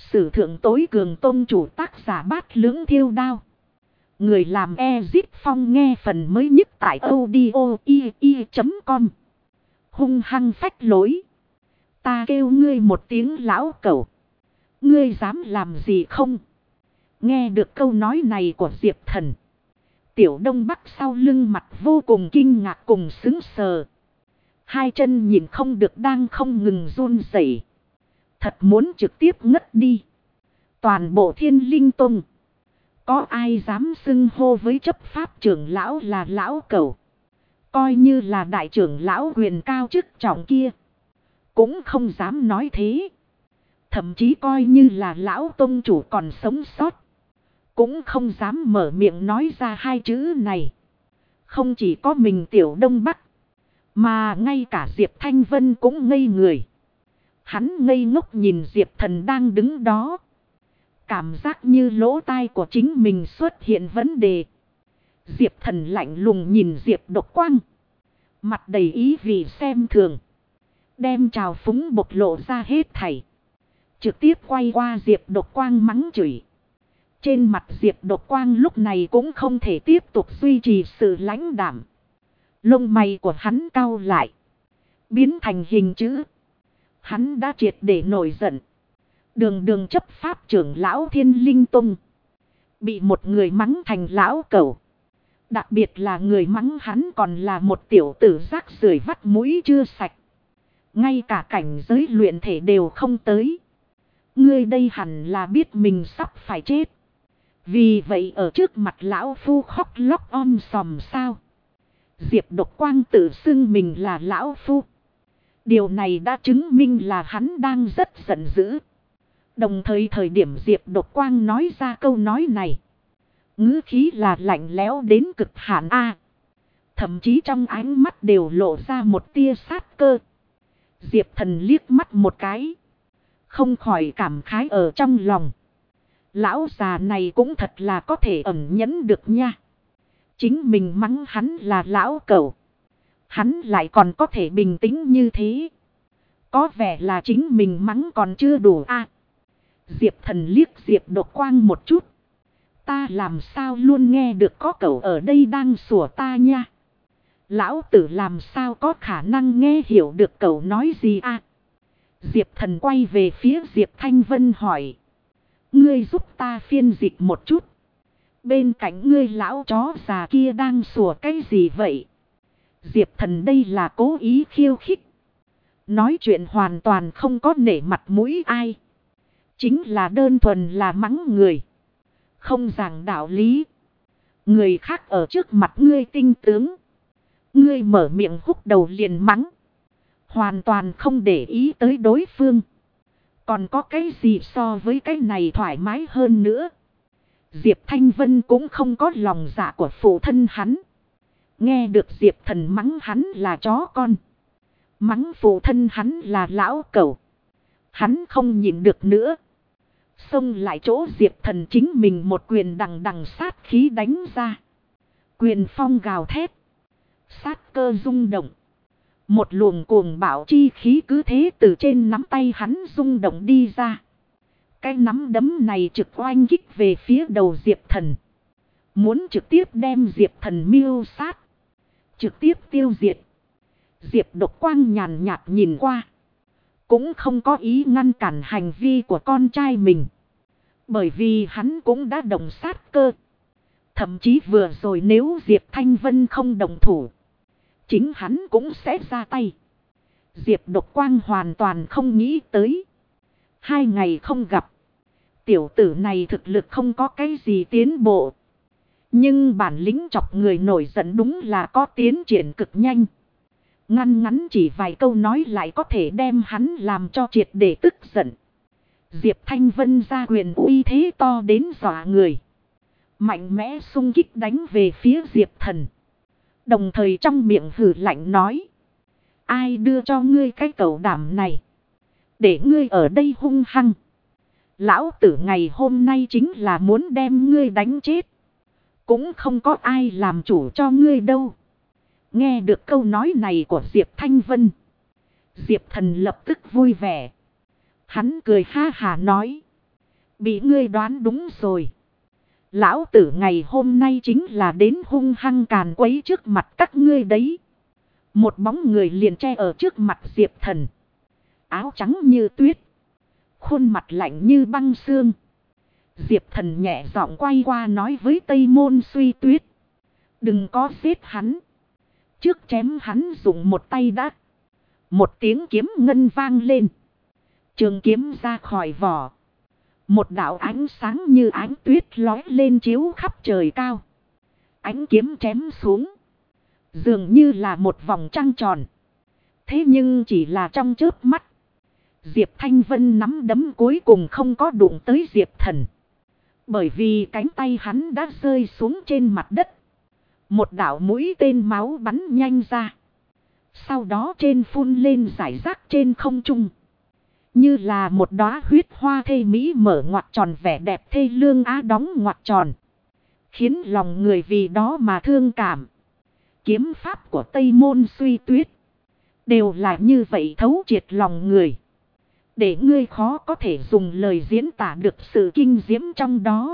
sử thượng tối cường tôn chủ, tác giả Bát Lưỡng Thiêu Đao. Người làm Ezip Phong, nghe phần mới nhất tại audio i.com. Hung hăng phách lối. Ta kêu ngươi một tiếng lão cẩu, ngươi dám làm gì không? Nghe được câu nói này của Diệp Thần, Tiểu Đông Bắc sau lưng mặt vô cùng kinh ngạc cùng sững sờ. Hai chân nhìn không được đang không ngừng run rẩy, thật muốn trực tiếp ngất đi. Toàn bộ Thiên Linh Tông, có ai dám xưng hô với chấp pháp trưởng lão là lão cẩu? Coi như là đại trưởng lão quyền cao chức trọng kia, cũng không dám nói thế. Thậm chí coi như là lão tông chủ còn sống sót, cũng không dám mở miệng nói ra hai chữ này. Không chỉ có mình Tiểu Đông Bắc, mà ngay cả Diệp Thanh Vân cũng ngây người. Hắn ngây ngốc nhìn Diệp Thần đang đứng đó, cảm giác như lỗ tai của chính mình xuất hiện vấn đề. Diệp Thần lạnh lùng nhìn Diệp Độc Quang, mặt đầy ý vì xem thường, đem trào phúng bộc lộ ra hết thảy. Trực tiếp quay qua Diệp Độc Quang mắng chửi. Trên mặt Diệp Độc Quang lúc này cũng không thể tiếp tục duy trì sự lãnh đạm. Lông mày của hắn cau lại, biến thành hình chữ. Hắn đã triệt để nổi giận. Đường chấp pháp trưởng lão Thiên Linh Tông bị một người mắng thành lão cẩu. Đặc biệt là người mắng hắn còn là một tiểu tử rác rưởi vắt mũi chưa sạch, ngay cả cảnh giới luyện thể đều không tới. Ngươi đây hẳn là biết mình sắp phải chết, vì vậy ở trước mặt lão phu khóc lóc om sòm sao? Diệp Độc Quang tự xưng mình là lão phu. Điều này đã chứng minh là hắn đang rất giận dữ. Đồng thời thời điểm Diệp Độc Quang nói ra câu nói này, ngữ khí là lạnh lẽo đến cực hạn a. Thậm chí trong ánh mắt đều lộ ra một tia sát cơ. Diệp Thần liếc mắt một cái, không khỏi cảm khái ở trong lòng. Lão già này cũng thật là có thể ẩn nhẫn được nha. Chính mình mắng hắn là lão cẩu, hắn lại còn có thể bình tĩnh như thế. Có vẻ là chính mình mắng còn chưa đủ a. Diệp Thần liếc Diệp Độc Quang một chút. Ta làm sao luôn nghe được có cẩu ở đây đang sủa ta nha. Lão tử làm sao có khả năng nghe hiểu được cậu nói gì à? Diệp Thần quay về phía Diệp Thanh Vân hỏi. Ngươi giúp ta phiên dịch một chút. Bên cạnh ngươi lão chó già kia đang sủa cái gì vậy? Diệp Thần đây là cố ý khiêu khích. Nói chuyện hoàn toàn không có nể mặt mũi ai. Chính là đơn thuần là mắng người, không giảng đạo lý. Người khác ở trước mặt ngươi tinh tướng, ngươi mở miệng húc đầu liền mắng, hoàn toàn không để ý tới đối phương. Còn có cái gì so với cái này thoải mái hơn nữa? Diệp Thanh Vân cũng không có lòng dạ của phụ thân hắn. Nghe được Diệp Thần mắng hắn là chó con, mắng phụ thân hắn là lão cẩu, hắn không nhịn được nữa, xông lại chỗ Diệp Thần chính mình một quyền đằng đằng sát khí đánh ra. Quyền phong gào thét, sát cơ rung động. Một luồng cuồng bạo chi khí cứ thế từ trên nắm tay hắn rung động đi ra. Cái nắm đấm này trực oanh kích về phía đầu Diệp Thần, muốn trực tiếp đem Diệp Thần miêu sát, trực tiếp tiêu diệt. Diệp Độc Quang nhàn nhạt nhìn qua, cũng không có ý ngăn cản hành vi của con trai mình, bởi vì hắn cũng đã động sát cơ. Thậm chí vừa rồi nếu Diệp Thanh Vân không động thủ, chính hắn cũng sẽ ra tay. Diệp Độc Quang hoàn toàn không nghĩ tới, 2 ngày không gặp, tiểu tử này thực lực không có cái gì tiến bộ, nhưng bản lĩnh chọc người nổi giận đúng là có tiến triển cực nhanh. Ngăn ngắn chỉ vài câu nói lại có thể đem hắn làm cho triệt để tức giận. Diệp Thanh Vân ra quyền uy thế to đến dọa người, mạnh mẽ xung kích đánh về phía Diệp Thần. Đồng thời trong miệng hừ lạnh nói. Ai đưa cho ngươi cái cẩu đảm này, để ngươi ở đây hung hăng? Lão tử ngày hôm nay chính là muốn đem ngươi đánh chết, cũng không có ai làm chủ cho ngươi đâu. Nghe được câu nói này của Diệp Thanh Vân, Diệp Thần lập tức vui vẻ. Hắn cười ha hà nói. Bị ngươi đoán đúng rồi. Lão tử ngày hôm nay chính là đến hung hăng càn quấy trước mặt các ngươi đấy. Một bóng người liền che ở trước mặt Diệp Thần. Áo trắng như tuyết. Khuôn mặt lạnh như băng xương. Diệp Thần nhẹ giọng quay qua nói với Tây Môn Suy Tuyết. Đừng có giết hắn. Trước chém hắn dùng một tay đã. Một tiếng kiếm ngân vang lên. Trường kiếm ra khỏi vỏ. Một đạo ánh sáng như ánh tuyết lói lên chiếu khắp trời cao. Ánh kiếm chém xuống. Dường như là một vòng trăng tròn. Thế nhưng chỉ là trong chớp mắt. Diệp Thanh Vân nắm đấm cuối cùng không có đụng tới Diệp Thần. Bởi vì cánh tay hắn đã rơi xuống trên mặt đất. Một đạo mũi tên máu bắn nhanh ra. Sau đó trên phun lên rải rác trên không trung. Như là một đóa huyết hoa thê mỹ mở ngoặc tròn vẻ đẹp thê lương á đóng ngoặc tròn. Khiến lòng người vì đó mà thương cảm. Kiếm pháp của Tây Môn Suy Tuyết. Đều là như vậy thấu triệt lòng người. Để ngươi khó có thể dùng lời diễn tả được sự kinh diễm trong đó.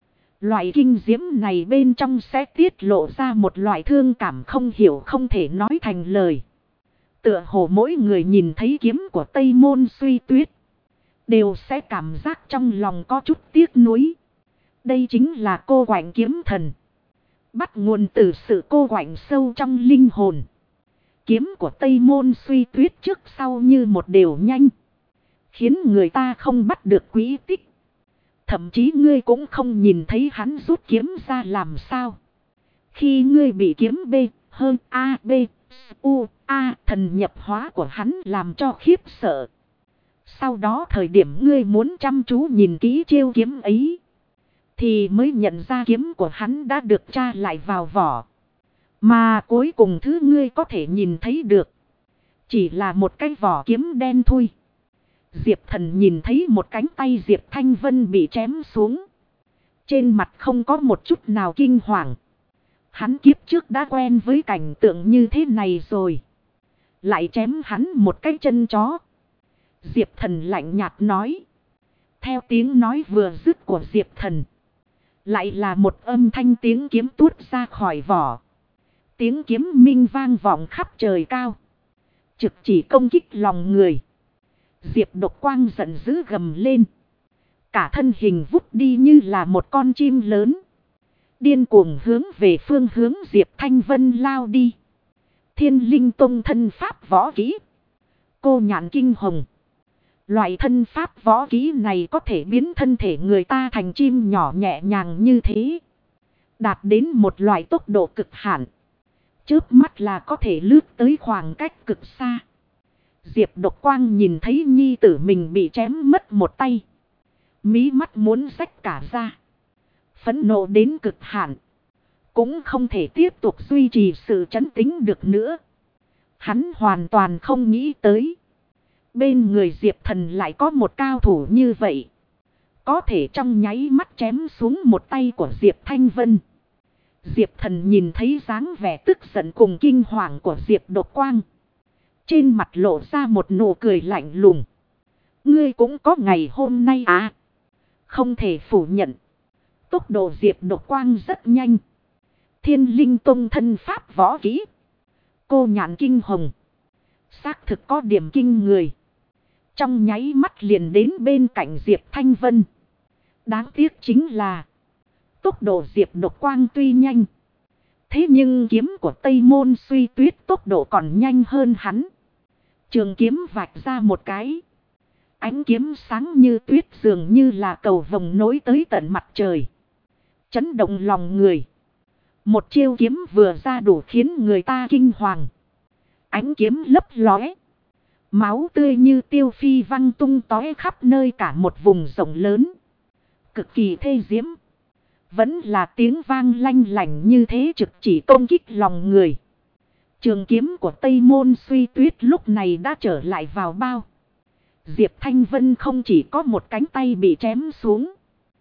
Loại kinh diễm này bên trong sẽ tiết lộ ra một loại thương cảm không hiểu không thể nói thành lời. Tựa hồ mỗi người nhìn thấy kiếm của Tây Môn Suy Tuyết. Đều sẽ cảm giác trong lòng có chút tiếc nuối. Đây chính là cô quạnh kiếm thần. Bắt nguồn từ sự cô quạnh sâu trong linh hồn. Kiếm của Tây Môn Suy Tuyết trước sau như một đều nhanh. Khiến người ta không bắt được quỹ tích. Thậm chí ngươi cũng không nhìn thấy hắn rút kiếm ra làm sao. Khi ngươi bị kiếm B hơn A B U A thần nhập hóa của hắn làm cho khiếp sợ. Sau đó thời điểm ngươi muốn chăm chú nhìn kỹ chiêu kiếm ấy. Thì mới nhận ra kiếm của hắn đã được tra lại vào vỏ. Mà cuối cùng thứ ngươi có thể nhìn thấy được. Chỉ là một cái vỏ kiếm đen thui. Diệp Thần nhìn thấy một cánh tay Diệp Thanh Vân bị chém xuống. Trên mặt không có một chút nào kinh hoàng. Hắn kiếp trước đã quen với cảnh tượng như thế này rồi. Lại chém hắn một cái chân chó. Diệp Thần lạnh nhạt nói. Theo tiếng nói vừa dứt của Diệp Thần. Lại là một âm thanh tiếng kiếm tuốt ra khỏi vỏ. Tiếng kiếm minh vang vọng khắp trời cao. Trực chỉ công kích lòng người. Diệp Độc Quang giận dữ gầm lên. Cả thân hình vút đi như là một con chim lớn. Điên cuồng hướng về phương hướng Diệp Thanh Vân lao đi. Thiên Linh Tông thân pháp võ kỹ. Cô nhạn kinh hồng. Loại thân pháp võ kỹ này có thể biến thân thể người ta thành chim nhỏ nhẹ nhàng như thế. Đạt đến một loại tốc độ cực hạn. Chớp mắt là có thể lướt tới khoảng cách cực xa. Diệp Độc Quang nhìn thấy nhi tử mình bị chém mất một tay. Mí mắt muốn rách cả ra. Phẫn nộ đến cực hạn. Cũng không thể tiếp tục duy trì sự trấn tĩnh được nữa. Hắn hoàn toàn không nghĩ tới. Bên người Diệp Thần lại có một cao thủ như vậy. Có thể trong nháy mắt chém xuống một tay của Diệp Thanh Vân. Diệp Thần nhìn thấy dáng vẻ tức giận cùng kinh hoàng của Diệp Độc Quang. Trên mặt lộ ra một nụ cười lạnh lùng. Ngươi cũng có ngày hôm nay à? Không thể phủ nhận. Tốc độ Diệp Độc Quang rất nhanh. Thiên Linh Tông thân pháp võ kỹ. Cô nhạn kinh hồng. Xác thực có điểm kinh người. Trong nháy mắt liền đến bên cạnh Diệp Thanh Vân. Đáng tiếc chính là. Tốc độ Diệp Độc Quang tuy nhanh. Thế nhưng kiếm của Tây Môn Suy Tuyết tốc độ còn nhanh hơn hắn. Trường kiếm vạch ra một cái. Ánh kiếm sáng như tuyết dường như là cầu vồng nối tới tận mặt trời. Chấn động lòng người. Một chiêu kiếm vừa ra đủ khiến người ta kinh hoàng. Ánh kiếm lấp lóe. Máu tươi như tiêu phi văng tung tóe khắp nơi cả một vùng rộng lớn. Cực kỳ thê diễm. Vẫn là tiếng vang lanh lảnh như thế trực chỉ công kích lòng người. Trường kiếm của Tây Môn Suy Tuyết lúc này đã trở lại vào bao. Diệp Thanh Vân không chỉ có một cánh tay bị chém xuống.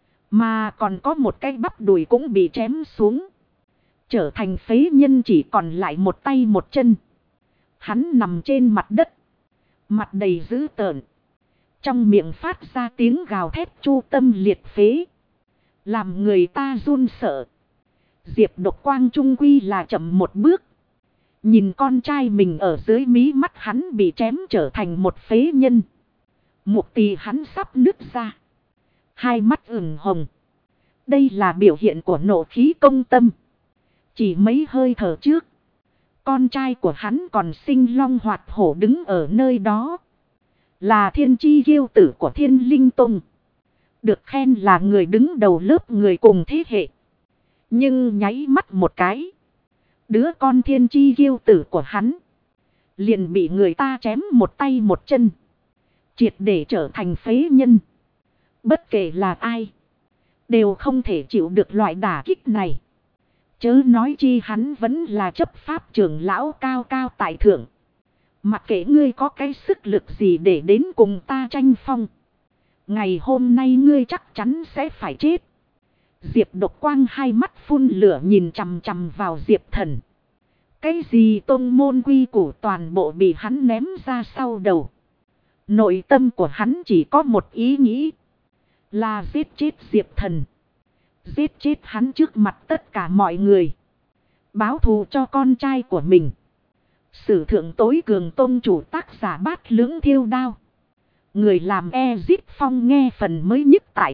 Mà còn có một cái bắp đùi cũng bị chém xuống. Trở thành phế nhân chỉ còn lại một tay một chân. Hắn nằm trên mặt đất. Mặt đầy dữ tợn. Trong miệng phát ra tiếng gào thét chu tâm liệt phế. Làm người ta run sợ. Diệp Độc Quang trung quy là chậm một bước. Nhìn con trai mình ở dưới mí mắt hắn bị chém trở thành một phế nhân. Mục tì hắn sắp nứt ra. Hai mắt ửng hồng. Đây là biểu hiện của nộ khí công tâm. Chỉ mấy hơi thở trước. Con trai của hắn còn sinh long hoạt hổ đứng ở nơi đó. Là thiên chi kiêu tử của Thiên Linh Tông. Được khen là người đứng đầu lớp người cùng thế hệ. Nhưng nháy mắt một cái. Đứa con thiên chi kiêu tử của hắn. Liền bị người ta chém một tay một chân. Triệt để trở thành phế nhân. Bất kể là ai. Đều không thể chịu được loại đả kích này. Chớ nói chi hắn vẫn là chấp pháp trưởng lão cao cao tại thượng. Mặc kệ ngươi có cái sức lực gì để đến cùng ta tranh phong. Ngày hôm nay ngươi chắc chắn sẽ phải chết. Diệp Độc Quang hai mắt phun lửa nhìn chằm chằm vào Diệp Thần. Cái gì tông môn quy củ toàn bộ bị hắn ném ra sau đầu. Nội tâm của hắn chỉ có một ý nghĩ. Là giết chết Diệp Thần. Giết chết hắn trước mặt tất cả mọi người. Báo thù cho con trai của mình. Sử thượng tối cường tông chủ tác giả Bát Lưỡng Thiêu Đao. Người làm Ezip Phong nghe phần mới nhất tại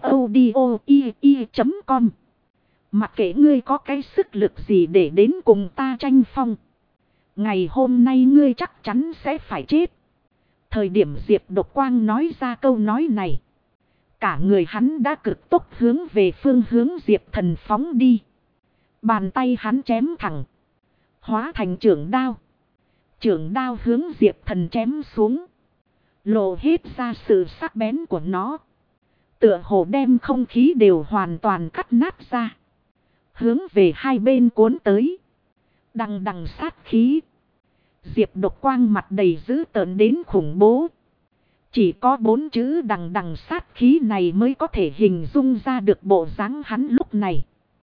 audio.com. Mặc kệ ngươi có cái sức lực gì để đến cùng ta tranh phong. Ngày hôm nay ngươi chắc chắn sẽ phải chết. Thời điểm Diệp Độc Quang nói ra câu nói này. Cả người hắn đã cực tốc hướng về phương hướng Diệp Thần phóng đi. Bàn tay hắn chém thẳng. Hóa thành chưởng đao. Chưởng đao hướng Diệp Thần chém xuống. Lộ hết ra sự sắc bén của nó. Tựa hồ đem không khí đều hoàn toàn cắt nát ra. Hướng về hai bên cuốn tới. Đằng đằng sát khí. Diệp Độc Quang mặt đầy dữ tợn đến khủng bố. Chỉ có 4 chữ đằng đằng sát khí này mới có thể hình dung ra được bộ dáng hắn lúc này.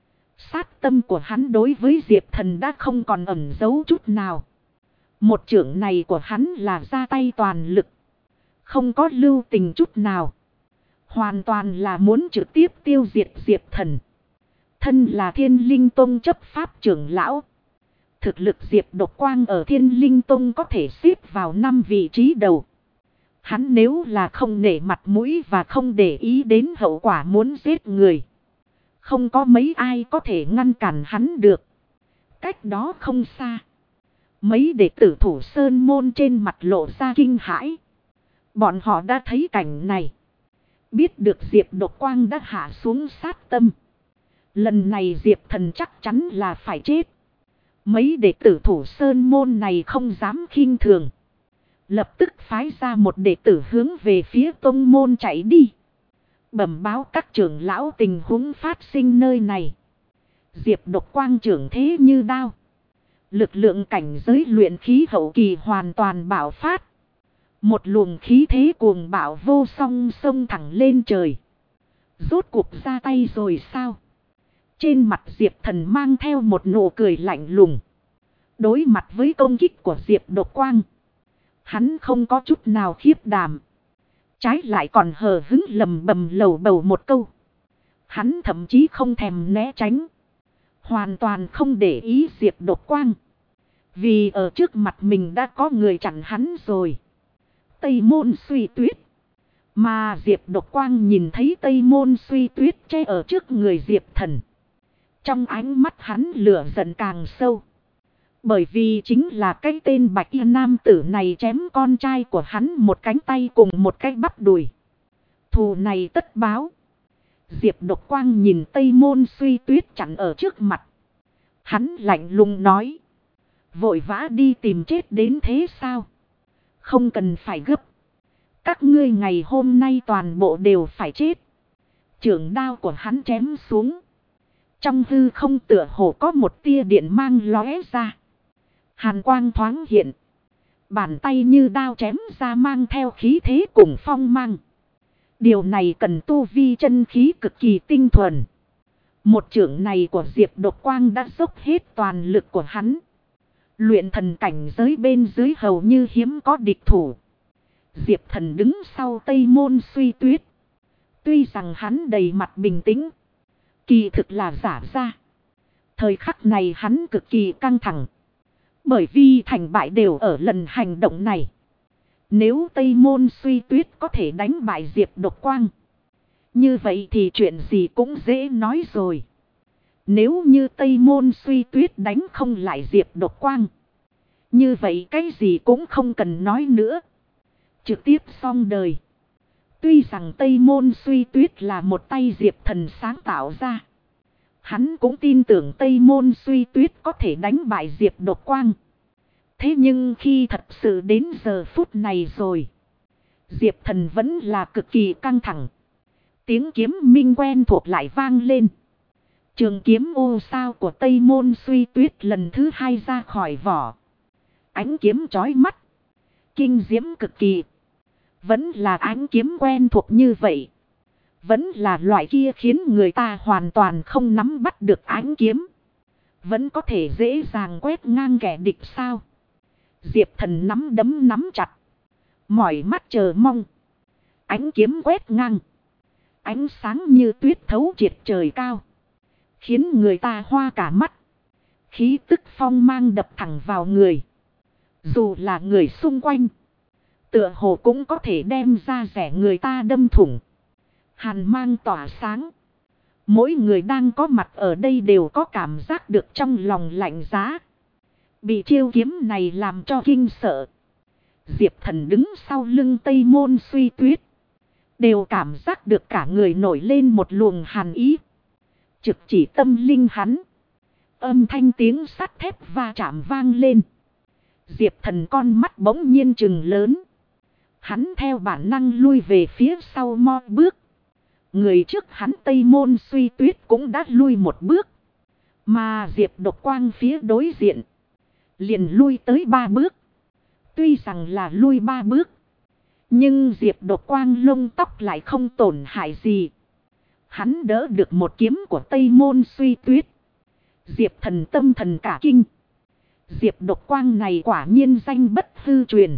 Sát tâm của hắn đối với Diệp Thần đã không còn ẩn giấu chút nào. Một chưởng này của hắn là ra tay toàn lực. Không có lưu tình chút nào. Hoàn toàn là muốn trực tiếp tiêu diệt Diệp Thần. Thân là Thiên Linh Tông chấp pháp trưởng lão. Thực lực Diệp Độc Quang ở Thiên Linh Tông có thể xếp vào 5 vị trí đầu. Hắn nếu là không nể mặt mũi và không để ý đến hậu quả muốn giết người. Không có mấy ai có thể ngăn cản hắn được. Cách đó không xa. Mấy đệ tử Thủ Sơn Môn trên mặt lộ ra kinh hãi. Bọn họ đã thấy cảnh này. Biết được Diệp Độc Quang đã hạ xuống sát tâm. Lần này Diệp Thần chắc chắn là phải chết. Mấy đệ tử Thủ Sơn Môn này không dám khinh thường. Lập tức phái ra một đệ tử hướng về phía tông môn chạy đi. Bẩm báo các trưởng lão tình huống phát sinh nơi này. Diệp Độc Quang trưởng thế như đao. Lực lượng cảnh giới luyện khí hậu kỳ hoàn toàn bạo phát. Một luồng khí thế cuồng bạo vô song sông thẳng lên trời. Rốt cuộc ra tay rồi sao? Trên mặt Diệp Thần mang theo một nụ cười lạnh lùng. Đối mặt với công kích của Diệp Độc Quang. Hắn không có chút nào khiếp đảm. Trái lại còn hờ hững lầm bầm lầu bầu một câu. Hắn thậm chí không thèm né tránh. Hoàn toàn không để ý Diệp Độc Quang. Vì ở trước mặt mình đã có người chặn hắn rồi. Tây Môn Suy Tuyết. Mà Diệp Độc Quang nhìn thấy Tây Môn Suy Tuyết che ở trước người Diệp Thần. Trong ánh mắt hắn lửa giận càng sâu. Bởi vì chính là cái tên Bạch Y nam tử này chém con trai của hắn một cánh tay cùng một cái bắp đùi. Thù này tất báo. Diệp Độc Quang nhìn Tây Môn Suy Tuyết chặn ở trước mặt. Hắn lạnh lùng nói. Vội vã đi tìm chết đến thế sao? Không cần phải gấp. Các ngươi ngày hôm nay toàn bộ đều phải chết. Chưởng đao của hắn chém xuống. Trong hư không tựa hồ có một tia điện mang lóe ra. Hàn quang thoáng hiện. Bàn tay như đao chém ra mang theo khí thế cùng phong mang. Điều này cần tu vi chân khí cực kỳ tinh thuần. Một chưởng này của Diệp Độc Quang đã dốc hết toàn lực của hắn. Luyện thần cảnh giới bên dưới hầu như hiếm có địch thủ. Diệp Thần đứng sau Tây Môn Suy Tuyết. Tuy rằng hắn đầy mặt bình tĩnh, kỳ thực là giả ra. Thời khắc này hắn cực kỳ căng thẳng. Bởi vì thành bại đều ở lần hành động này. Nếu Tây Môn Suy Tuyết có thể đánh bại Diệp Độc Quang, như vậy thì chuyện gì cũng dễ nói rồi. Nếu như Tây Môn Suy Tuyết đánh không lại Diệp Độc Quang, như vậy cái gì cũng không cần nói nữa. Trực tiếp xong đời. Tuy rằng Tây Môn Suy Tuyết là một tay Diệp Thần sáng tạo ra, hắn cũng tin tưởng Tây Môn Suy Tuyết có thể đánh bại Diệp Độc Quang. Thế nhưng khi thật sự đến giờ phút này rồi, Diệp Thần vẫn là cực kỳ căng thẳng. Tiếng kiếm minh quen thuộc lại vang lên. Trường kiếm ô sao của Tây Môn Suy Tuyết lần thứ hai ra khỏi vỏ. Ánh kiếm chói mắt, kinh diễm cực kỳ. Vẫn là ánh kiếm quen thuộc như vậy. Vẫn là loại kia khiến người ta hoàn toàn không nắm bắt được ánh kiếm. Vẫn có thể dễ dàng quét ngang kẻ địch sao. Diệp Thần nắm đấm nắm chặt, mỏi mắt chờ mong. Ánh kiếm quét ngang, ánh sáng như tuyết thấu triệt trời cao, khiến người ta hoa cả mắt. Khí tức phong mang đập thẳng vào người. Dù là người xung quanh, tựa hồ cũng có thể đem ra rẻ người ta đâm thủng. Hàn mang tỏa sáng. Mỗi người đang có mặt ở đây đều có cảm giác được trong lòng lạnh giá. Bị chiêu kiếm này làm cho kinh sợ. Diệp Thần đứng sau lưng Tây Môn Suy Tuyết, đều cảm giác được cả người nổi lên một luồng hàn ý. Trực chỉ tâm linh hắn. Âm thanh tiếng sắt thép va chạm vang lên. Diệp Thần con mắt bỗng nhiên trừng lớn. Hắn theo bản năng lui về phía sau mo bước. Người trước hắn Tây Môn Suy Tuyết cũng đã lui một bước. Mà Diệp Độc Quang phía đối diện liền lui tới 3 bước. Tuy rằng là lui 3 bước, nhưng Diệp Độc Quang lông tóc lại không tổn hại gì. Hắn đỡ được một kiếm của Tây Môn Suy Tuyết. Diệp Thần tâm thần cả kinh. Diệp Độc Quang này quả nhiên danh bất hư truyền,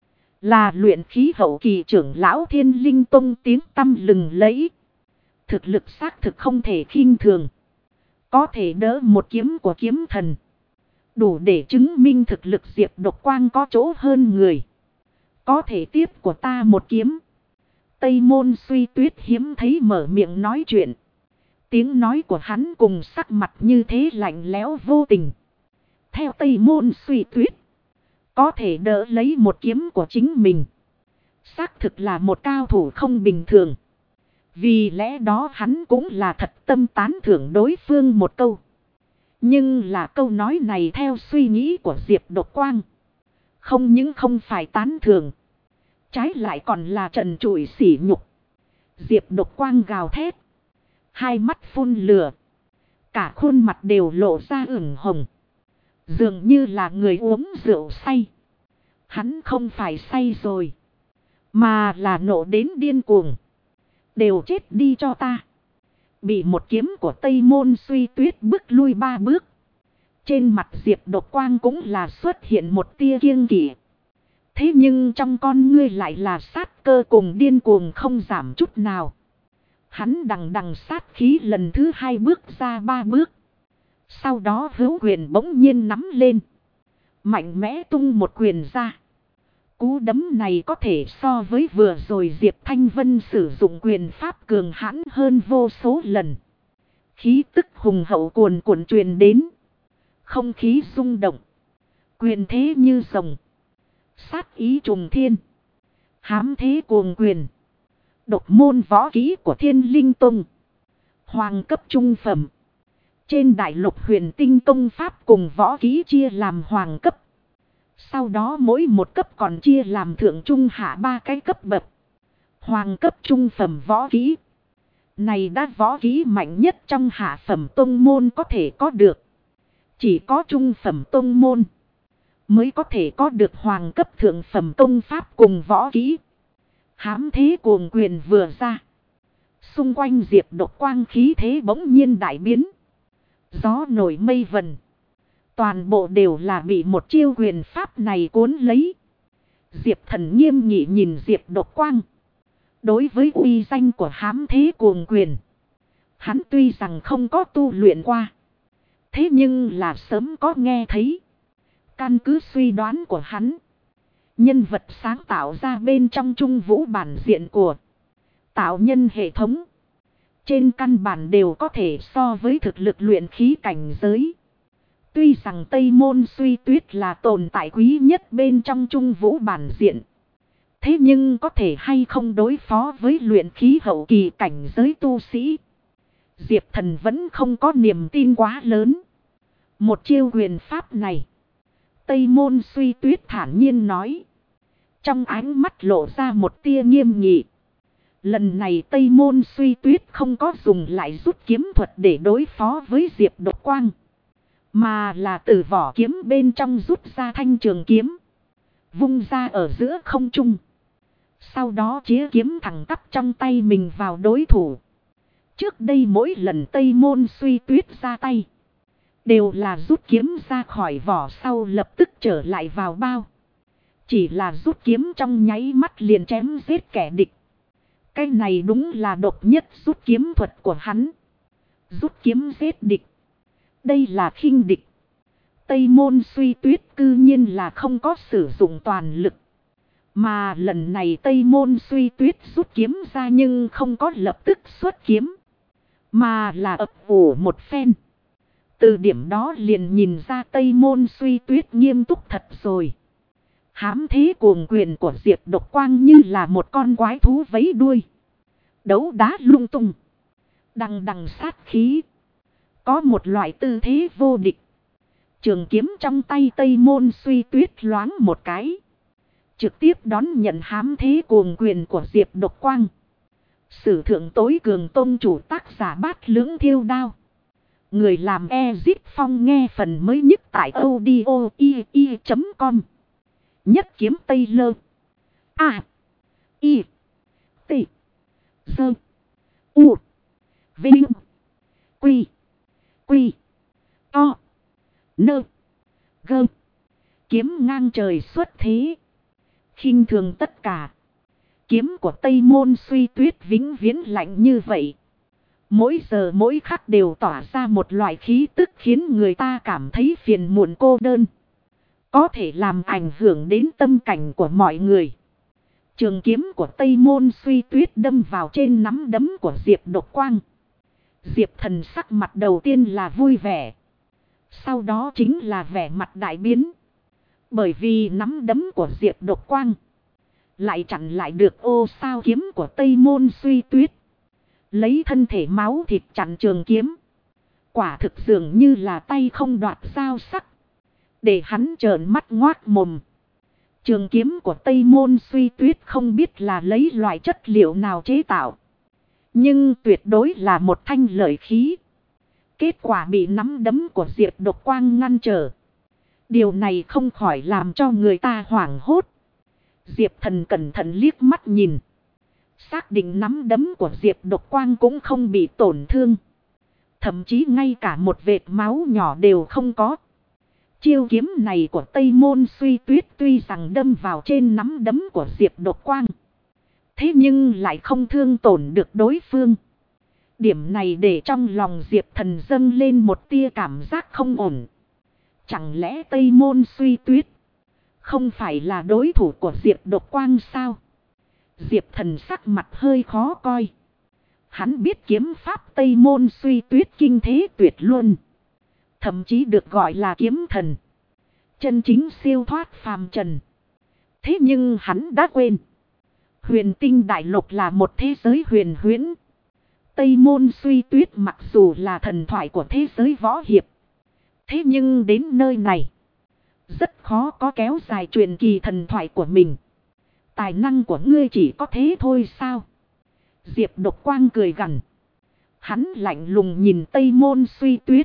là luyện khí hậu kỳ trưởng lão Thiên Linh Tông tiếng tăm lừng lẫy. Thực lực xác thực không thể khinh thường. Có thể đỡ một kiếm của kiếm thần, đủ để chứng minh thực lực Diệp Độc Quang có chỗ hơn người. Có thể tiếp của ta một kiếm. Tây Môn Suy Tuyết hiếm thấy mở miệng nói chuyện. Tiếng nói của hắn cùng sắc mặt như thế lạnh lẽo vô tình. Theo Tây Môn Suy Tuyết, có thể đỡ lấy một kiếm của chính mình, xác thực là một cao thủ không bình thường. Vì lẽ đó hắn cũng là thật tâm tán thưởng đối phương một câu. Nhưng là câu nói này theo suy nghĩ của Diệp Độc Quang, không những không phải tán thưởng, trái lại còn là trần trụi sỉ nhục. Diệp Độc Quang gào thét, hai mắt phun lửa, cả khuôn mặt đều lộ ra ửng hồng, dường như là người uống rượu say. Hắn không phải say rồi, mà là nộ đến điên cuồng. Đều chết đi cho ta. Bị một kiếm của Tây Môn Suy Tuyết bước lui 3 bước. Trên mặt Diệp Độc Quang cũng là xuất hiện một tia kiêng kỵ. Thế nhưng trong con ngươi lại là sát cơ cùng điên cuồng không giảm chút nào. Hắn đằng đằng sát khí lần thứ 2 bước ra 3 bước. Sau đó hữu quyền bỗng nhiên nắm lên, mạnh mẽ tung một quyền ra. Cú đấm này có thể so với vừa rồi Diệp Thanh Vân sử dụng quyền pháp cường hãn hơn vô số lần. Khí tức hùng hậu cuồn cuộn truyền đến. Không khí rung động. Quyền thế như rồng. Sát ý trùng thiên. Hám thế cuồng quyền. Độc môn võ kỹ của Thiên Linh Tông. Hoàng cấp trung phẩm. Trên đại lục huyền tinh công pháp cùng võ kỹ chia làm hoàng cấp. Sau đó mỗi một cấp còn chia làm thượng trung hạ 3 cái cấp bậc. Hoàng cấp trung phẩm võ kỹ. Này đã võ kỹ mạnh nhất trong hạ phẩm tông môn có thể có được. Chỉ có trung phẩm tông môn mới có thể có được hoàng cấp thượng phẩm công pháp cùng võ kỹ. Hám thế cuồng quyền vừa ra, xung quanh Diệp Độc Quang khí thế bỗng nhiên đại biến. Gió nổi mây vần. Toàn bộ đều là bị một chiêu quyền pháp này cuốn lấy. Diệp Thần nghiêm nghị nhìn Diệp Độc Quang. Đối với uy danh của hám thế cuồng quyền, hắn tuy rằng không có tu luyện qua, thế nhưng là sớm có nghe thấy. Căn cứ suy đoán của hắn, nhân vật sáng tạo ra bên trong Trung Vũ bản diện của tạo nhân hệ thống, trên căn bản đều có thể so với thực lực luyện khí cảnh giới. Tuy rằng Tây Môn Suy Tuyết là tồn tại quý nhất bên trong Trung Vũ bản diện, thế nhưng có thể hay không đối phó với luyện khí hậu kỳ cảnh giới tu sĩ, Diệp Thần vẫn không có niềm tin quá lớn. Một chiêu quyền pháp này, Tây Môn Suy Tuyết thản nhiên nói, trong ánh mắt lộ ra một tia nghiêm nghị. Lần này Tây Môn Suy Tuyết không có dùng lại rút kiếm thuật để đối phó với Diệp Độc Quang, mà là từ vỏ kiếm bên trong rút ra thanh trường kiếm, vung ra ở giữa không trung. Sau đó chĩa kiếm thẳng tắp trong tay mình vào đối thủ. Trước đây mỗi lần Tây Môn Suy Tuyết ra tay, đều là rút kiếm ra khỏi vỏ sau lập tức trở lại vào bao. Chỉ là rút kiếm trong nháy mắt liền chém giết kẻ địch. Cái này đúng là độc nhất rút kiếm thuật của hắn. Rút kiếm giết địch, đây là khinh địch. Tây Môn Suy Tuyết cư nhiên là không có sử dụng toàn lực. Mà lần này Tây Môn Suy Tuyết rút kiếm ra nhưng không có lập tức xuất kiếm, mà là ập ủ một phen. Từ điểm đó liền nhìn ra Tây Môn Suy Tuyết nghiêm túc thật rồi. Hám thế cuồng quyền của Diệp Độc Quang như là một con quái thú vẫy đuôi, đấu đá lung tung, đằng đằng sát khí, có một loại tư thế vô địch. Trường kiếm trong tay Tây Môn Suy Tuyết loáng một cái, trực tiếp đón nhận hám thế cuồng quyền của Diệp Độc Quang. Sử thượng tối cường tông chủ tác giả Bát Lưỡng Thiêu Đao. Người làm Ezip Phong nghe phần mới nhất tại audio.com. Nhất kiếm Tây Lơ. A. I. T. Dơ. U. Vinh. Quy. Quy. To. Nơ. Gơ. Kiếm ngang trời xuất thế, khinh thường tất cả. Kiếm của Tây Môn Suy Tuyết vĩnh viễn lạnh như vậy. Mỗi giờ mỗi khắc đều tỏa ra một loại khí tức khiến người ta cảm thấy phiền muộn cô đơn, có thể làm ảnh hưởng đến tâm cảnh của mọi người. Trường kiếm của Tây Môn Suy Tuyết đâm vào trên nắm đấm của Diệp Độc Quang. Diệp Thần sắc mặt đầu tiên là vui vẻ, sau đó chính là vẻ mặt đại biến. Bởi vì nắm đấm của Diệp Độc Quang lại chặn lại được ô sao kiếm của Tây Môn Suy Tuyết. Lấy thân thể máu thịt chặn trường kiếm, quả thực dường như là tay không đoạt dao sắc, để hắn trợn mắt ngoác mồm. Trường kiếm của Tây Môn Suy Tuyết không biết là lấy loại chất liệu nào chế tạo, nhưng tuyệt đối là một thanh lợi khí. Kết quả bị nắm đấm của Diệp Độc Quang ngăn trở. Điều này không khỏi làm cho người ta hoảng hốt. Diệp Thần cẩn thận liếc mắt nhìn, xác định nắm đấm của Diệp Độc Quang cũng không bị tổn thương, thậm chí ngay cả một vệt máu nhỏ đều không có. Chiêu kiếm này của Tây Môn Suy Tuyết tuy rằng đâm vào trên nắm đấm của Diệp Độc Quang, thế nhưng lại không thương tổn được đối phương. Điểm này để trong lòng Diệp Thần dâng lên một tia cảm giác không ổn. Chẳng lẽ Tây Môn Suy Tuyết không phải là đối thủ của Diệp Độc Quang sao? Diệp Thần sắc mặt hơi khó coi. Hắn biết kiếm pháp Tây Môn Suy Tuyết kinh thế tuyệt luân, thậm chí được gọi là kiếm thần, chân chính siêu thoát phàm trần. Thế nhưng hắn đã quên, Huyền Tinh Đại Lục là một thế giới huyền huyễn. Tây Môn Suy Tuyết mặc dù là thần thoại của thế giới võ hiệp, thế nhưng đến nơi này, rất khó có kéo dài truyền kỳ thần thoại của mình. Tài năng của ngươi chỉ có thế thôi sao? Diệp Độc Quang cười gằn. Hắn lạnh lùng nhìn Tây Môn Suy Tuyết,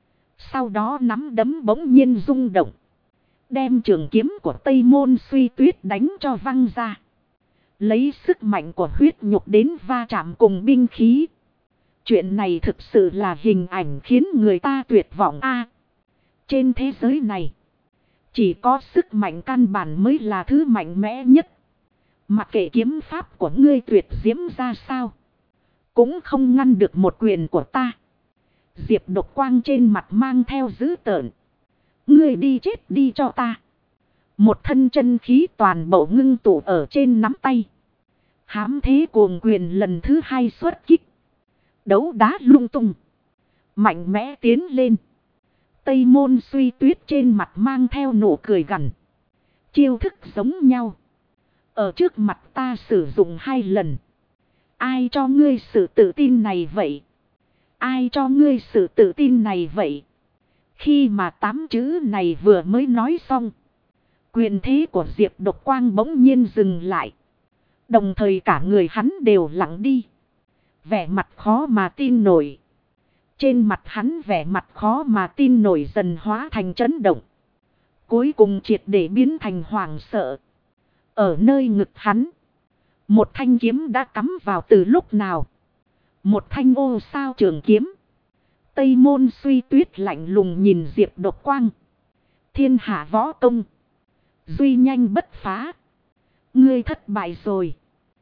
sau đó nắm đấm bỗng nhiên rung động, đem trường kiếm của Tây Môn Suy Tuyết đánh cho văng ra. Lấy sức mạnh của huyết nhục đến va chạm cùng binh khí. Chuyện này thực sự là hình ảnh khiến người ta tuyệt vọng a. Trên thế giới này, Chỉ có sức mạnh căn bản mới là thứ mạnh mẽ nhất. Mặc kệ kiếm pháp của ngươi tuyệt diễm ra sao, cũng không ngăn được một quyền của ta. Diệp Độc Quang trên mặt mang theo dữ tợn. Ngươi đi chết đi cho ta. Một thân chân khí toàn bộ ngưng tụ ở trên nắm tay. Hám thế cuồng quyền lần thứ hai xuất kích. Đấu đá lung tung. Mạnh mẽ tiến lên. Tây Môn Suy Tuyết trên mặt mang theo nụ cười gằn. Chiêu thức giống nhau. Ở trước mặt ta sử dụng 2 lần. Ai cho ngươi sự tự tin này vậy? Ai cho ngươi sự tự tin này vậy? Khi mà 8 chữ này vừa mới nói xong, quyền thế của Diệp Độc Quang bỗng nhiên dừng lại. Đồng thời cả người hắn đều lặng đi. Vẻ mặt khó mà tin nổi. Trên mặt hắn vẻ mặt khó mà tin nổi dần hóa thành chấn động. Cuối cùng triệt để biến thành hoảng sợ. Ở nơi ngực hắn, một thanh kiếm đã cắm vào từ lúc nào. Một thanh ô sao trường kiếm. Tây Môn Suy Tuyết lạnh lùng nhìn Diệp Độc Quang. Thiên hạ võ công, duy nhanh bất phá. Ngươi thất bại rồi.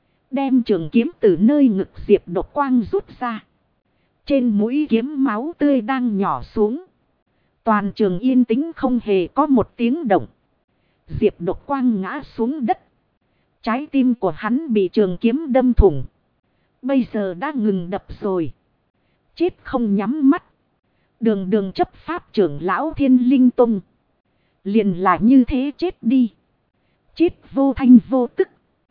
Đem trường kiếm từ nơi ngực Diệp Độc Quang rút ra. Trên mũi kiếm máu tươi đang nhỏ xuống. Toàn trường yên tĩnh không hề có một tiếng động. Diệp Độc Quang ngã xuống đất. Trái tim của hắn bị trường kiếm đâm thủng. Bây giờ đã ngừng đập rồi. Chết không nhắm mắt. Đường chấp pháp trưởng lão Thiên Linh Tông. Liền là như thế chết đi. Chết vô thanh vô tức.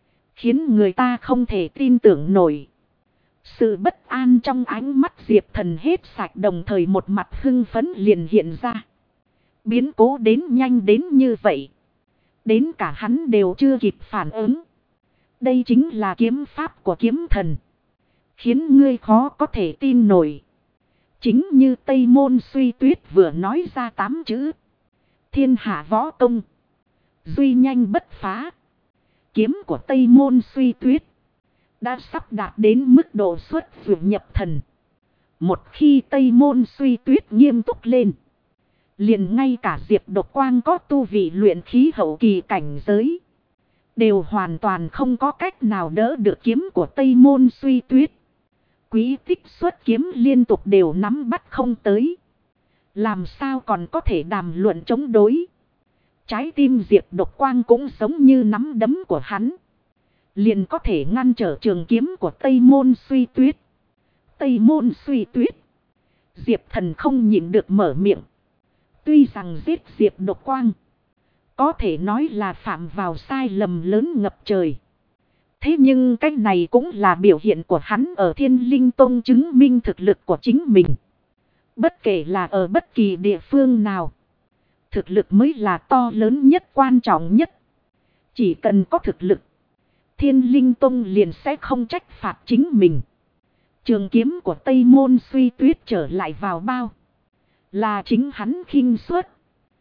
Khiến người ta không thể tin tưởng nổi. Sự bất an trong ánh mắt Diệp Thần hết sạch, đồng thời một mặt hưng phấn liền hiện ra. Biến cố đến nhanh đến như vậy. Đến cả hắn đều chưa kịp phản ứng. Đây chính là kiếm pháp của kiếm thần. Khiến ngươi khó có thể tin nổi. Chính như Tây Môn Suy Tuyết vừa nói ra 8 chữ. Thiên hạ võ công, duy nhanh bất phá. Kiếm của Tây Môn Suy Tuyết đã sắp đạt đến mức độ xuất vượt nhập thần. Một khi Tây Môn Suy Tuyết nghiêm túc lên, liền ngay cả Diệp Độc Quang có tu vị luyện khí hậu kỳ cảnh giới, đều hoàn toàn không có cách nào đỡ được kiếm của Tây Môn Suy Tuyết. Quý tích xuất kiếm liên tục đều nắm bắt không tới. Làm sao còn có thể đàm luận chống đối. Trái tim Diệp Độc Quang cũng giống như nắm đấm của hắn. Liền có thể ngăn trở trường kiếm của Tây Môn Suy Tuyết. Tây Môn Suy Tuyết. Diệp Thần không nhịn được mở miệng. Tuy rằng giết Diệp Độc Quang, có thể nói là phạm vào sai lầm lớn ngập trời. Thế nhưng cái này cũng là biểu hiện của hắn ở Thiên Linh Tông, chứng minh thực lực của chính mình. Bất kể là ở bất kỳ địa phương nào, thực lực mới là to lớn nhất, quan trọng nhất. Chỉ cần có thực lực, Thiên Linh Tông liền sẽ không trách phạt chính mình. Trường kiếm của Tây Môn Suy Tuyết trở lại vào bao, là chính hắn khinh suất.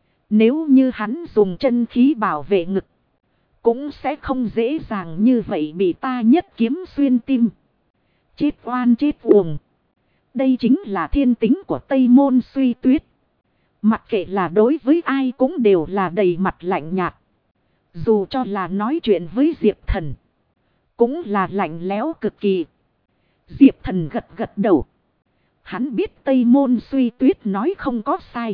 Nếu như hắn dùng chân khí bảo vệ ngực, cũng sẽ không dễ dàng như vậy bị ta nhất kiếm xuyên tim. Chết oan chết uổng. Đây chính là thiên tính của Tây Môn Suy Tuyết. Mặc kệ là đối với ai cũng đều là đầy mặt lạnh nhạt. Dù cho là nói chuyện với Diệp Thần, cũng là lạnh lẽo cực kỳ. Diệp Thần gật gật đầu. Hắn biết Tây Môn Suy Tuyết nói không có sai.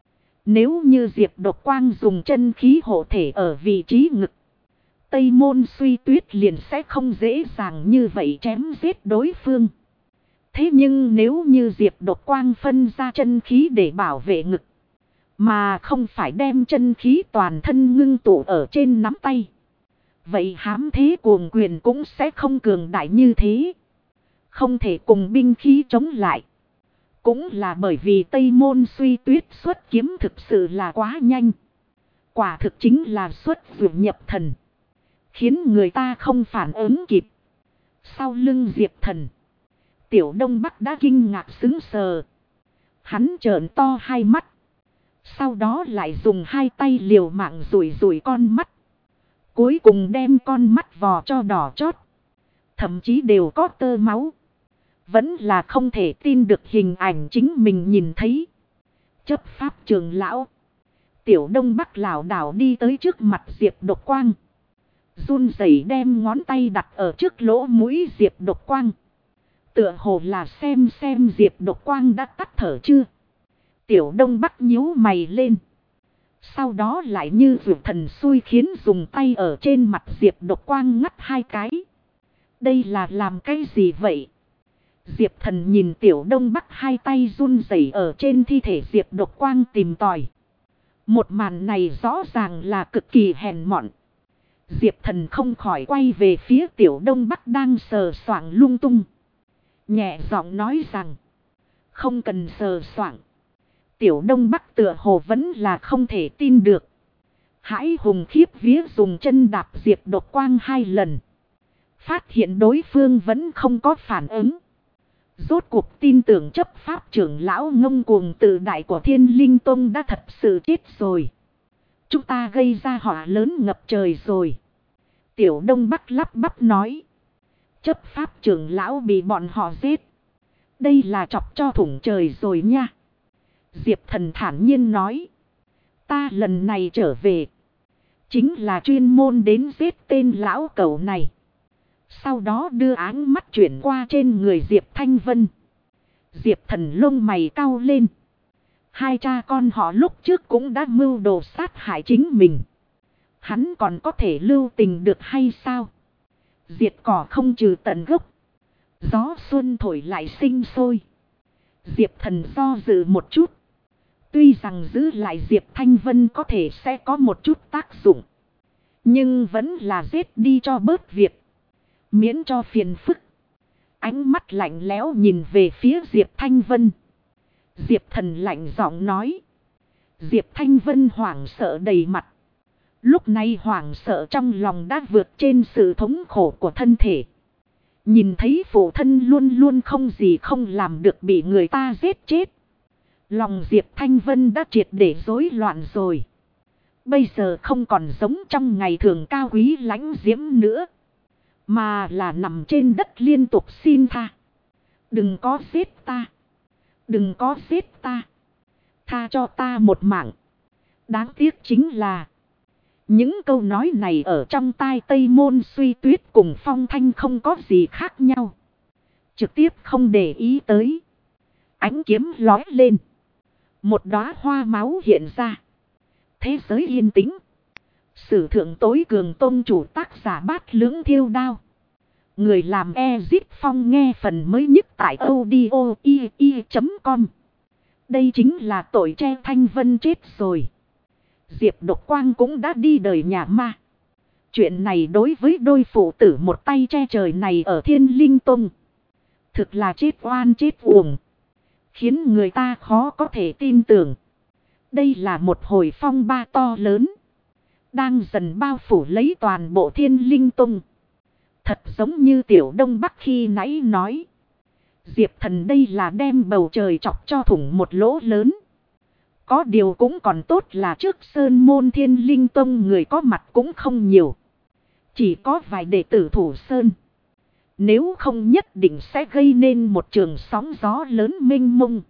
Nếu như Diệp Độc Quang dùng chân khí hộ thể ở vị trí ngực, Tây Môn Suy Tuyết liền sẽ không dễ dàng như vậy chém giết đối phương. Thế nhưng nếu như Diệp Độc Quang phân ra chân khí để bảo vệ ngực, mà không phải đem chân khí toàn thân ngưng tụ ở trên nắm tay, vậy hám thế cuồng quyền cũng sẽ không cường đại như thế. Không thể cùng binh khí chống lại. Cũng là bởi vì Tây Môn Suy Tuyết xuất kiếm thực sự là quá nhanh. Quả thực chính là xuất vượt nhập thần, khiến người ta không phản ứng kịp. Sau lưng Diệp Thần, Tiểu Đông Bắc đã kinh ngạc sững sờ. Hắn trợn to hai mắt. Sau đó lại dùng hai tay liều mạng rủi con mắt. Cuối cùng đem con mắt vò cho đỏ chót. Thậm chí đều có tơ máu. Vẫn là không thể tin được hình ảnh chính mình nhìn thấy. Chấp pháp trưởng lão, Tiểu Đông Bắc lảo đảo đi tới trước mặt Diệp Độc Quang. Run rẩy đem ngón tay đặt ở trước lỗ mũi Diệp Độc Quang. Tựa hồ là xem Diệp Độc Quang đã tắt thở chưa. Tiểu Đông Bắc nhíu mày lên. Sau đó lại như vượt thần xui khiến dùng tay ở trên mặt Diệp Độc Quang ngắt 2 cái. Đây là làm cái gì vậy? Diệp Thần nhìn Tiểu Đông Bắc 2 tay run rẩy ở trên thi thể Diệp Độc Quang tìm tòi. Một màn này rõ ràng là cực kỳ hèn mọn. Diệp Thần không khỏi quay về phía Tiểu Đông Bắc đang sờ soạng lung tung. Nhẹ giọng nói rằng, không cần sờ soạng. Tiểu Đông Bắc tựa hồ vẫn là không thể tin được. Hãi hùng khiếp vía dùng chân đạp Diệp Độc Quang 2 lần. Phát hiện đối phương vẫn không có phản ứng. Rốt cuộc tin tưởng chấp pháp trưởng lão ngông cuồng tự đại của Thiên Linh Tông đã thật sự chết rồi. Chúng ta gây ra họa lớn ngập trời rồi. Tiểu Đông Bắc lắp bắp nói. Chấp pháp trưởng lão bị bọn họ giết. Đây là chọc cho thủng trời rồi nha. Diệp Thần thản nhiên nói. Ta lần này trở về. Chính là chuyên môn đến giết tên lão cẩu này. Sau đó đưa áng mắt chuyển qua trên người Diệp Thanh Vân. Diệp Thần lông mày cau lên. 2 cha con họ lúc trước cũng đã mưu đồ sát hại chính mình. Hắn còn có thể lưu tình được hay sao? Diệt cỏ không trừ tận gốc. Gió xuân thổi lại sinh sôi. Diệp Thần do dự một chút. Tuy rằng giữ lại Diệp Thanh Vân có thể sẽ có một chút tác dụng. Nhưng vẫn là giết đi cho bớt việc. Miễn cho phiền phức. Ánh mắt lạnh lẽo nhìn về phía Diệp Thanh Vân. Diệp Thần lạnh giọng nói. Diệp Thanh Vân hoảng sợ đầy mặt. Lúc này hoảng sợ trong lòng đã vượt trên sự thống khổ của thân thể. Nhìn thấy phụ thân luôn luôn không gì không làm được bị người ta giết chết. Lòng Diệp Thanh Vân đã triệt để rối loạn rồi. Bây giờ không còn giống trong ngày thường cao quý lãnh diễm nữa. Mà là nằm trên đất liên tục xin tha. Đừng có giết ta. Đừng có giết ta. Tha cho ta một mạng. Đáng tiếc chính là. Những câu nói này ở trong tai Tây Môn Suy Tuyết cùng Phong Thanh không có gì khác nhau. Trực tiếp không để ý tới. Ánh kiếm lói lên. Một đóa hoa máu hiện ra. Thế giới yên tĩnh. Sử thượng tối cường tôn chủ tác giả Bát Lưỡng Thiêu Đao. Người làm Ezip Phong nghe phần mới nhất tại audio.com. Đây chính là tội che Thanh Vân chết rồi. Diệp Độc Quang cũng đã đi đời nhà ma. Chuyện này đối với đôi phụ tử một tay che trời này ở Thiên Linh Tông. Thực là chết oan chết uổng. Khiến người ta khó có thể tin tưởng. Đây là một hồi phong ba to lớn. Đang dần bao phủ lấy toàn bộ Thiên Linh Tông. Thật giống như Tiểu Đông Bắc khi nãy nói. Diệp Thần đây là đem bầu trời chọc cho thủng một lỗ lớn. Có điều cũng còn tốt là trước Sơn Môn Thiên Linh Tông người có mặt cũng không nhiều. Chỉ có vài đệ tử thủ Sơn. Nếu không nhất định sẽ gây nên một trường sóng gió lớn mênh mông.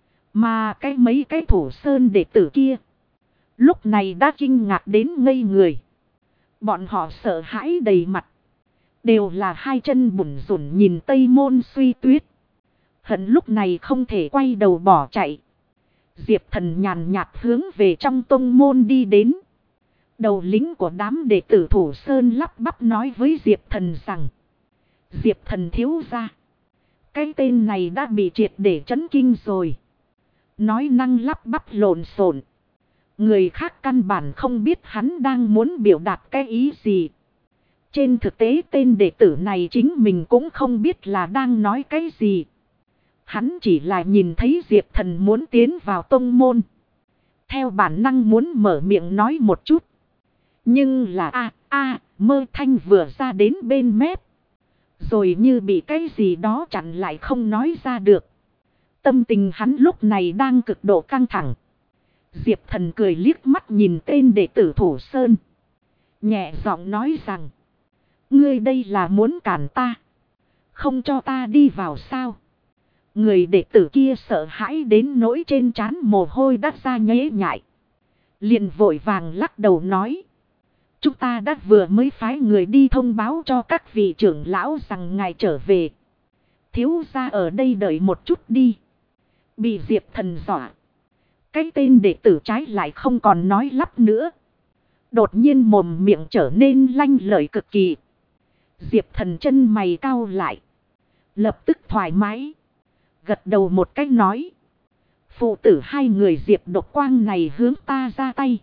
Mà mấy cái thủ Sơn đệ tử kia. Lúc này đã kinh ngạc đến ngây người. Bọn họ sợ hãi đầy mặt. Đều là 2 chân bủn rủn nhìn Tây Môn Suy Tuyết. Hận lúc này không thể quay đầu bỏ chạy. Diệp Thần nhàn nhạt hướng về trong tông môn đi đến. Đầu lính của đám đệ tử thủ Sơn lắp bắp nói với Diệp Thần rằng. Diệp Thần thiếu ra. Cái tên này đã bị triệt để chấn kinh rồi. Nói năng lắp bắp lộn xộn. Người khác căn bản không biết hắn đang muốn biểu đạt cái ý gì. Trên thực tế tên đệ tử này chính mình cũng không biết là đang nói cái gì. Hắn chỉ là nhìn thấy Diệp Thần muốn tiến vào tông môn. Theo bản năng muốn mở miệng nói một chút. Nhưng là mơ thanh vừa ra đến bên mép. Rồi như bị cái gì đó chặn lại không nói ra được. Tâm tình hắn lúc này đang cực độ căng thẳng. Diệp Thần cười liếc mắt nhìn tên đệ tử thủ Sơn. Nhẹ giọng nói rằng. Ngươi đây là muốn cản ta. Không cho ta đi vào sao. Người đệ tử kia sợ hãi đến nỗi trên trán mồ hôi đắt ra nhễ nhại. Liền vội vàng lắc đầu nói. Chúng ta đã vừa mới phái người đi thông báo cho các vị trưởng lão rằng ngài trở về. Thiếu gia ở đây đợi một chút đi. Bị Diệp Thần dọa. Cái tên đệ tử trái lại không còn nói lắp nữa. Đột nhiên mồm miệng trở nên lanh lợi cực kỳ. Diệp Thần chân mày cau lại. Lập tức thoải mái. Gật đầu một cách nói. Phụ tử hai người Diệp Độc Quang này hướng ta ra tay.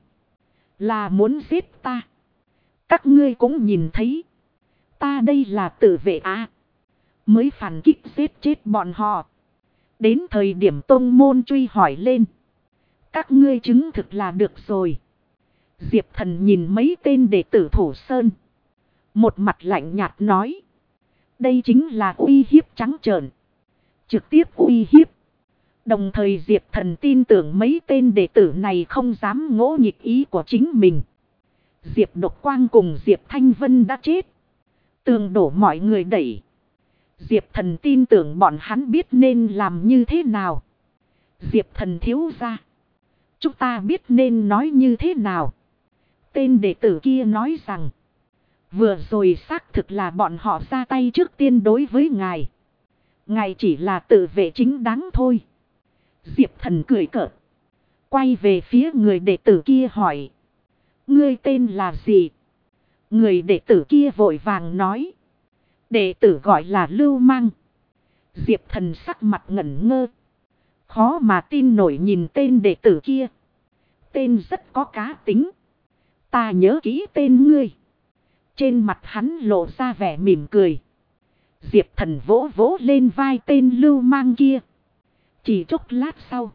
Là muốn giết ta. Các ngươi cũng nhìn thấy. Ta đây là tự vệ à. Mới phản kích giết chết bọn họ. Đến thời điểm tông môn truy hỏi lên. Các ngươi chứng thực là được rồi. Diệp Thần nhìn mấy tên đệ tử Thủ Sơn. Một mặt lạnh nhạt nói. Đây chính là uy hiếp trắng trợn. Trực tiếp uy hiếp. Đồng thời Diệp Thần tin tưởng mấy tên đệ tử này không dám ngỗ nghịch ý của chính mình. Diệp Độc Quang cùng Diệp Thanh Vân đã chết. Tường đổ mọi người đẩy. Diệp Thần tin tưởng bọn hắn biết nên làm như thế nào. Diệp Thần thiếu ra. Chúng ta biết nên nói như thế nào. Tên đệ tử kia nói rằng. Vừa rồi xác thực là bọn họ ra tay trước tiên đối với ngài. Ngài chỉ là tự vệ chính đáng thôi. Diệp Thần cười cợt. Quay về phía người đệ tử kia hỏi. Ngươi tên là gì? Người đệ tử kia vội vàng nói. Đệ tử gọi là Lưu Mang. Diệp Thần sắc mặt ngẩn ngơ. Khó mà tin nổi nhìn tên đệ tử kia. Tên rất có cá tính. Ta nhớ kỹ tên ngươi. Trên mặt hắn lộ ra vẻ mỉm cười. Diệp Thần vỗ vỗ lên vai tên Lưu Mang kia. Chỉ chốc lát sau.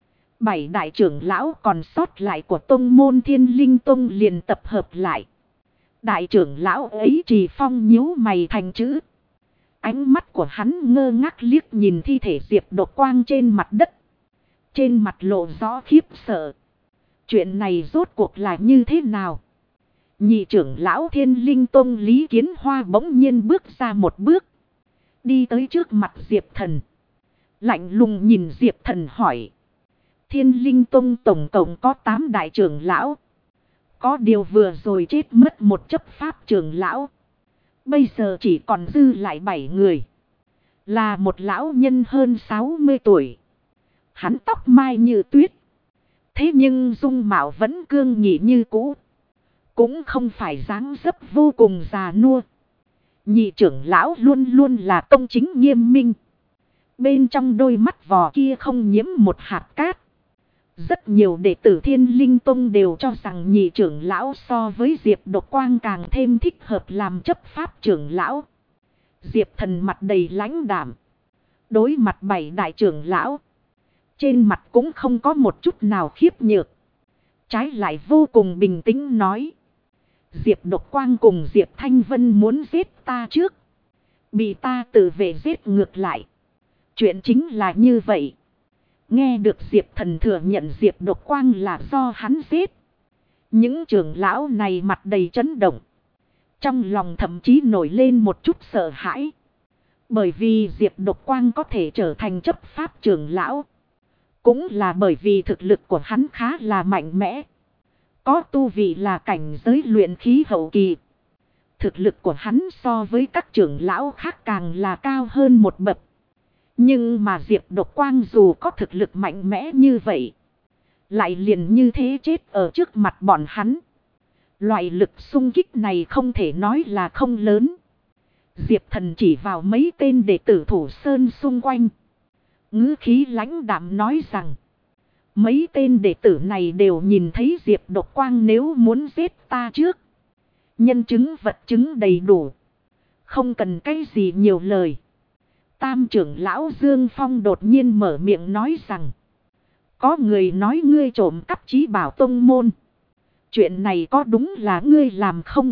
7 đại trưởng lão còn sót lại của tông môn Thiên Linh Tông liền tập hợp lại. Đại trưởng lão ấy Trì Phong nhíu mày thành chữ. Ánh mắt của hắn ngơ ngác liếc nhìn thi thể Diệp Độc Quang trên mặt đất. Trên mặt lộ rõ khiếp sợ. Chuyện này rốt cuộc là như thế nào? Nhị trưởng lão Thiên Linh Tông Lý Kiến Hoa bỗng nhiên bước ra một bước. Đi tới trước mặt Diệp Thần. Lạnh lùng nhìn Diệp Thần hỏi. Thiên Linh Tông tổng cộng có 8 đại trưởng lão. Có điều vừa rồi chết mất một chấp pháp trưởng lão. Bây giờ chỉ còn dư lại 7 người. Là một lão nhân hơn 60 tuổi. Hắn tóc mai như tuyết. Thế nhưng dung mạo vẫn cương nghị như cũ. Cũng không phải dáng dấp vô cùng già nua. Nhị trưởng lão luôn luôn là công chính nghiêm minh. Bên trong đôi mắt vò kia không nhiễm một hạt cát. Rất nhiều đệ tử Thiên Linh Tông đều cho rằng nhị trưởng lão so với Diệp Độc Quang càng thêm thích hợp làm chấp pháp trưởng lão. Diệp Thần mặt đầy lãnh đạm. Đối mặt 7 đại trưởng lão. Trên mặt cũng không có một chút nào khiếp nhược. Trái lại vô cùng bình tĩnh nói. Diệp Độc Quang cùng Diệp Thanh Vân muốn giết ta trước. Bị ta tự vệ giết ngược lại. Chuyện chính là như vậy. Nghe được Diệp Thần thừa nhận Diệp Độc Quang là do hắn giết. Những trưởng lão này mặt đầy chấn động. Trong lòng thậm chí nổi lên một chút sợ hãi. Bởi vì Diệp Độc Quang có thể trở thành chấp pháp trưởng lão. Cũng là bởi vì thực lực của hắn khá là mạnh mẽ. Có tu vị là cảnh giới luyện khí hậu kỳ. Thực lực của hắn so với các trưởng lão khác càng là cao hơn một bậc. Nhưng mà Diệp Độc Quang dù có thực lực mạnh mẽ như vậy. Lại liền như thế chết ở trước mặt bọn hắn. Loại lực xung kích này không thể nói là không lớn. Diệp Thần chỉ vào mấy tên đệ tử Thủ Sơn xung quanh. Ngữ khí lãnh đạm nói rằng. Mấy tên đệ tử này đều nhìn thấy Diệp Độc Quang nếu muốn giết ta trước. Nhân chứng vật chứng đầy đủ. Không cần cái gì nhiều lời. Tam trưởng lão Dương Phong đột nhiên mở miệng nói rằng. Có người nói ngươi trộm cắp Chí Bảo Tông môn. Chuyện này có đúng là ngươi làm không?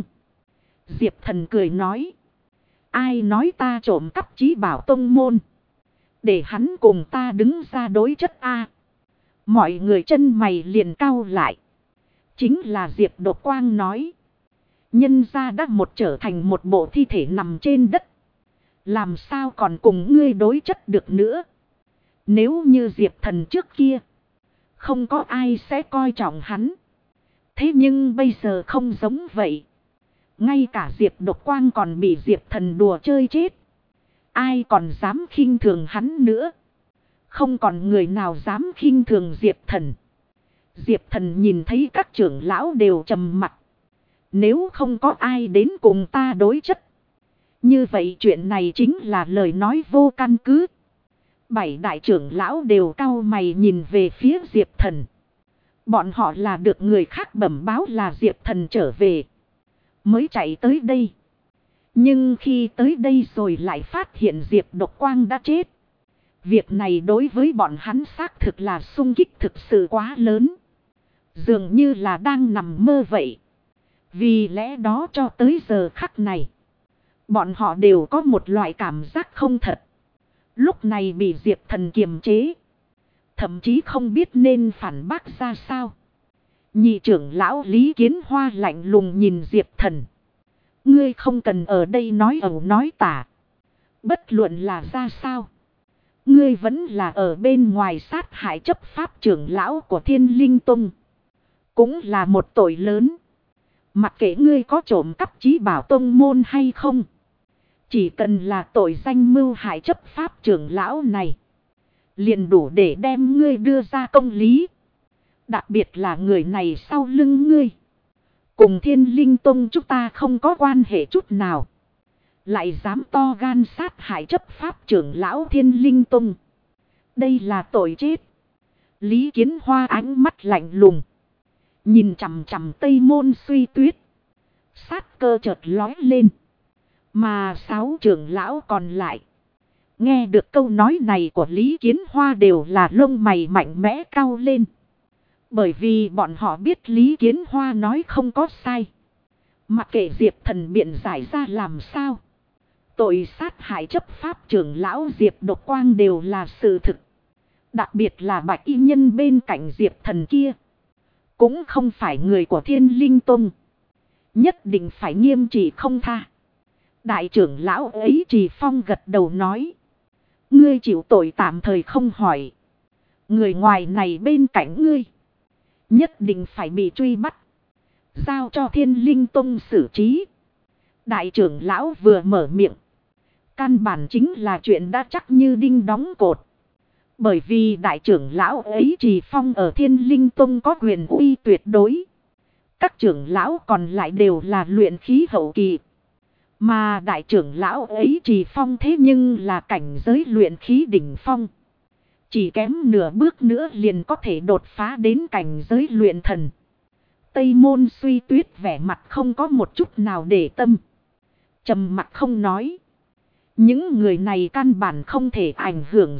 Diệp Thần cười nói. Ai nói ta trộm cắp Chí Bảo Tông môn? Để hắn cùng ta đứng ra đối chất a. Mọi người chân mày liền cau lại. Chính là Diệp Độc Quang nói. Nhân gia đã trở thành một bộ thi thể nằm trên đất. Làm sao còn cùng ngươi đối chất được nữa? Nếu như Diệp Thần trước kia. Không có ai sẽ coi trọng hắn. Thế nhưng bây giờ không giống vậy. Ngay cả Diệp Độc Quang còn bị Diệp Thần đùa chơi chết. Ai còn dám khinh thường hắn nữa. Không còn người nào dám khinh thường Diệp Thần. Diệp Thần nhìn thấy các trưởng lão đều trầm mặc. Nếu không có ai đến cùng ta đối chất. Như vậy chuyện này chính là lời nói vô căn cứ. 7 đại trưởng lão đều cau mày nhìn về phía Diệp Thần. Bọn họ là được người khác bẩm báo là Diệp Thần trở về. Mới chạy tới đây. Nhưng khi tới đây rồi lại phát hiện Diệp Độc Quang đã chết. Việc này đối với bọn hắn xác thực là xung kích thực sự quá lớn. Dường như là đang nằm mơ vậy. Vì lẽ đó cho tới giờ khắc này. Bọn họ đều có một loại cảm giác không thật. Lúc này bị Diệp Thần kiềm chế. Thậm chí không biết nên phản bác ra sao. Nhị trưởng lão Lý Kiến Hoa lạnh lùng nhìn Diệp Thần. Ngươi không cần ở đây nói ẩu nói tả. Bất luận là ra sao. Ngươi vẫn là ở bên ngoài sát hại chấp pháp trưởng lão của Thiên Linh Tông. Cũng là một tội lớn. Mặc kệ ngươi có trộm cắp chí bảo tông môn hay không. Chỉ cần là tội danh mưu hại chấp pháp trưởng lão này. Liền đủ để đem ngươi đưa ra công lý. Đặc biệt là người này sau lưng ngươi. Cùng Thiên Linh Tông chúng ta không có quan hệ chút nào. Lại dám to gan sát hại chấp pháp trưởng lão Thiên Linh Tông. Đây là tội chết. Lý Kiến Hoa ánh mắt lạnh lùng. Nhìn chằm chằm Tây Môn Suy Tuyết. Sát cơ chợt lói lên. Mà 6 trưởng lão còn lại. Nghe được câu nói này của Lý Kiến Hoa đều là lông mày mạnh mẽ cau lên. Bởi vì bọn họ biết Lý Kiến Hoa nói không có sai. Mặc kệ Diệp Thần biện giải ra làm sao. Tội sát hại chấp pháp trưởng lão Diệp Độc Quang đều là sự thực. Đặc biệt là bạch y nhân bên cạnh Diệp Thần kia. Cũng không phải người của Thiên Linh Tông. Nhất định phải nghiêm trị không tha. Đại trưởng lão ấy Trì Phong gật đầu nói. Ngươi chịu tội tạm thời không hỏi. Người ngoài này bên cạnh ngươi. Nhất định phải bị truy bắt. Giao cho Thiên Linh Tông xử trí. Đại trưởng lão vừa mở miệng. Căn bản chính là chuyện đã chắc như đinh đóng cột. Bởi vì đại trưởng lão ấy Trì Phong ở Thiên Linh Tông có quyền uy tuyệt đối. Các trưởng lão còn lại đều là luyện khí hậu kỳ. Mà đại trưởng lão ấy Trì Phong thế nhưng là cảnh giới luyện khí đỉnh phong. Chỉ kém nửa bước nữa liền có thể đột phá đến cảnh giới luyện thần. Tây Môn Suy Tuyết vẻ mặt không có một chút nào để tâm. Trầm mặt không nói. Những người này căn bản không thể ảnh hưởng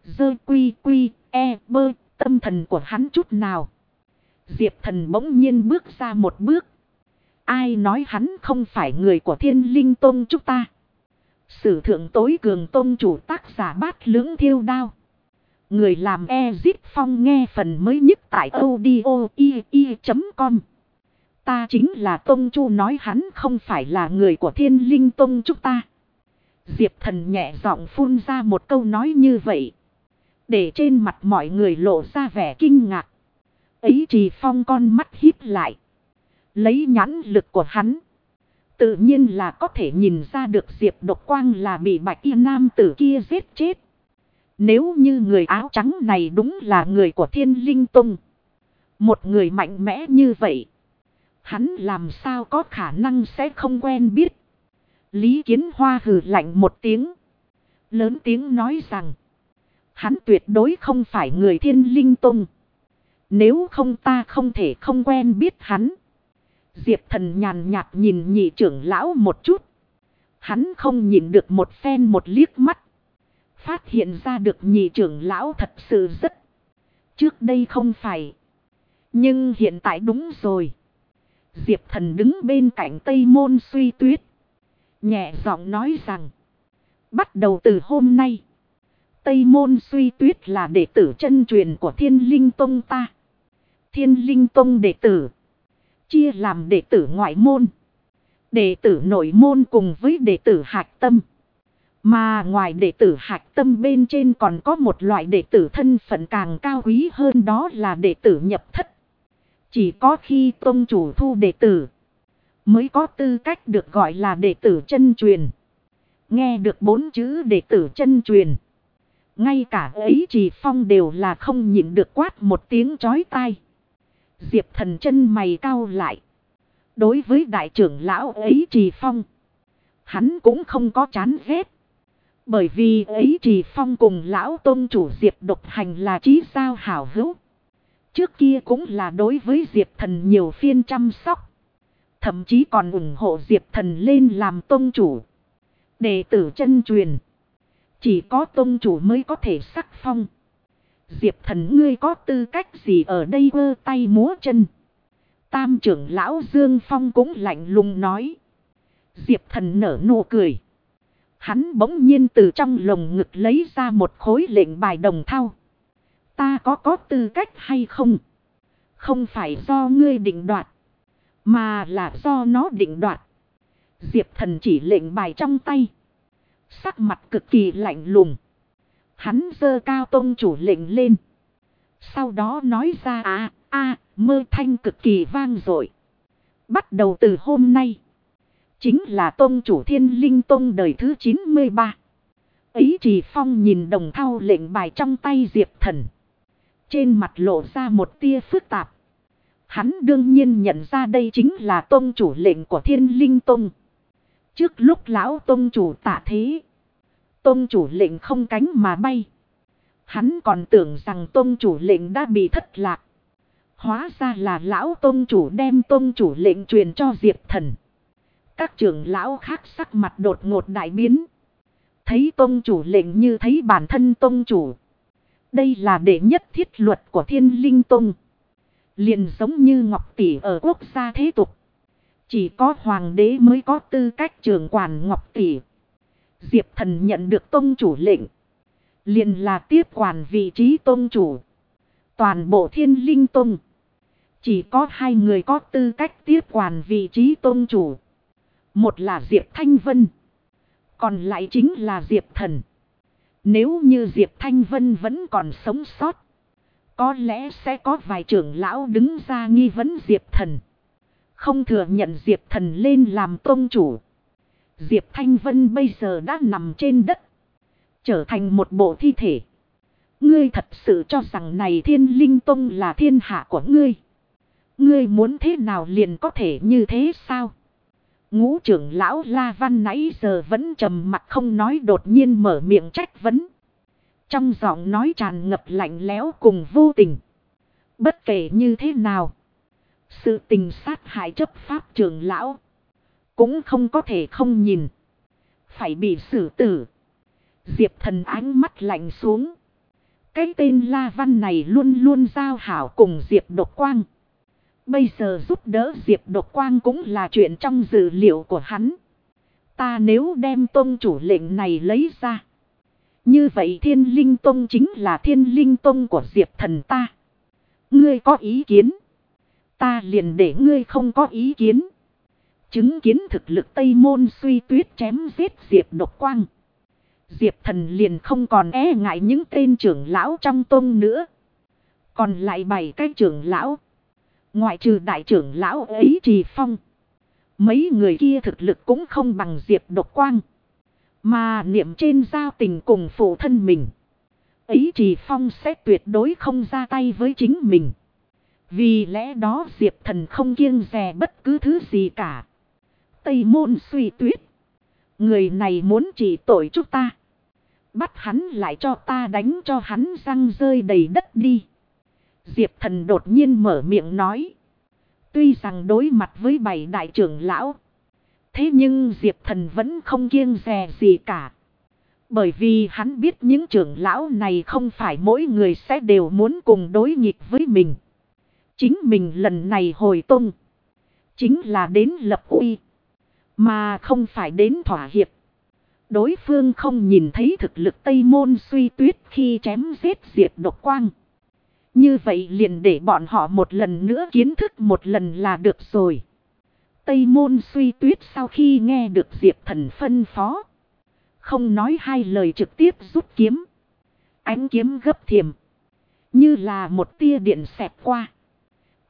tâm thần của hắn chút nào. Diệp Thần bỗng nhiên bước ra một bước. Ai nói hắn không phải người của Thiên Linh Tông chúng ta. Sử thượng tối cường tông chủ tác giả Bát Lưỡng Thiêu Đao. Người làm Ezip Phong nghe phần mới nhất tại audio.com. Ta chính là Tông Chu nói hắn không phải là người của Thiên Linh Tông chúng ta. Diệp Thần nhẹ giọng phun ra một câu nói như vậy. Để trên mặt mọi người lộ ra vẻ kinh ngạc. Ấy Trì Phong con mắt híp lại. Lấy nhãn lực của hắn. Tự nhiên là có thể nhìn ra được Diệp Độc Quang là bị bạch y nam tử kia giết chết. Nếu như người áo trắng này đúng là người của Thiên Linh Tông. Một người mạnh mẽ như vậy. Hắn làm sao có khả năng sẽ không quen biết. Lý Kiến Hoa hừ lạnh một tiếng. Lớn tiếng nói rằng. Hắn tuyệt đối không phải người Thiên Linh Tông. Nếu không ta không thể không quen biết hắn. Diệp Thần nhàn nhạt nhìn nhị trưởng lão một chút. Hắn không nhìn được một phen một liếc mắt. Phát hiện ra được nhị trưởng lão thật sự rất. Trước đây không phải. Nhưng hiện tại đúng rồi. Diệp Thần đứng bên cạnh Tây Môn Suy Tuyết. Nhẹ giọng nói rằng. Bắt đầu từ hôm nay. Tây Môn Suy Tuyết là đệ tử chân truyền của Thiên Linh Tông ta. Thiên Linh Tông đệ tử. Chia làm đệ tử ngoại môn. Đệ tử nội môn cùng với đệ tử hạch tâm. Mà ngoài đệ tử hạch tâm bên trên còn có một loại đệ tử thân phận càng cao quý hơn đó là đệ tử nhập thất. Chỉ có khi tông chủ thu đệ tử, mới có tư cách được gọi là đệ tử chân truyền. Nghe được 4 chữ đệ tử chân truyền, ngay cả ấy Trì Phong đều là không nhịn được quát một tiếng chói tai. Diệp Thần chân mày cau lại. Đối với đại trưởng lão ấy Trì Phong, hắn cũng không có chán ghét. Bởi vì ấy Trì Phong cùng lão tôn chủ Diệp Độc Hành là chí giao hảo hữu. Trước kia cũng là đối với Diệp Thần nhiều phiên chăm sóc. Thậm chí còn ủng hộ Diệp Thần lên làm tôn chủ. Đệ tử chân truyền, chỉ có tôn chủ mới có thể sắc phong. Diệp Thần ngươi có tư cách gì ở đây ơ tay múa chân? Tam trưởng lão Dương Phong cũng lạnh lùng nói. Diệp Thần nở nụ cười. Hắn bỗng nhiên từ trong lồng ngực lấy ra một khối lệnh bài đồng thau. Ta có tư cách hay không? Không phải do ngươi định đoạt, mà là do nó định đoạt. Diệp Thần chỉ lệnh bài trong tay, sắc mặt cực kỳ lạnh lùng. Hắn giơ cao tôn chủ lệnh lên. Sau đó nói ra mơ thanh cực kỳ vang dội. Bắt đầu từ hôm nay, chính là tôn chủ Thiên Linh Tông đời thứ 93. Ấy Trì Phong nhìn đồng thau lệnh bài trong tay Diệp Thần, trên mặt lộ ra một tia phức tạp. Hắn đương nhiên nhận ra đây chính là tôn chủ lệnh của Thiên Linh Tông. Trước lúc lão tôn chủ tạ thế, tôn chủ lệnh không cánh mà bay. Hắn còn tưởng rằng tôn chủ lệnh đã bị thất lạc. Hóa ra là lão tôn chủ đem tôn chủ lệnh truyền cho Diệp Thần. Các trưởng lão khác sắc mặt đột ngột đại biến. Thấy tôn chủ lệnh như thấy bản thân tôn chủ. Đây là đệ nhất thiết luật của Thiên Linh Tông. Liền giống như Ngọc Tỷ ở quốc gia thế tục. Chỉ có hoàng đế mới có tư cách trưởng quản Ngọc Tỷ. Diệp Thần nhận được tôn chủ lệnh, liền là tiếp quản vị trí tôn chủ. Toàn bộ Thiên Linh Tông, chỉ có 2 người có tư cách tiếp quản vị trí tôn chủ. Một là Diệp Thanh Vân, còn lại chính là Diệp Thần. Nếu như Diệp Thanh Vân vẫn còn sống sót, có lẽ sẽ có vài trưởng lão đứng ra nghi vấn Diệp Thần, không thừa nhận Diệp Thần lên làm tôn chủ. Diệp Thanh Vân bây giờ đã nằm trên đất, trở thành một bộ thi thể. Ngươi thật sự cho rằng này Thiên Linh Tông là thiên hạ của ngươi? Ngươi muốn thế nào liền có thể như thế sao? Ngũ trưởng lão La Văn nãy giờ vẫn trầm mặc không nói, đột nhiên mở miệng trách vấn. Trong giọng nói tràn ngập lạnh lẽo cùng vô tình. Bất kể như thế nào, sự tình sát hại chấp pháp trưởng lão cũng không có thể không nhìn, phải bị xử tử. Diệp Thần ánh mắt lạnh xuống. Cái tên La Văn này luôn luôn giao hảo cùng Diệp Độc Quang. Bây giờ giúp đỡ Diệp Độc Quang cũng là chuyện trong dự liệu của hắn. Ta nếu đem tôn chủ lệnh này lấy ra, như vậy Thiên Linh Tông chính là Thiên Linh Tông của Diệp Thần ta. Ngươi có ý kiến, ta liền để ngươi không có ý kiến. Chứng kiến thực lực Tây Môn Suy Tuyết chém giết Diệp Độc Quang, Diệp Thần liền không còn e ngại những tên trưởng lão trong tông nữa. Còn lại 7 cái trưởng lão, ngoại trừ đại trưởng lão ấy Trì Phong, mấy người kia thực lực cũng không bằng Diệp Độc Quang. Mà niệm trên giao tình cùng phụ thân mình, ấy Trì Phong sẽ tuyệt đối không ra tay với chính mình. Vì lẽ đó Diệp Thần không kiêng dè bất cứ thứ gì cả. Tây Môn Suy Tuyết, người này muốn trị tội chúng ta, bắt hắn lại cho ta đánh cho hắn răng rơi đầy đất đi. Diệp Thần đột nhiên mở miệng nói. Tuy rằng đối mặt với 7 đại trưởng lão, thế nhưng Diệp Thần vẫn không kiêng dè gì cả. Bởi vì hắn biết những trưởng lão này không phải mỗi người sẽ đều muốn cùng đối nghịch với mình. Chính mình lần này hồi tung, chính là đến lập uy, mà không phải đến thỏa hiệp. Đối phương không nhìn thấy thực lực Tây Môn Suy Tuyết khi chém giết Diệp Độc Quang, như vậy liền để bọn họ một lần nữa kiến thức một lần là được rồi. Tây Môn Suy Tuyết sau khi nghe được Diệp Thần phân phó, không nói hai lời trực tiếp rút kiếm. Ánh kiếm gấp thiềm, như là một tia điện xẹt qua.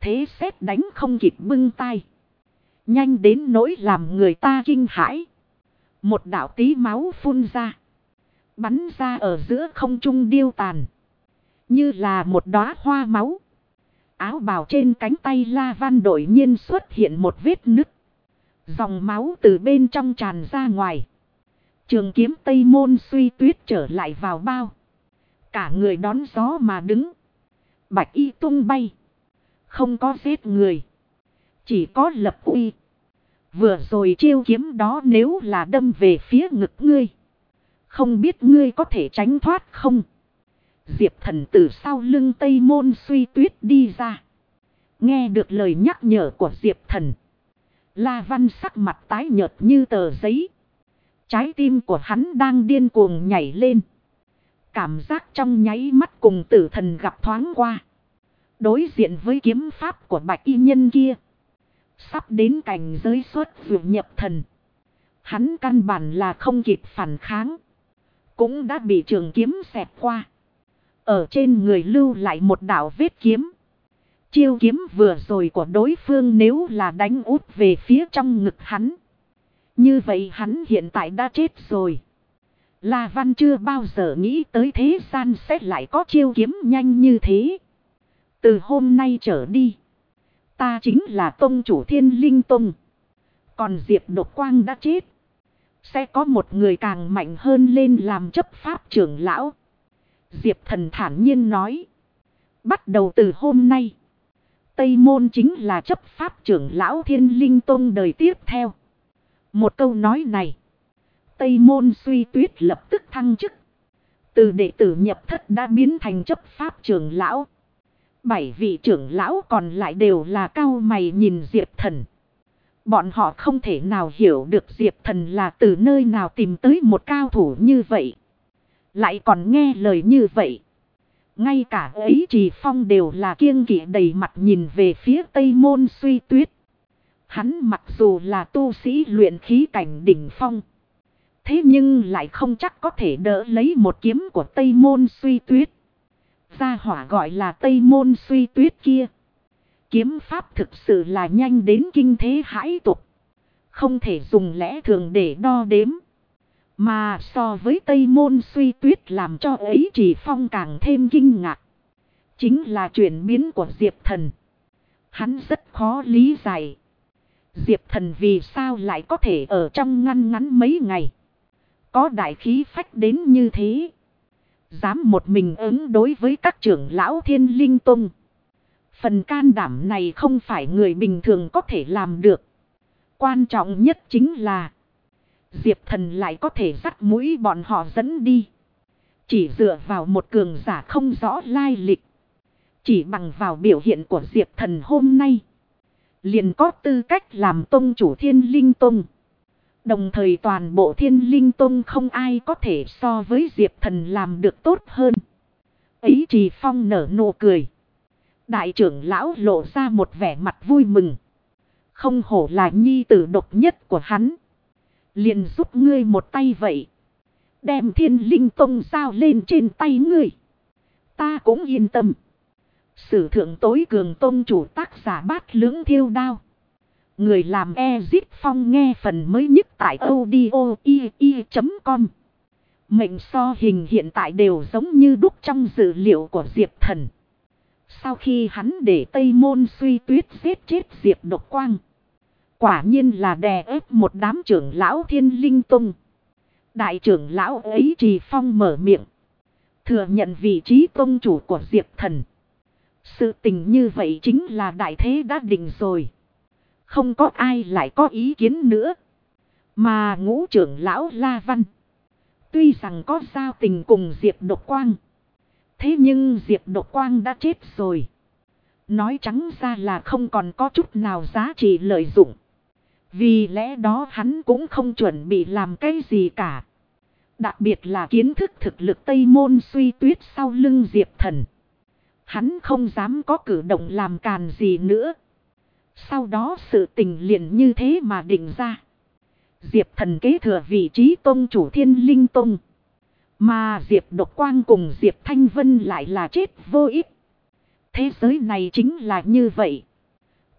thế sét đánh không kịp bưng tay. Nhanh đến nỗi làm người ta kinh hãi. Một đạo tí máu phun ra. Bắn ra ở giữa không trung điêu tàn. Như là một đóa hoa máu. Áo bào trên cánh tay La Văn đột nhiên xuất hiện một vết nứt. Dòng máu từ bên trong tràn ra ngoài. Trường kiếm Tây Môn Suy Tuyết trở lại vào bao. Cả người đón gió mà đứng. Bạch y tung bay. Không có giết người. Chỉ có lập uy. Vừa rồi chiêu kiếm đó nếu là đâm về phía ngực ngươi. Không biết ngươi có thể tránh thoát không? Diệp Thần từ sau lưng Tây Môn Suy Tuyết đi ra. Nghe được lời nhắc nhở của Diệp Thần. La Văn sắc mặt tái nhợt như tờ giấy. Trái tim của hắn đang điên cuồng nhảy lên. Cảm giác trong nháy mắt cùng tử thần gặp thoáng qua. Đối diện với kiếm pháp của bạch y nhân kia. Sắp đến cảnh giới xuất vượt nhập thần. Hắn căn bản là không kịp phản kháng. Cũng đã bị trường kiếm xẹt qua. Ở trên người lưu lại một đạo vết kiếm. Chiêu kiếm vừa rồi của đối phương nếu là đánh út về phía trong ngực hắn. Như vậy hắn hiện tại đã chết rồi. La Văn chưa bao giờ nghĩ tới thế gian sẽ lại có chiêu kiếm nhanh như thế. Từ hôm nay trở đi. Ta chính là tông chủ Thiên Linh Tông. Còn Diệp Độc Quang đã chết. Sẽ có một người càng mạnh hơn lên làm chấp pháp trưởng lão. Diệp Thần thản nhiên nói. Bắt đầu từ hôm nay. Tây Môn chính là chấp pháp trưởng lão Thiên Linh Tông đời tiếp theo. Một câu nói này. Tây Môn Suy Tuyết lập tức thăng chức. Từ đệ tử nhập thất đã biến thành chấp pháp trưởng lão. 7 vị trưởng lão còn lại đều là cao mày nhìn Diệp Thần. Bọn họ không thể nào hiểu được Diệp Thần là từ nơi nào tìm tới một cao thủ như vậy. Lại còn nghe lời như vậy. Ngay cả ấy Trì Phong đều là kiêng kỵ đầy mặt nhìn về phía Tây Môn Suy Tuyết. Hắn mặc dù là tu sĩ luyện khí cảnh đỉnh phong. Thế nhưng lại không chắc có thể đỡ lấy một kiếm của Tây Môn Suy Tuyết. Gia hỏa gọi là Tây Môn Suy Tuyết kia. Kiếm pháp thực sự là nhanh đến kinh thế hãi tục. Không thể dùng lẽ thường để đo đếm. Mà so với Tây Môn Suy Tuyết làm cho ấy Trì Phong càng thêm kinh ngạc. Chính là chuyển biến của Diệp Thần. Hắn rất khó lý giải. Diệp Thần vì sao lại có thể ở trong ngăn mấy ngày. Có đại khí phách đến như thế. Dám một mình ứng đối với các trưởng lão Thiên Linh Tông. Phần can đảm này không phải người bình thường có thể làm được. Quan trọng nhất chính là Diệp Thần lại có thể dắt mũi bọn họ dẫn đi. Chỉ dựa vào một cường giả không rõ lai lịch. Chỉ bằng vào biểu hiện của Diệp Thần hôm nay. Liền có tư cách làm tông chủ Thiên Linh Tông. Đồng thời toàn bộ Thiên Linh Tông không ai có thể so với Diệp Thần làm được tốt hơn. Ấy Trì Phong nở nụ cười. Đại trưởng lão lộ ra một vẻ mặt vui mừng. Không hổ là nhi tử độc nhất của hắn. Liền giúp ngươi một tay vậy. Đem Thiên Linh Tông giao lên trên tay ngươi. Ta cũng yên tâm. Sử thượng tối cường tông chủ tác giả Bát Lưỡng Thiêu Đao. Người làm Ezip Phong nghe phần mới nhất tại audio.com. Mệnh so hình hiện tại đều giống như đúc trong dữ liệu của Diệp Thần. Sau khi hắn để Tây Môn Suy Tuyết giết chết Diệp Độc Quang. Quả nhiên là đè ép một đám trưởng lão Thiên Linh Tông. Đại trưởng lão ấy Trì Phong mở miệng. Thừa nhận vị trí tông chủ của Diệp Thần. Sự tình như vậy chính là đại thế đã định rồi. Không có ai lại có ý kiến nữa. Mà ngũ trưởng lão La Văn. Tuy rằng có giao tình cùng Diệp Độc Quang. Thế nhưng Diệp Độc Quang đã chết rồi. Nói trắng ra là không còn có chút nào giá trị lợi dụng. Vì lẽ đó hắn cũng không chuẩn bị làm cái gì cả. Đặc biệt là kiến thức thực lực Tây Môn Suy Tuyết sau lưng Diệp Thần. Hắn không dám có cử động làm càn gì nữa. Sau đó sự tình liền như thế mà định ra. Diệp Thần kế thừa vị trí tông chủ Thiên Linh Tông. Mà Diệp Độc Quang cùng Diệp Thanh Vân lại là chết vô ích. Thế giới này chính là như vậy.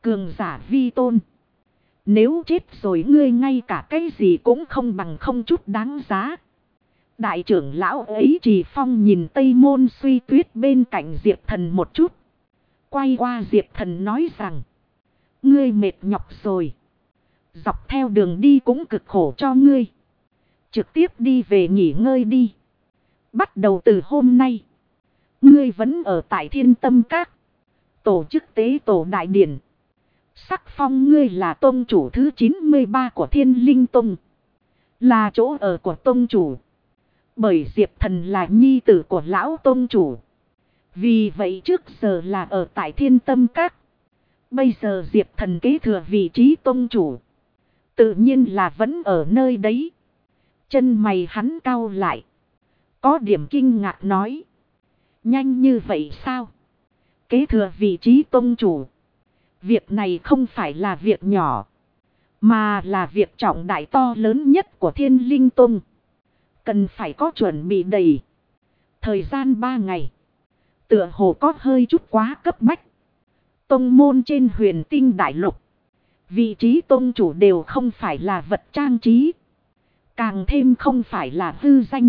Cường giả vi tôn. Nếu chết rồi ngươi ngay cả cái gì cũng không bằng, không chút đáng giá. Đại trưởng lão ấy Trì Phong nhìn Tây Môn Suy Tuyết bên cạnh Diệp Thần một chút. Quay qua Diệp Thần nói rằng. Ngươi mệt nhọc rồi. Dọc theo đường đi cũng cực khổ cho ngươi. Trực tiếp đi về nghỉ ngơi đi. Bắt đầu từ hôm nay. Ngươi vẫn ở tại Thiên Tâm Các. Tổ chức tế tổ đại điển. Sắc phong ngươi là tông chủ thứ 93 của Thiên Linh Tông. Là chỗ ở của tông chủ. Bởi Diệp Thần là nhi tử của lão tông chủ. Vì vậy trước giờ là ở tại Thiên Tâm Các. Bây giờ Diệp Thần kế thừa vị trí tông chủ. Tự nhiên là vẫn ở nơi đấy. Chân mày hắn cau lại. Có điểm kinh ngạc nói. Nhanh như vậy sao? Kế thừa vị trí tông chủ. Việc này không phải là việc nhỏ. Mà là việc trọng đại to lớn nhất của Thiên Linh Tông. Cần phải có chuẩn bị đầy. Thời gian 3 ngày. Tựa hồ có hơi chút quá cấp bách. Tông môn trên Huyền Tinh Đại Lục. Vị trí tông chủ đều không phải là vật trang trí. Càng thêm không phải là hư danh.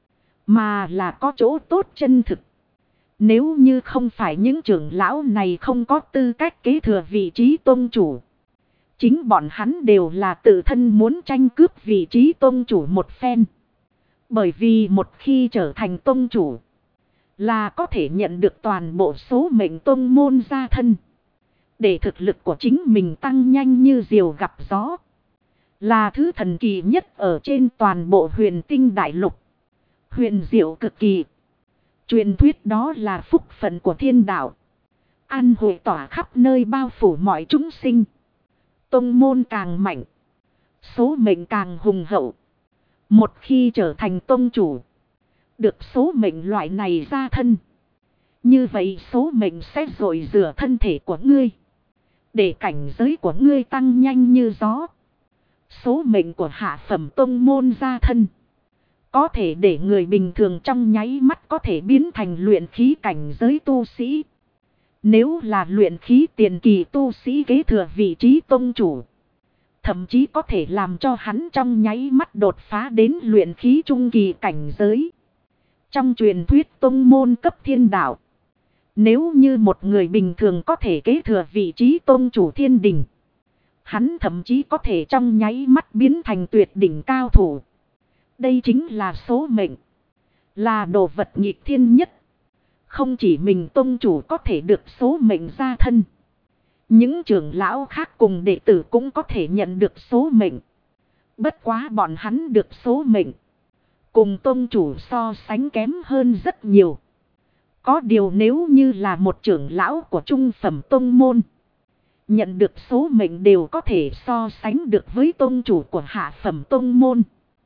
Mà là có chỗ tốt chân thực. Nếu như không phải những trưởng lão này không có tư cách kế thừa vị trí tông chủ. Chính bọn hắn đều là tự thân muốn tranh cướp vị trí tông chủ một phen. Bởi vì một khi trở thành tông chủ. Là có thể nhận được toàn bộ số mệnh tông môn gia thân. Để thực lực của chính mình tăng nhanh như diều gặp gió. Là thứ thần kỳ nhất ở trên toàn bộ Huyền Tinh Đại Lục. Huyền diệu cực kỳ. Truyền thuyết đó là phúc phận của thiên đạo. An hội tỏa khắp nơi bao phủ mọi chúng sinh. Tông môn càng mạnh. Số mệnh càng hùng hậu. Một khi trở thành tông chủ. Được số mệnh loại này ra thân. Như vậy số mệnh sẽ dội rửa thân thể của ngươi. Để cảnh giới của ngươi tăng nhanh như gió. Số mệnh của hạ phẩm tông môn ra thân. Có thể để người bình thường trong nháy mắt có thể biến thành luyện khí cảnh giới tu sĩ. Nếu là luyện khí tiền kỳ tu sĩ kế thừa vị trí tông chủ. Thậm chí có thể làm cho hắn trong nháy mắt đột phá đến luyện khí trung kỳ cảnh giới. Trong truyền thuyết tông môn cấp thiên đạo. Nếu như một người bình thường có thể kế thừa vị trí tông chủ thiên đình. Hắn thậm chí có thể trong nháy mắt biến thành tuyệt đỉnh cao thủ. Đây chính là số mệnh. Là đồ vật nghịch thiên nhất. Không chỉ mình tông chủ có thể được số mệnh gia thân. Những trưởng lão khác cùng đệ tử cũng có thể nhận được số mệnh. Bất quá bọn hắn được số mệnh. Cùng tông chủ so sánh kém hơn rất nhiều. Có điều nếu như là một trưởng lão của trung phẩm tông môn. Nhận được số mệnh đều có thể so sánh được với tông chủ của hạ phẩm tông môn.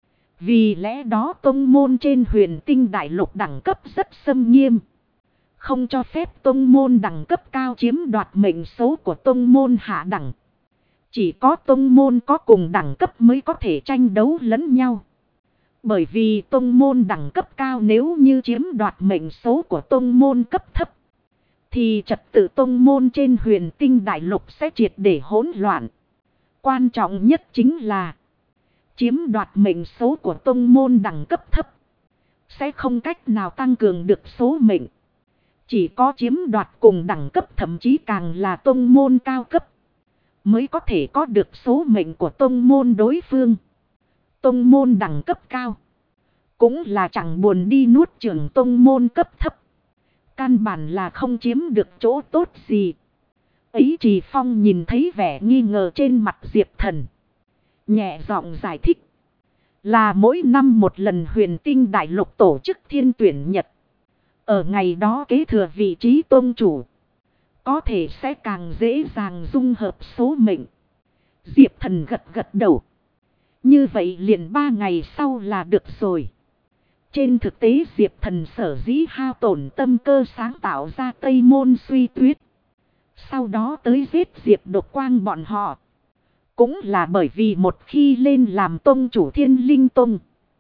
Vì lẽ đó tông môn trên Huyền Tinh Đại Lục đẳng cấp rất xâm nghiêm. Không cho phép tông môn đẳng cấp cao chiếm đoạt mệnh số của tông môn hạ đẳng. Chỉ có tông môn có cùng đẳng cấp mới có thể tranh đấu lẫn nhau. Bởi vì tông môn đẳng cấp cao nếu như chiếm đoạt mệnh số của tông môn cấp thấp. Thì trật tự tông môn trên Huyền Tinh Đại Lục sẽ triệt để hỗn loạn. Quan trọng nhất chính là chiếm đoạt mệnh số của tông môn đẳng cấp thấp. Sẽ không cách nào tăng cường được số mệnh. Chỉ có chiếm đoạt cùng đẳng cấp thậm chí càng là tông môn cao cấp. Mới có thể có được số mệnh của tông môn đối phương. Tông môn đẳng cấp cao. Cũng là chẳng buồn đi nuốt chửng tông môn cấp thấp. Căn bản là không chiếm được chỗ tốt gì. Ấy Trì Phong nhìn thấy vẻ nghi ngờ trên mặt Diệp Thần. Nhẹ giọng giải thích. Là mỗi năm một lần Huyền Tinh Đại Lục tổ chức thiên tuyển nhật. Ở ngày đó kế thừa vị trí tôn chủ. Có thể sẽ càng dễ dàng dung hợp số mệnh. Diệp Thần gật gật đầu. Như vậy liền 3 ngày sau là được rồi. Trên thực tế Diệp Thần sở dĩ hao tổn tâm cơ sáng tạo ra Tây Môn Suy Tuyết. Sau đó tới giết Diệp Độc Quang bọn họ. Cũng là bởi vì một khi lên làm tông chủ Thiên Linh Tông.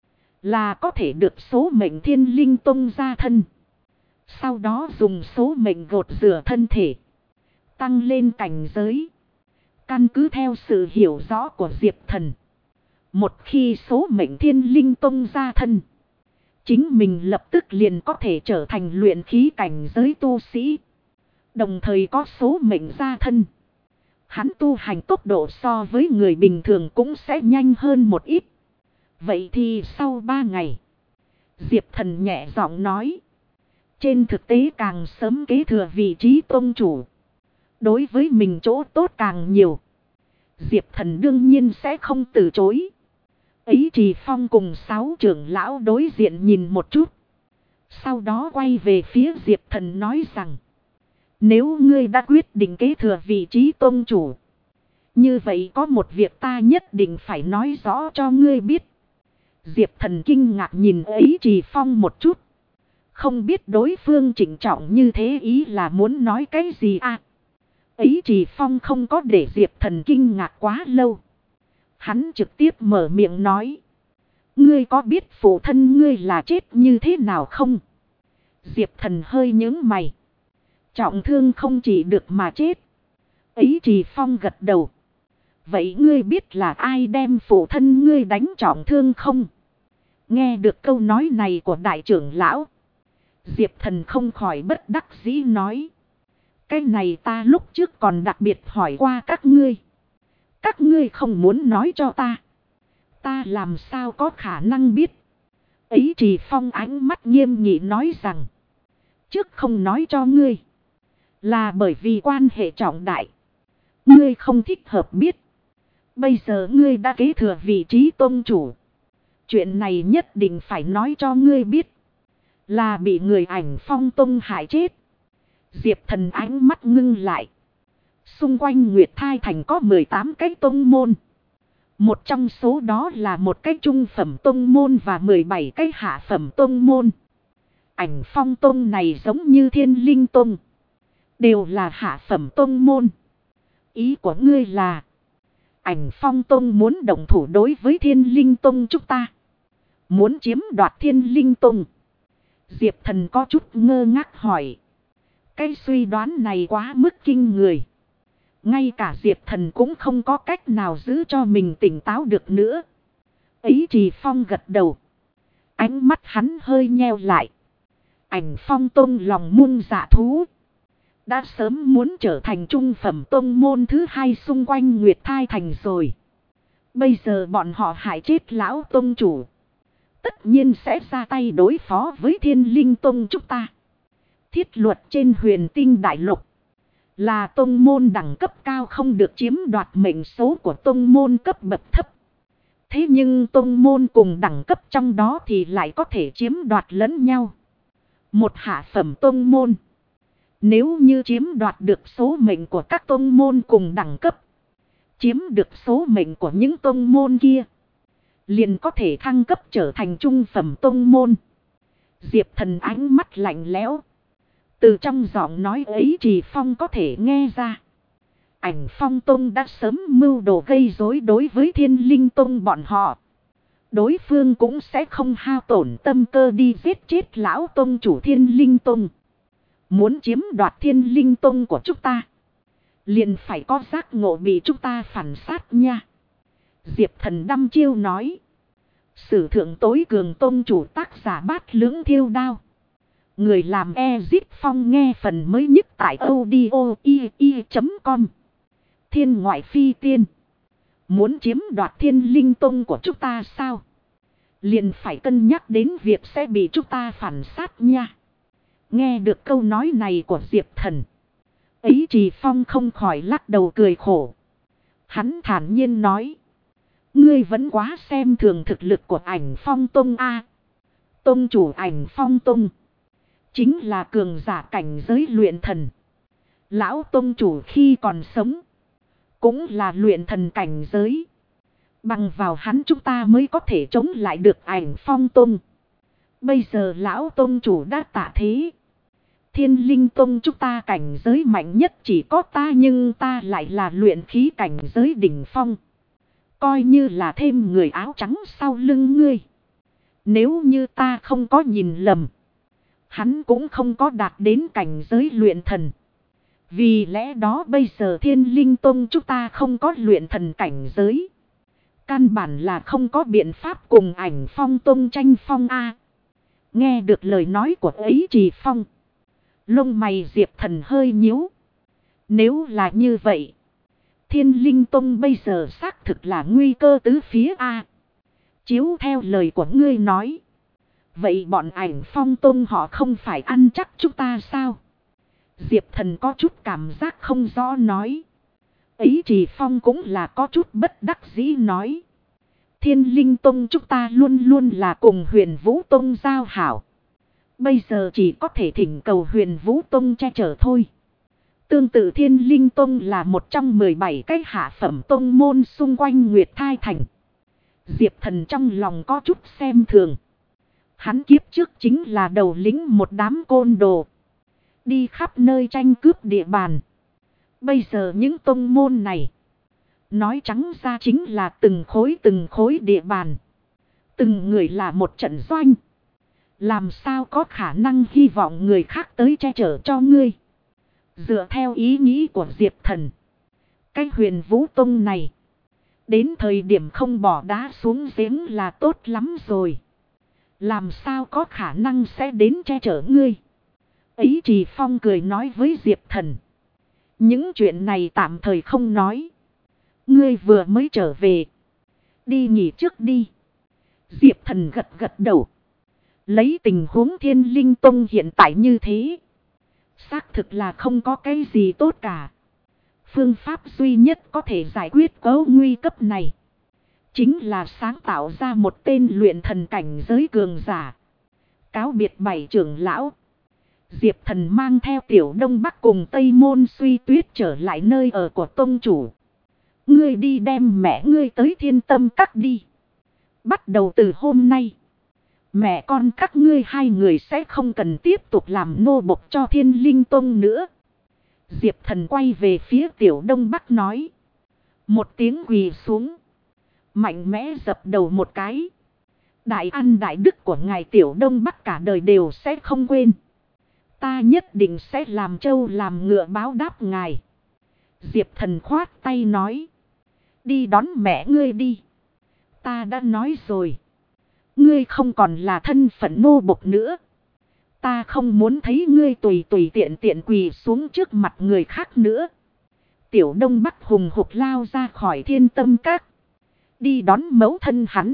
Là có thể được số mệnh Thiên Linh Tông gia thân. Sau đó dùng số mệnh gột rửa thân thể. Tăng lên cảnh giới. Căn cứ theo sự hiểu rõ của Diệp Thần. Một khi số mệnh Thiên Linh Tông ra thân, chính mình lập tức liền có thể trở thành luyện khí cảnh giới tu sĩ. Đồng thời có số mệnh ra thân, hắn tu hành tốc độ so với người bình thường cũng sẽ nhanh hơn một ít. Vậy thì sau 3 ngày, Diệp Thần nhẹ giọng nói. Trên thực tế càng sớm kế thừa vị trí tông chủ, đối với mình chỗ tốt càng nhiều. Diệp Thần đương nhiên sẽ không từ chối. Ấy Trì Phong cùng 6 trưởng lão đối diện nhìn một chút. Sau đó quay về phía Diệp Thần nói rằng. Nếu ngươi đã quyết định kế thừa vị trí tông chủ, như vậy có một việc ta nhất định phải nói rõ cho ngươi biết. Diệp Thần kinh ngạc nhìn Ấy Trì Phong một chút. Không biết đối phương trịnh trọng như thế ý là muốn nói cái gì à? Ấy Trì Phong không có để Diệp Thần kinh ngạc quá lâu. Hắn trực tiếp mở miệng nói. Ngươi có biết phụ thân ngươi là chết như thế nào không? Diệp Thần hơi nhướng mày. Trọng thương không chỉ được mà chết. Ấy Trì Phong gật đầu. Vậy ngươi biết là ai đem phụ thân ngươi đánh trọng thương không? Nghe được câu nói này của đại trưởng lão, Diệp Thần không khỏi bất đắc dĩ nói. Cái này ta lúc trước còn đặc biệt hỏi qua các ngươi. Các ngươi không muốn nói cho ta. Ta làm sao có khả năng biết. Ấy Trì Phong ánh mắt nghiêm nghị nói rằng. Trước không nói cho ngươi, là bởi vì quan hệ trọng đại. Ngươi không thích hợp biết. Bây giờ ngươi đã kế thừa vị trí tông chủ. Chuyện này nhất định phải nói cho ngươi biết. Là bị người Ảnh Phong Tông hại chết. Diệp Thần ánh mắt ngưng lại. Xung quanh Nguyệt Thai Thành có 18 cái tông môn. Một trong số đó là một cái trung phẩm tông môn và 17 cái hạ phẩm tông môn. Ảnh Phong Tông này giống như Thiên Linh Tông, đều là hạ phẩm tông môn. Ý của ngươi là Ảnh Phong Tông muốn động thủ đối với Thiên Linh Tông chúng ta, muốn chiếm đoạt Thiên Linh Tông? Diệp Thần có chút ngơ ngác hỏi. Cái suy đoán này quá mức kinh người. Ngay cả Diệp Thần cũng không có cách nào giữ cho mình tỉnh táo được nữa. Ấy Trì Phong gật đầu. Ánh mắt hắn hơi nheo lại. Ảnh Phong Tông lòng muôn dạ thú, đã sớm muốn trở thành trung phẩm tông môn thứ hai xung quanh Nguyệt Thai Thành rồi. Bây giờ bọn họ hại chết lão tông chủ, tất nhiên sẽ ra tay đối phó với Thiên Linh Tông chúng ta. Thiết luật trên Huyền Tinh Đại Lục là tông môn đẳng cấp cao không được chiếm đoạt mệnh số của tông môn cấp bậc thấp. Thế nhưng tông môn cùng đẳng cấp trong đó thì lại có thể chiếm đoạt lẫn nhau. Một hạ phẩm tông môn, nếu như chiếm đoạt được số mệnh của các tông môn cùng đẳng cấp, chiếm được số mệnh của những tông môn kia, liền có thể thăng cấp trở thành trung phẩm tông môn. Diệp Thần ánh mắt lạnh lẽo. Từ trong giọng nói ấy Trì Phong có thể nghe ra. Ảnh Phong Tông đã sớm mưu đồ gây rối đối với Thiên Linh Tông bọn họ. Đối phương cũng sẽ không hao tổn tâm cơ đi giết chết lão tông chủ Thiên Linh Tông. Muốn chiếm đoạt Thiên Linh Tông của chúng ta, liền phải có giác ngộ bị chúng ta phản sát nha. Diệp Thần đăm chiêu nói. Sử thượng tối cường tông chủ tác giả Bát Lưỡng Thiêu Đao. Người làm Ezip Phong nghe phần mới nhất tại audio.com. Thiên ngoại phi tiên. Muốn chiếm đoạt Thiên Linh Tông của chúng ta sao? Liền phải cân nhắc đến việc sẽ bị chúng ta phản sát nha. Nghe được câu nói này của Diệp Thần, Ấy Trì Phong không khỏi lắc đầu cười khổ. Hắn thản nhiên nói. Ngươi vẫn quá xem thường thực lực của Ảnh Phong Tông a. Tông chủ Ảnh Phong Tông chính là cường giả cảnh giới luyện thần. Lão tông chủ khi còn sống cũng là luyện thần cảnh giới. Bằng vào hắn chúng ta mới có thể chống lại được Ảnh Phong Tông. Bây giờ lão tông chủ đã tạ thế. Thiên Linh Tông chúng ta cảnh giới mạnh nhất chỉ có ta, nhưng ta lại là luyện khí cảnh giới đỉnh phong. Coi như là thêm người áo trắng sau lưng ngươi. Nếu như ta không có nhìn lầm, hắn cũng không có đạt đến cảnh giới luyện thần. Vì lẽ đó bây giờ Thiên Linh Tông chúng ta không có luyện thần cảnh giới. Căn bản là không có biện pháp cùng Ảnh Phong Tông tranh phong a. Nghe được lời nói của ấy Trì Phong. Lông mày Diệp Thần hơi nhíu. Nếu là như vậy. Thiên Linh Tông bây giờ xác thực là nguy cơ tứ phía a. Chiếu theo lời của ngươi nói. Vậy bọn Ảnh Phong Tông họ không phải ăn chắc chúng ta sao? Diệp Thần có chút cảm giác không rõ nói. Ấy Trì Phong cũng là có chút bất đắc dĩ nói. Thiên Linh Tông chúng ta luôn luôn là cùng Huyền Vũ Tông giao hảo. Bây giờ chỉ có thể thỉnh cầu Huyền Vũ Tông che chở thôi. Tương tự Thiên Linh Tông là một trong 17 cái hạ phẩm tông môn xung quanh Nguyệt Thai Thành. Diệp Thần trong lòng có chút xem thường. Hắn kiếp trước chính là đầu lĩnh một đám côn đồ. Đi khắp nơi tranh cướp địa bàn. Bây giờ những tông môn này. Nói trắng ra chính là từng khối địa bàn. Từng người là một trận doanh. Làm sao có khả năng hy vọng người khác tới che chở cho ngươi. Dựa theo ý nghĩ của Diệp Thần. Cái Huyền Vũ Tông này. Đến thời điểm không bỏ đá xuống giếng là tốt lắm rồi. Làm sao có khả năng sẽ đến che chở ngươi. Ấy Trì Phong cười nói với Diệp Thần. Những chuyện này tạm thời không nói. Ngươi vừa mới trở về. Đi nghỉ trước đi. Diệp Thần gật gật đầu. Lấy tình huống Thiên Linh Tông hiện tại như thế. Xác thực là không có cái gì tốt cả. Phương pháp duy nhất có thể giải quyết cấu nguy cấp này. Chính là sáng tạo ra một tên luyện thần cảnh giới cường giả. Cáo biệt 7 trưởng lão. Diệp Thần mang theo Tiểu Đông Bắc cùng Tây Môn Suy Tuyết trở lại nơi ở của tông chủ. Ngươi đi đem mẹ ngươi tới Thiên Tâm Các đi. Bắt đầu từ hôm nay. Mẹ con các ngươi hai người sẽ không cần tiếp tục làm nô bộc cho Thiên Linh Tông nữa. Diệp Thần quay về phía Tiểu Đông Bắc nói. Một tiếng quỳ xuống. Mạnh mẽ dập đầu một cái. Đại ăn đại đức của ngài Tiểu Đông Bắc cả đời đều sẽ không quên. Ta nhất định sẽ làm trâu làm ngựa báo đáp ngài. Diệp Thần khoát tay nói. Đi đón mẹ ngươi đi. Ta đã nói rồi. Ngươi không còn là thân phận nô bộc nữa. Ta không muốn thấy ngươi tùy tiện quỳ xuống trước mặt người khác nữa. Tiểu Đông Bắc hùng hục lao ra khỏi Thiên Tâm Các. Đi đón mẫu thân hắn.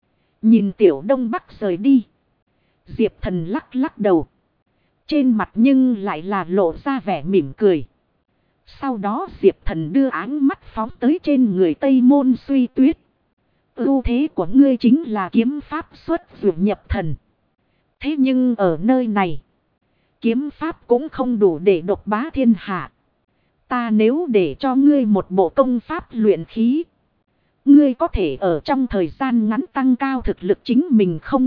Nhìn Tiểu Đông Bắc rời đi. Diệp Thần lắc lắc đầu. Trên mặt nhưng lại là lộ ra vẻ mỉm cười. Sau đó Diệp Thần đưa áng mắt phóng tới trên người Tây Môn Suy Tuyết. Ưu thế của ngươi chính là kiếm pháp xuất dụ nhập thần. Thế nhưng ở nơi này, kiếm pháp cũng không đủ để độc bá thiên hạ. Ta nếu để cho ngươi một bộ công pháp luyện khí, ngươi có thể ở trong thời gian ngắn tăng cao thực lực chính mình không?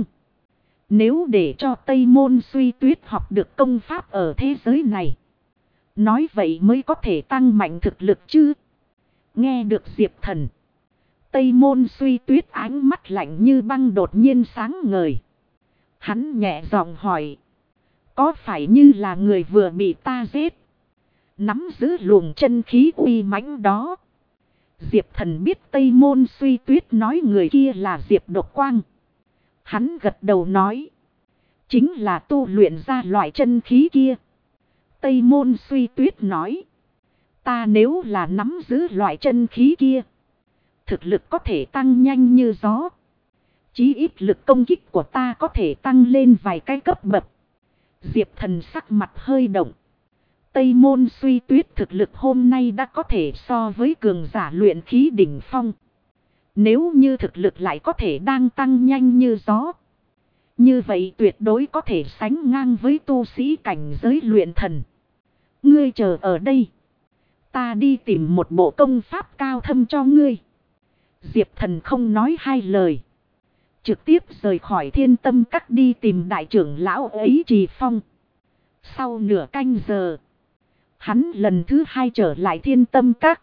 Nếu để cho Tây Môn Suy Tuyết học được công pháp ở thế giới này, nói vậy mới có thể tăng mạnh thực lực chứ? Nghe được Diệp Thần, Tây Môn Suy Tuyết ánh mắt lạnh như băng đột nhiên sáng ngời. Hắn nhẹ giọng hỏi. Có phải như là người vừa bị ta giết? Nắm giữ luồng chân khí uy mãnh đó. Diệp Thần biết Tây Môn Suy Tuyết nói người kia là Diệp Độc Quang. Hắn gật đầu nói. Chính là tu luyện ra loại chân khí kia. Tây Môn Suy Tuyết nói. Ta nếu là nắm giữ loại chân khí kia, thực lực có thể tăng nhanh như gió. Chí ít lực công kích của ta có thể tăng lên vài cái cấp bậc. Diệp Thần sắc mặt hơi động. Tây Môn Suy Tuyết thực lực hôm nay đã có thể so với cường giả luyện khí đỉnh phong. Nếu như thực lực lại có thể đang tăng nhanh như gió, như vậy tuyệt đối có thể sánh ngang với tu sĩ cảnh giới luyện thần. Ngươi chờ ở đây. Ta đi tìm một bộ công pháp cao thâm cho ngươi. Diệp Thần không nói hai lời. Trực tiếp rời khỏi Thiên Tâm Các đi tìm đại trưởng lão ấy Trì Phong. Sau nửa canh giờ, hắn lần thứ hai trở lại Thiên Tâm Các.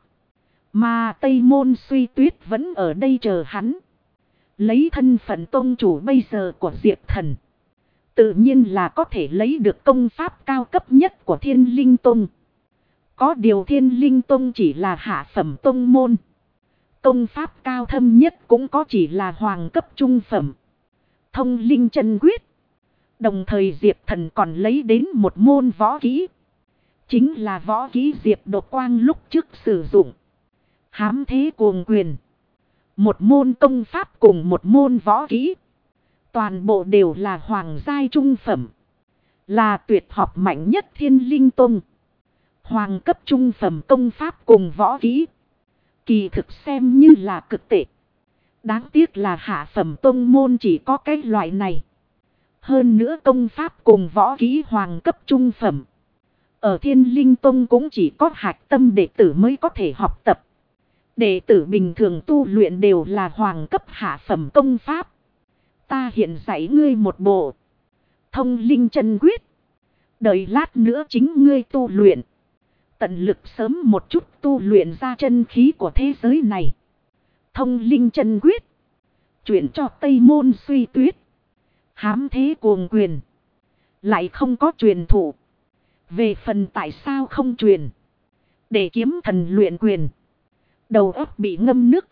Mà Tây Môn Suy Tuyết vẫn ở đây chờ hắn. Lấy thân phận tông chủ bây giờ của Diệp Thần, tự nhiên là có thể lấy được công pháp cao cấp nhất của Thiên Linh Tông. Có điều Thiên Linh Tông chỉ là hạ phẩm tông môn. Công pháp cao thâm nhất cũng có chỉ là hoàng cấp trung phẩm. Thông linh chân quyết. Đồng thời Diệp Thần còn lấy đến một môn võ kỹ. Chính là võ kỹ Diệp Đột Quang lúc trước sử dụng. Hám thế cuồng quyền. Một môn công pháp cùng một môn võ kỹ. Toàn bộ đều là hoàng giai trung phẩm. Là tuyệt học mạnh nhất Thiên Linh Tông. Hoàng cấp trung phẩm công pháp cùng võ kỹ. Kỳ thực xem như là cực tệ. Đáng tiếc là hạ phẩm tông môn chỉ có cái loại này. Hơn nữa công pháp cùng võ kỹ hoàng cấp trung phẩm. Ở Thiên Linh Tông cũng chỉ có hạch tâm đệ tử mới có thể học tập. Đệ tử bình thường tu luyện đều là hoàng cấp hạ phẩm công pháp. Ta hiện dạy ngươi một bộ. Thông linh chân quyết. Đợi lát nữa chính ngươi tu luyện. Tận lực sớm một chút tu luyện ra chân khí của thế giới này. Thông linh chân quyết. Chuyển cho Tây Môn Suy Tuyết. Hám thế cuồng quyền. Lại không có truyền thụ. Về phần tại sao không truyền. Để Kiếm Thần luyện quyền. Đầu óc bị ngâm nước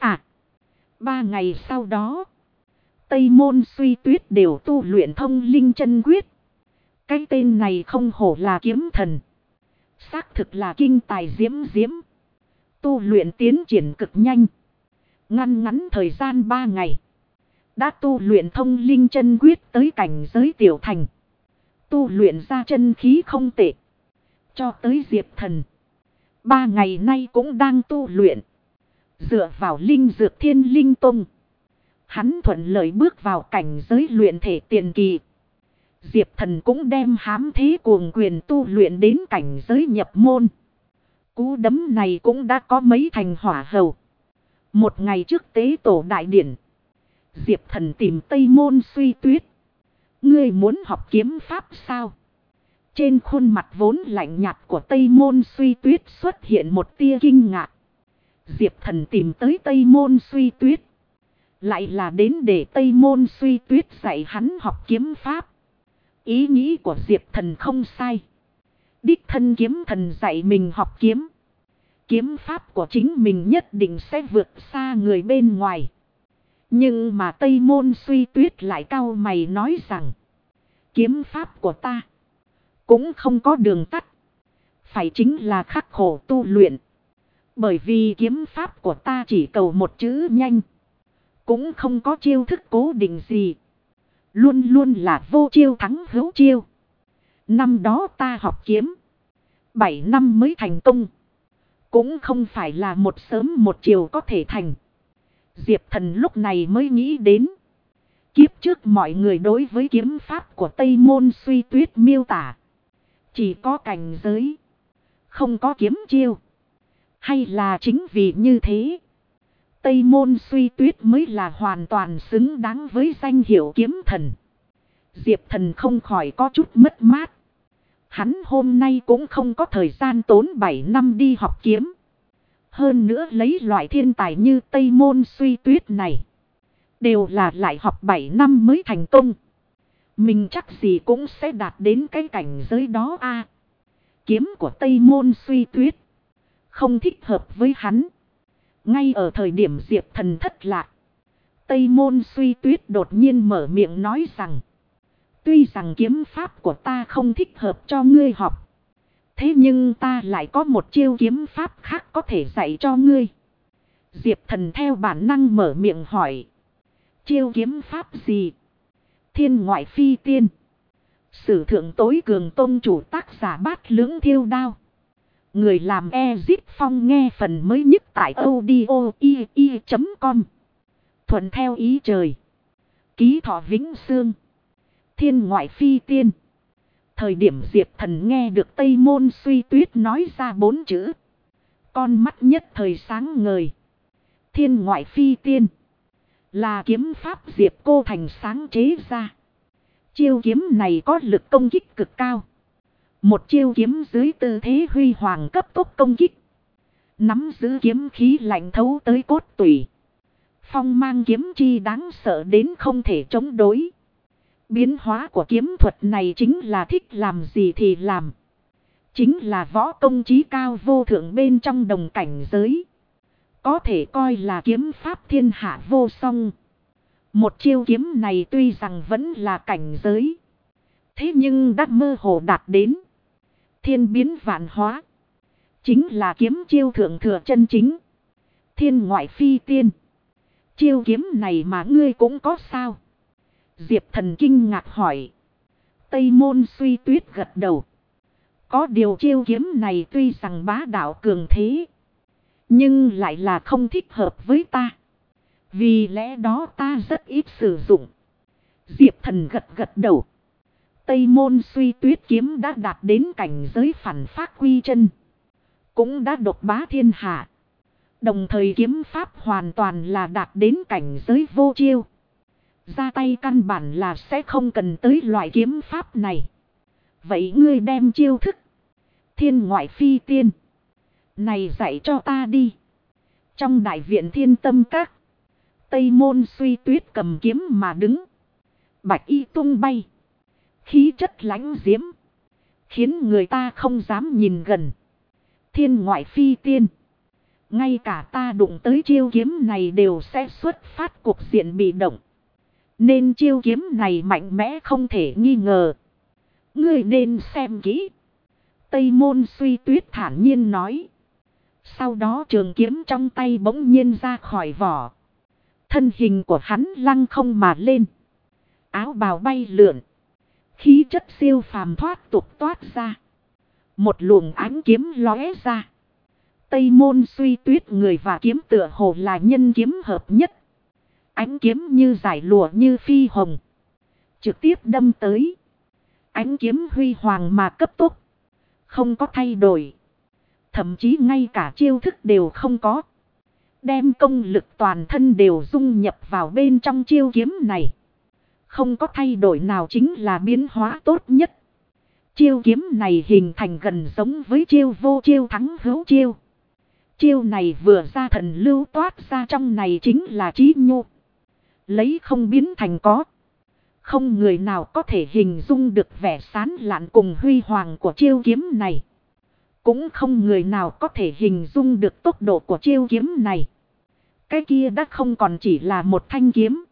3 ngày sau đó. Tây Môn Suy Tuyết đều tu luyện thông linh chân quyết. Cái tên này không hổ là Kiếm Thần. Xác thực là kinh tài diễm diễm. Tu luyện tiến triển cực nhanh. Ngăn ngắn thời gian 3 ngày. Đã tu luyện thông linh chân quyết tới cảnh giới tiểu thành. Tu luyện ra chân khí không tệ. Cho tới Diệp Thần. 3 ngày nay cũng đang tu luyện. Dựa vào linh dược Thiên Linh Tông. Hắn thuận lợi bước vào cảnh giới luyện thể tiền kỳ. Diệp Thần cũng đem hám thế cuồng quyền tu luyện đến cảnh giới nhập môn. Cú đấm này cũng đã có mấy thành hỏa hầu. Một ngày trước tế tổ đại điển. Diệp Thần tìm Tây Môn Suy Tuyết. Ngươi muốn học kiếm pháp sao? Trên khuôn mặt vốn lạnh nhạt của Tây Môn Suy Tuyết xuất hiện một tia kinh ngạc. Diệp Thần tìm tới Tây Môn Suy Tuyết. Lại là đến để Tây Môn Suy Tuyết dạy hắn học kiếm pháp. Ý nghĩ của Diệp Thần không sai. Đích thân Kiếm Thần dạy mình học kiếm. Kiếm pháp của chính mình nhất định sẽ vượt xa người bên ngoài. Nhưng mà Tây Môn Suy Tuyết lại cau mày nói rằng. Kiếm pháp của ta cũng không có đường tắt. Phải chính là khắc khổ tu luyện. Bởi vì kiếm pháp của ta chỉ cầu một chữ nhanh. Cũng không có chiêu thức cố định gì. Luôn luôn là vô chiêu thắng hữu chiêu. Năm đó ta học kiếm. 7 năm mới thành công. Cũng không phải là một sớm một chiều có thể thành. Diệp Thần lúc này mới nghĩ đến. Kiếp trước mọi người đối với kiếm pháp của Tây Môn Suy Tuyết miêu tả. Chỉ có cảnh giới. Không có kiếm chiêu. Hay là chính vì như thế. Tây Môn Suy Tuyết mới là hoàn toàn xứng đáng với danh hiệu Kiếm Thần. Diệp Thần không khỏi có chút mất mát. Hắn hôm nay cũng không có thời gian tốn 7 năm đi học kiếm. Hơn nữa lấy loại thiên tài như Tây Môn Suy Tuyết này. Đều là lại học 7 năm mới thành công. Mình chắc gì cũng sẽ đạt đến cái cảnh giới đó Kiếm của Tây Môn Suy Tuyết. Không thích hợp với hắn. Ngay ở thời điểm Diệp Thần thất lạc. Tây Môn Suy Tuyết đột nhiên mở miệng nói rằng. Tuy rằng kiếm pháp của ta không thích hợp cho ngươi học. Thế nhưng ta lại có một chiêu kiếm pháp khác có thể dạy cho ngươi. Diệp Thần theo bản năng mở miệng hỏi. Chiêu kiếm pháp gì? Thiên ngoại phi tiên. Sử thượng tối cường tông chủ tác giả Bát Lưỡng Thiêu Đao. Người làm Ezip Phong nghe phần mới nhất tại audio.com. Thuận theo ý trời. Ký thọ vĩnh xương. Thiên ngoại phi tiên. Thời điểm Diệp Thần nghe được Tây Môn Suy Tuyết nói ra 4 chữ. Con mắt nhất thời sáng ngời. Thiên ngoại phi tiên. Là kiếm pháp Diệp Cô Thành sáng chế ra. Chiêu kiếm này có lực công kích cực cao. Một chiêu kiếm dưới tư thế huy hoàng cấp tốc công kích. Nắm giữ kiếm khí lạnh thấu tới cốt tủy. Phong mang kiếm chi đáng sợ đến không thể chống đối. Biến hóa của kiếm thuật này chính là thích làm gì thì làm. Chính là võ công chí cao vô thượng bên trong đồng cảnh giới. Có thể coi là kiếm pháp thiên hạ vô song. Một chiêu kiếm này tuy rằng vẫn là cảnh giới. Thế nhưng đã mơ hồ đạt đến thiên biến vạn hóa. Chính là kiếm chiêu thượng thừa chân chính. Thiên ngoại phi tiên. Chiêu kiếm này mà ngươi cũng có sao? Diệp Thần kinh ngạc hỏi. Tây Môn Suy Tuyết gật đầu. Có điều chiêu kiếm này tuy rằng bá đạo cường thế. Nhưng lại là không thích hợp với ta. Vì lẽ đó ta rất ít sử dụng. Diệp Thần gật gật đầu. Tây Môn Suy Tuyết kiếm đã đạt đến cảnh giới phản phát quy chân. Cũng đã độc bá thiên hạ. Đồng thời kiếm pháp hoàn toàn là đạt đến cảnh giới vô chiêu. Ra tay căn bản là sẽ không cần tới loại kiếm pháp này. Vậy ngươi đem chiêu thức thiên ngoại phi tiên này dạy cho ta đi. Trong đại viện Thiên Tâm Các, Tây Môn Suy Tuyết cầm kiếm mà đứng. Bạch y tung bay. Khí chất lãnh diễm. Khiến người ta không dám nhìn gần. Thiên ngoại phi tiên. Ngay cả ta đụng tới chiêu kiếm này đều sẽ xuất phát cuộc diện bị động. Nên chiêu kiếm này mạnh mẽ không thể nghi ngờ. Ngươi nên xem kỹ. Tây Môn Suy Tuyết thản nhiên nói. Sau đó trường kiếm trong tay bỗng nhiên ra khỏi vỏ. Thân hình của hắn lăng không mà lên. Áo bào bay lượn. Khí chất siêu phàm thoát tục toát ra. Một luồng ánh kiếm lóe ra. Tây Môn Suy Tuyết người và kiếm tựa hồ là nhân kiếm hợp nhất. Ánh kiếm như giải lụa như phi hồng. Trực tiếp đâm tới. Ánh kiếm huy hoàng mà cấp tốc. Không có thay đổi. Thậm chí ngay cả chiêu thức đều không có. Đem công lực toàn thân đều dung nhập vào bên trong chiêu kiếm này. Không có thay đổi nào chính là biến hóa tốt nhất. Chiêu kiếm này hình thành gần giống với chiêu vô chiêu thắng hữu chiêu. Chiêu này vừa ra thần lưu toát ra trong này chính là trí nhu. Lấy không biến thành có. Không người nào có thể hình dung được vẻ sán lạn cùng huy hoàng của chiêu kiếm này. Cũng không người nào có thể hình dung được tốc độ của chiêu kiếm này. Cái kia đã không còn chỉ là một thanh kiếm.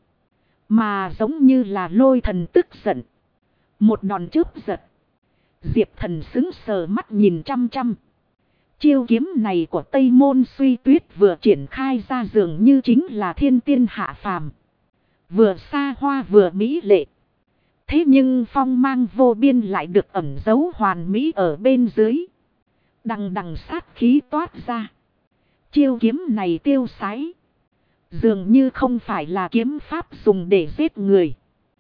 Mà giống như là lôi thần tức giận. Một đòn chớp giật. Diệp Thần sững sờ mắt nhìn chăm chăm. Chiêu kiếm này của Tây Môn Suy Tuyết vừa triển khai ra dường như chính là thiên tiên hạ phàm. Vừa xa hoa vừa mỹ lệ. Thế nhưng phong mang vô biên lại được ẩn giấu hoàn mỹ ở bên dưới. Đằng đằng sát khí toát ra. Chiêu kiếm này tiêu sái. Dường như không phải là kiếm pháp dùng để giết người.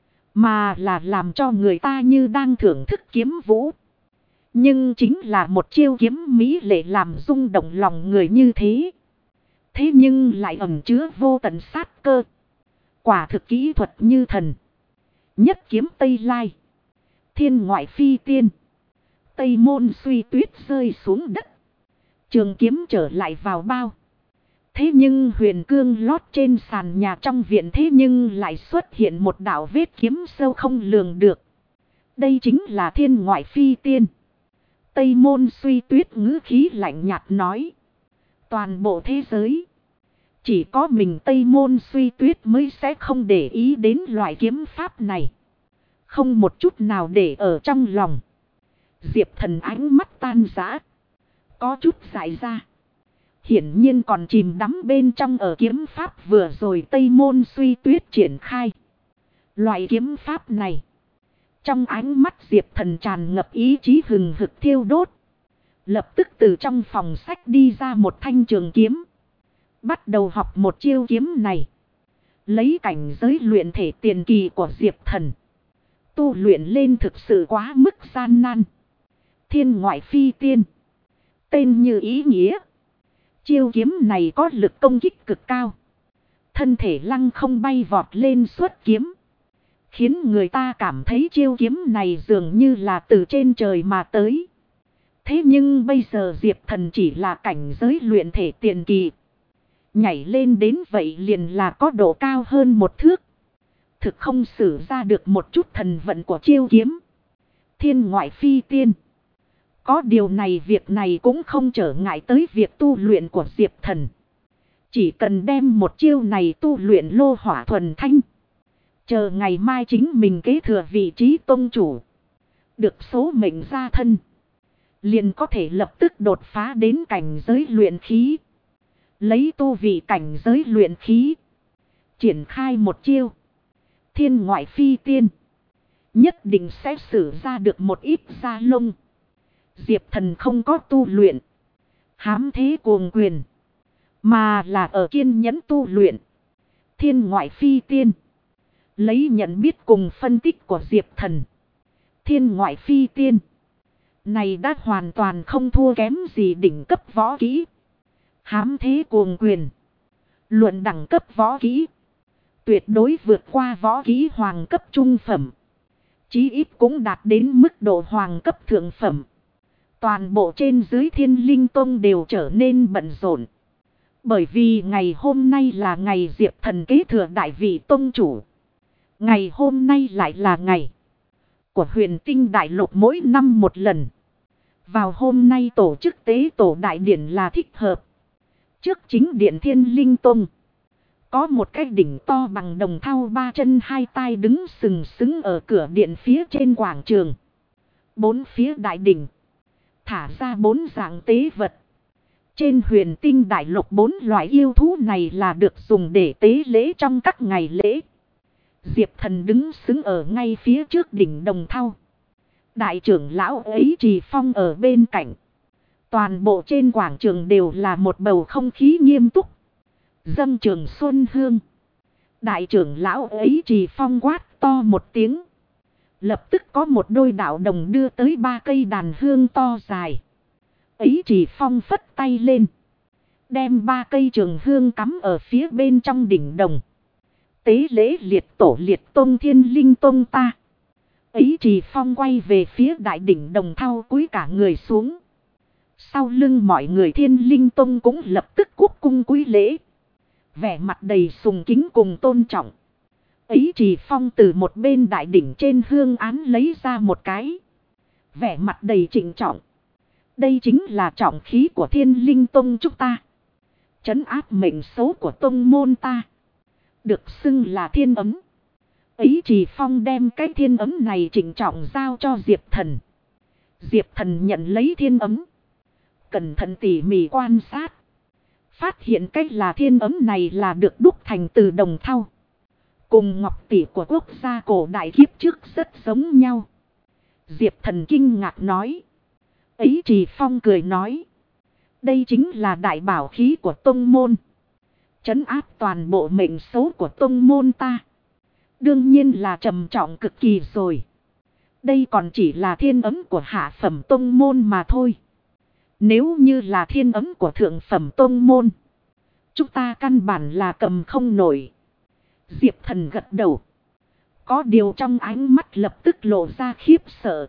Mà là làm cho người ta như đang thưởng thức kiếm vũ. Nhưng chính là một chiêu kiếm mỹ lệ làm rung động lòng người như thế. Thế nhưng lại ẩn chứa vô tận sát cơ. Quả thực kỹ thuật như thần. Nhất kiếm Tây Lai. Thiên ngoại phi tiên. Tây Môn Suy Tuyết rơi xuống đất. Trường kiếm trở lại vào bao. Thế nhưng huyền cương lót trên sàn nhà trong viện thế nhưng lại xuất hiện một đạo vết kiếm sâu không lường được. Đây chính là thiên ngoại phi tiên. Tây Môn Suy Tuyết ngữ khí lạnh nhạt nói. Toàn bộ thế giới. Chỉ có mình Tây Môn Suy Tuyết mới sẽ không để ý đến loại kiếm pháp này. Không một chút nào để ở trong lòng. Diệp Thần ánh mắt tan rã. Có chút dại ra. Hiển nhiên còn chìm đắm bên trong ở kiếm pháp vừa rồi Tây Môn Suy Tuyết triển khai. Loại kiếm pháp này. Trong ánh mắt Diệp Thần tràn ngập ý chí hừng hực thiêu đốt. Lập tức từ trong phòng sách đi ra một thanh trường kiếm. Bắt đầu học một chiêu kiếm này. Lấy cảnh giới luyện thể tiền kỳ của Diệp Thần. Tu luyện lên thực sự quá mức gian nan. Thiên ngoại phi tiên. Tên như ý nghĩa. Chiêu kiếm này có lực công kích cực cao. Thân thể lăng không bay vọt lên xuất kiếm. Khiến người ta cảm thấy chiêu kiếm này dường như là từ trên trời mà tới. Thế nhưng bây giờ Diệp Thần chỉ là cảnh giới luyện thể tiền kỳ. Nhảy lên đến vậy liền là có độ cao hơn một thước. Thực không sử ra được một chút thần vận của chiêu kiếm. Thiên ngoại phi tiên. Có điều này việc này cũng không trở ngại tới việc tu luyện của Diệp Thần. Chỉ cần đem một chiêu này tu luyện lô hỏa thuần thanh. Chờ ngày mai chính mình kế thừa vị trí tông chủ. Được số mệnh gia thân. Liền có thể lập tức đột phá đến cảnh giới luyện khí. Lấy tu vị cảnh giới luyện khí. Triển khai một chiêu. Thiên ngoại phi tiên. Nhất định sẽ sử ra được một ít da lông. Diệp Thần không có tu luyện. Hám thế cuồng quyền. Mà là ở kiên nhẫn tu luyện. Thiên ngoại phi tiên. Lấy nhận biết cùng phân tích của Diệp Thần. Thiên ngoại phi tiên. Này đã hoàn toàn không thua kém gì đỉnh cấp võ kỹ. Hám thế cuồng quyền. Luận đẳng cấp võ kỹ. Tuyệt đối vượt qua võ kỹ hoàng cấp trung phẩm. Chí ít cũng đạt đến mức độ hoàng cấp thượng phẩm. Toàn bộ trên dưới Thiên Linh Tông đều trở nên bận rộn. Bởi vì ngày hôm nay là ngày Diệp Thần kế thừa đại vị tông chủ. Ngày hôm nay lại là ngày của Huyền Tinh Đại Lục mỗi năm một lần. Vào hôm nay tổ chức tế tổ đại điển là thích hợp. Trước chính điện Thiên Linh Tông. Có một cái đỉnh to bằng đồng thau 3 chân 2 tay đứng sừng sững ở cửa điện phía trên quảng trường. Bốn phía đại đỉnh. Thả ra 4 dạng tế vật. Trên Huyền Tinh Đại Lục 4 loại yêu thú này là được dùng để tế lễ trong các ngày lễ. Diệp Thần đứng sững ở ngay phía trước đỉnh đồng thau. Đại trưởng lão ấy Trì Phong ở bên cạnh. Toàn bộ trên quảng trường đều là một bầu không khí nghiêm túc. Dâng Trường Xuân Hương. Đại trưởng lão ấy Trì Phong quát to một tiếng. Lập tức có một đôi đạo đồng đưa tới 3 cây đàn hương to dài. Ấy Trì Phong phất tay lên. Đem 3 cây trường hương cắm ở phía bên trong đỉnh đồng. Tế lễ liệt tổ liệt tông Thiên Linh Tông ta. Ấy Trì Phong quay về phía đại đỉnh đồng thau cúi cả người xuống. Sau lưng mọi người Thiên Linh Tông cũng lập tức cúc cung cúi lễ. Vẻ mặt đầy sùng kính cùng tôn trọng. Ấy Trì Phong từ một bên đại đỉnh trên hương án lấy ra một cái. Vẻ mặt đầy trịnh trọng. Đây chính là trọng khí của Thiên Linh Tông chúng ta. Trấn áp mệnh số của tông môn ta. Được xưng là thiên ấm. Ấy Trì Phong đem cái thiên ấm này trịnh trọng giao cho Diệp Thần. Diệp Thần nhận lấy thiên ấm. Cẩn thận tỉ mỉ quan sát. Phát hiện cách là thiên ấm này là được đúc thành từ đồng thau. Cùng ngọc tỷ của quốc gia cổ đại kiếp trước rất giống nhau. Diệp Thần kinh ngạc nói. Ấy Trì Phong cười nói. Đây chính là đại bảo khí của tông môn. Trấn áp toàn bộ mệnh số của tông môn ta. Đương nhiên là trầm trọng cực kỳ rồi. Đây còn chỉ là thiên ấm của hạ phẩm tông môn mà thôi. Nếu như là thiên ấm của thượng phẩm tông môn. Chúng ta căn bản là cầm không nổi. Diệp Thần gật đầu. Có điều trong ánh mắt lập tức lộ ra khiếp sợ.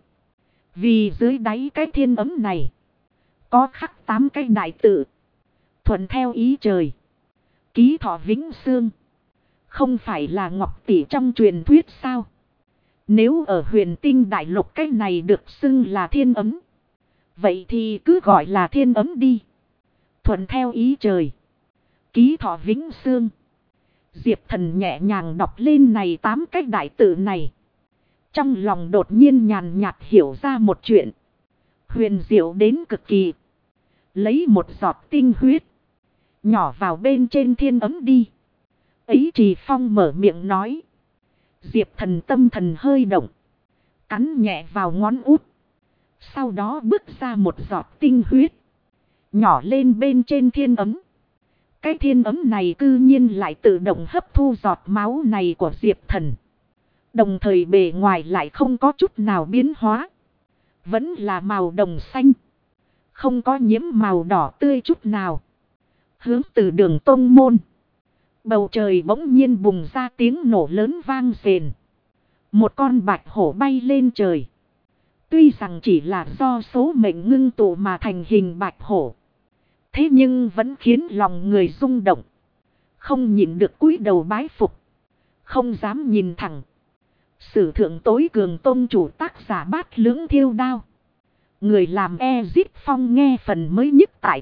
Vì dưới đáy cái thiên ấm này. Có khắc 8 cái đại tự. Thuận theo ý trời. Ký thọ vĩnh xương. Không phải là ngọc tỷ trong truyền thuyết sao? Nếu ở Huyền Tinh Đại Lục cái này được xưng là thiên ấm. Vậy thì cứ gọi là thiên ấm đi. Thuận theo ý trời. Ký thọ vĩnh xương. Diệp Thần nhẹ nhàng đọc lên này 8 cái đại tự này. Trong lòng đột nhiên nhàn nhạt hiểu ra một chuyện. Huyền diệu đến cực kỳ. Lấy một giọt tinh huyết. Nhỏ vào bên trên thiên ấm đi. Ấy Trì Phong mở miệng nói. Diệp Thần tâm thần hơi động. Cắn nhẹ vào ngón út. Sau đó bước ra một giọt tinh huyết. Nhỏ lên bên trên thiên ấm. Cái thiên ấm này cư nhiên lại tự động hấp thu giọt máu này của Diệp Thần. Đồng thời bề ngoài lại không có chút nào biến hóa. Vẫn là màu đồng xanh. Không có nhiễm màu đỏ tươi chút nào. Hướng từ đường tông môn. Bầu trời bỗng nhiên bùng ra tiếng nổ lớn vang rền. Một con bạch hổ bay lên trời. Tuy rằng chỉ là do số mệnh ngưng tụ mà thành hình bạch hổ. Thế nhưng vẫn khiến lòng người rung động. Không nhìn được cúi đầu bái phục. Không dám nhìn thẳng. Sử thượng tối cường tông chủ tác giả Bát Lưỡng Thiêu Đao. Người làm Ezip Phong nghe phần mới nhất tại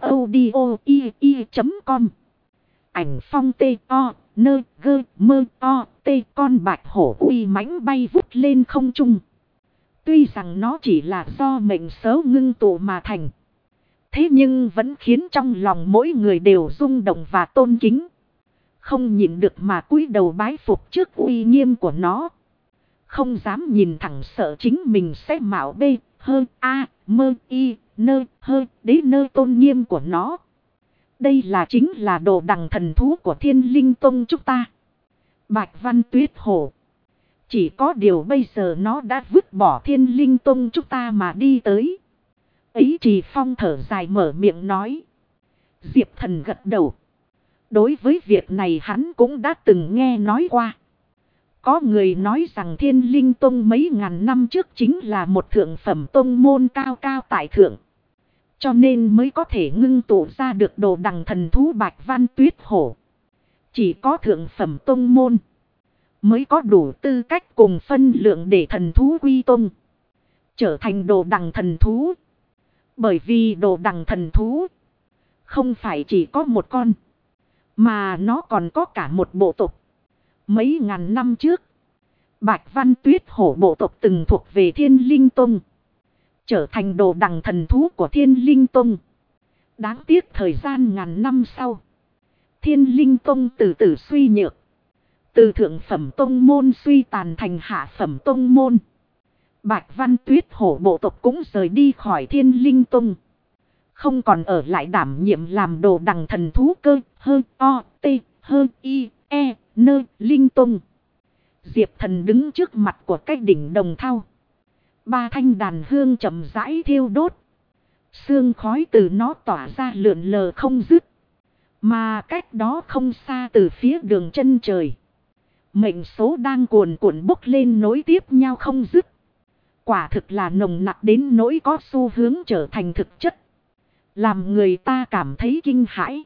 audio.com. Ảnh phong T.O. nơ gơ mơ o t con bạch hổ uy mãnh bay vút lên không trung. Tuy rằng nó chỉ là do mệnh số ngưng tụ mà thành. Thế nhưng vẫn khiến trong lòng mỗi người đều rung động và tôn kính. Không nhìn được mà cúi đầu bái phục trước uy nghiêm của nó. Không dám nhìn thẳng sợ chính mình sẽ mạo bê, hơ, a, mơ, y, nơ, hơ, đế nơ tôn nghiêm của nó. Đây chính là đồ đằng thần thú của Thiên Linh Tông chúng ta. Bạch Văn Tuyết Hổ. Chỉ có điều bây giờ nó đã vứt bỏ Thiên Linh Tông chúng ta mà đi tới. Ấy Trì Phong thở dài mở miệng nói. Diệp Thần gật đầu. Đối với việc này hắn cũng đã từng nghe nói qua. Có người nói rằng Thiên Linh Tông mấy ngàn năm trước chính là một thượng phẩm tông môn cao cao tại thượng. Cho nên mới có thể ngưng tụ ra được đồ đằng thần thú Bạch Văn Tuyết Hổ. Chỉ có thượng phẩm tông môn mới có đủ tư cách cùng phân lượng để thần thú quy tông. Trở thành đồ đằng thần thú. Bởi vì đồ đằng thần thú không phải chỉ có một con. Mà nó còn có cả một bộ tộc. Mấy ngàn năm trước, Bạch Văn Tuyết Hổ bộ tộc từng thuộc về Thiên Linh Tông. Trở thành đồ đằng thần thú của Thiên Linh Tông. Đáng tiếc thời gian ngàn năm sau. Thiên Linh Tông từ từ suy nhược. Từ thượng phẩm tông môn suy tàn thành hạ phẩm tông môn. Bạch Văn Tuyết Hổ bộ tộc cũng rời đi khỏi Thiên Linh Tông. Không còn ở lại đảm nhiệm làm đồ đằng thần thú cơ hơ o t hơ i e nơ linh tông. Diệp Thần đứng trước mặt của cái đỉnh đồng thau. Ba thanh đàn hương chậm rãi thiêu đốt. Sương khói từ nó tỏa ra lượn lờ không dứt. Mà cách đó không xa từ phía đường chân trời. Mệnh số đang cuồn cuộn bốc lên nối tiếp nhau không dứt. Quả thực là nồng nặc đến nỗi có xu hướng trở thành thực chất. Làm người ta cảm thấy kinh hãi.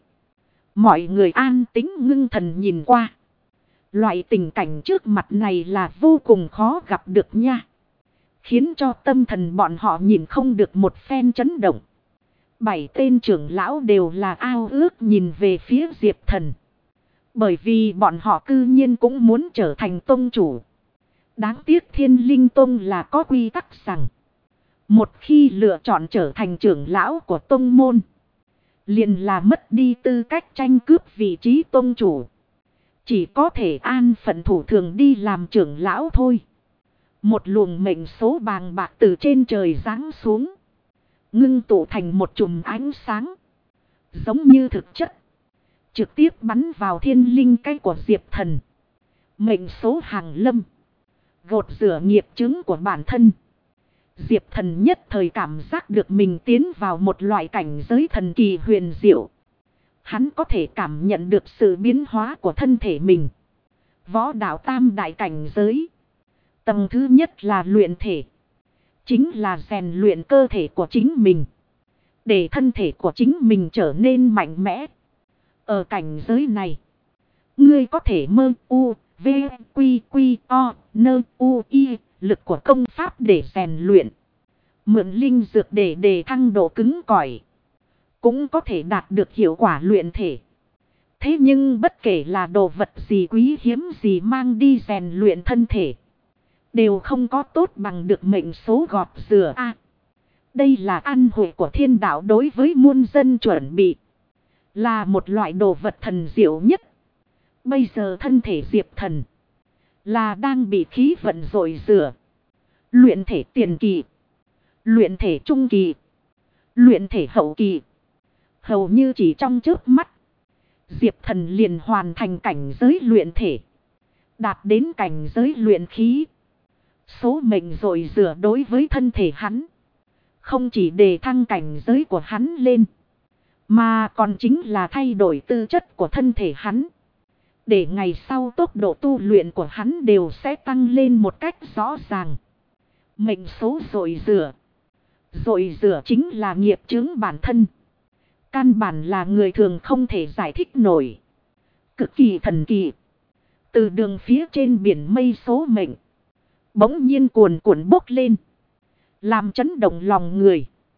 Mọi người an tĩnh ngưng thần nhìn qua. Loại tình cảnh trước mặt này là vô cùng khó gặp được nha. Khiến cho tâm thần bọn họ nhìn không được một phen chấn động. 7 tên trưởng lão đều là ao ước nhìn về phía Diệp Thần. Bởi vì bọn họ cư nhiên cũng muốn trở thành tông chủ. Đáng tiếc Thiên Linh Tông là có quy tắc rằng. Một khi lựa chọn trở thành trưởng lão của tông môn. Liền là mất đi tư cách tranh cướp vị trí tông chủ. Chỉ có thể an phận thủ thường đi làm trưởng lão thôi. Một luồng mệnh số bàng bạc từ trên trời giáng xuống. Ngưng tụ thành một chùm ánh sáng. Giống như thực chất. Trực tiếp bắn vào thiên linh cây của Diệp Thần. Mệnh số hàng lâm. Gột rửa nghiệp chứng của bản thân. Diệp Thần nhất thời cảm giác được mình tiến vào một loại cảnh giới thần kỳ huyền diệu. Hắn có thể cảm nhận được sự biến hóa của thân thể mình. Võ đạo tam đại cảnh giới. Tầng thứ nhất là luyện thể. Chính là rèn luyện cơ thể của chính mình. Để thân thể của chính mình trở nên mạnh mẽ. Ở cảnh giới này. Ngươi có thể mơ u, v, quy, quy, o, nơ, u, y. Lực của công pháp để rèn luyện. Mượn linh dược để đề thăng độ cứng cỏi. Cũng có thể đạt được hiệu quả luyện thể. Thế nhưng bất kể là đồ vật gì quý hiếm gì mang đi rèn luyện thân thể. Đều không có tốt bằng được mệnh số gọt rửa a. Đây là ăn hội của thiên đạo đối với muôn dân chuẩn bị. Là một loại đồ vật thần diệu nhất. Bây giờ thân thể Diệp Thần. Là đang bị khí vận dội rửa. Luyện thể tiền kỳ. Luyện thể trung kỳ. Luyện thể hậu kỳ. Hầu như chỉ trong chớp mắt. Diệp Thần liền hoàn thành cảnh giới luyện thể. Đạt đến cảnh giới luyện khí. Số mệnh dội rửa đối với thân thể hắn. Không chỉ đề thăng cảnh giới của hắn lên. Mà còn chính là thay đổi tư chất của thân thể hắn. Để ngày sau tốc độ tu luyện của hắn đều sẽ tăng lên một cách rõ ràng. Mệnh số dội rửa. Dội rửa chính là nghiệp chướng bản thân. Căn bản là người thường không thể giải thích nổi. Cực kỳ thần kỳ. Từ đường phía trên biển mây số mệnh. Bỗng nhiên cuồn cuộn bốc lên. Làm chấn động lòng người.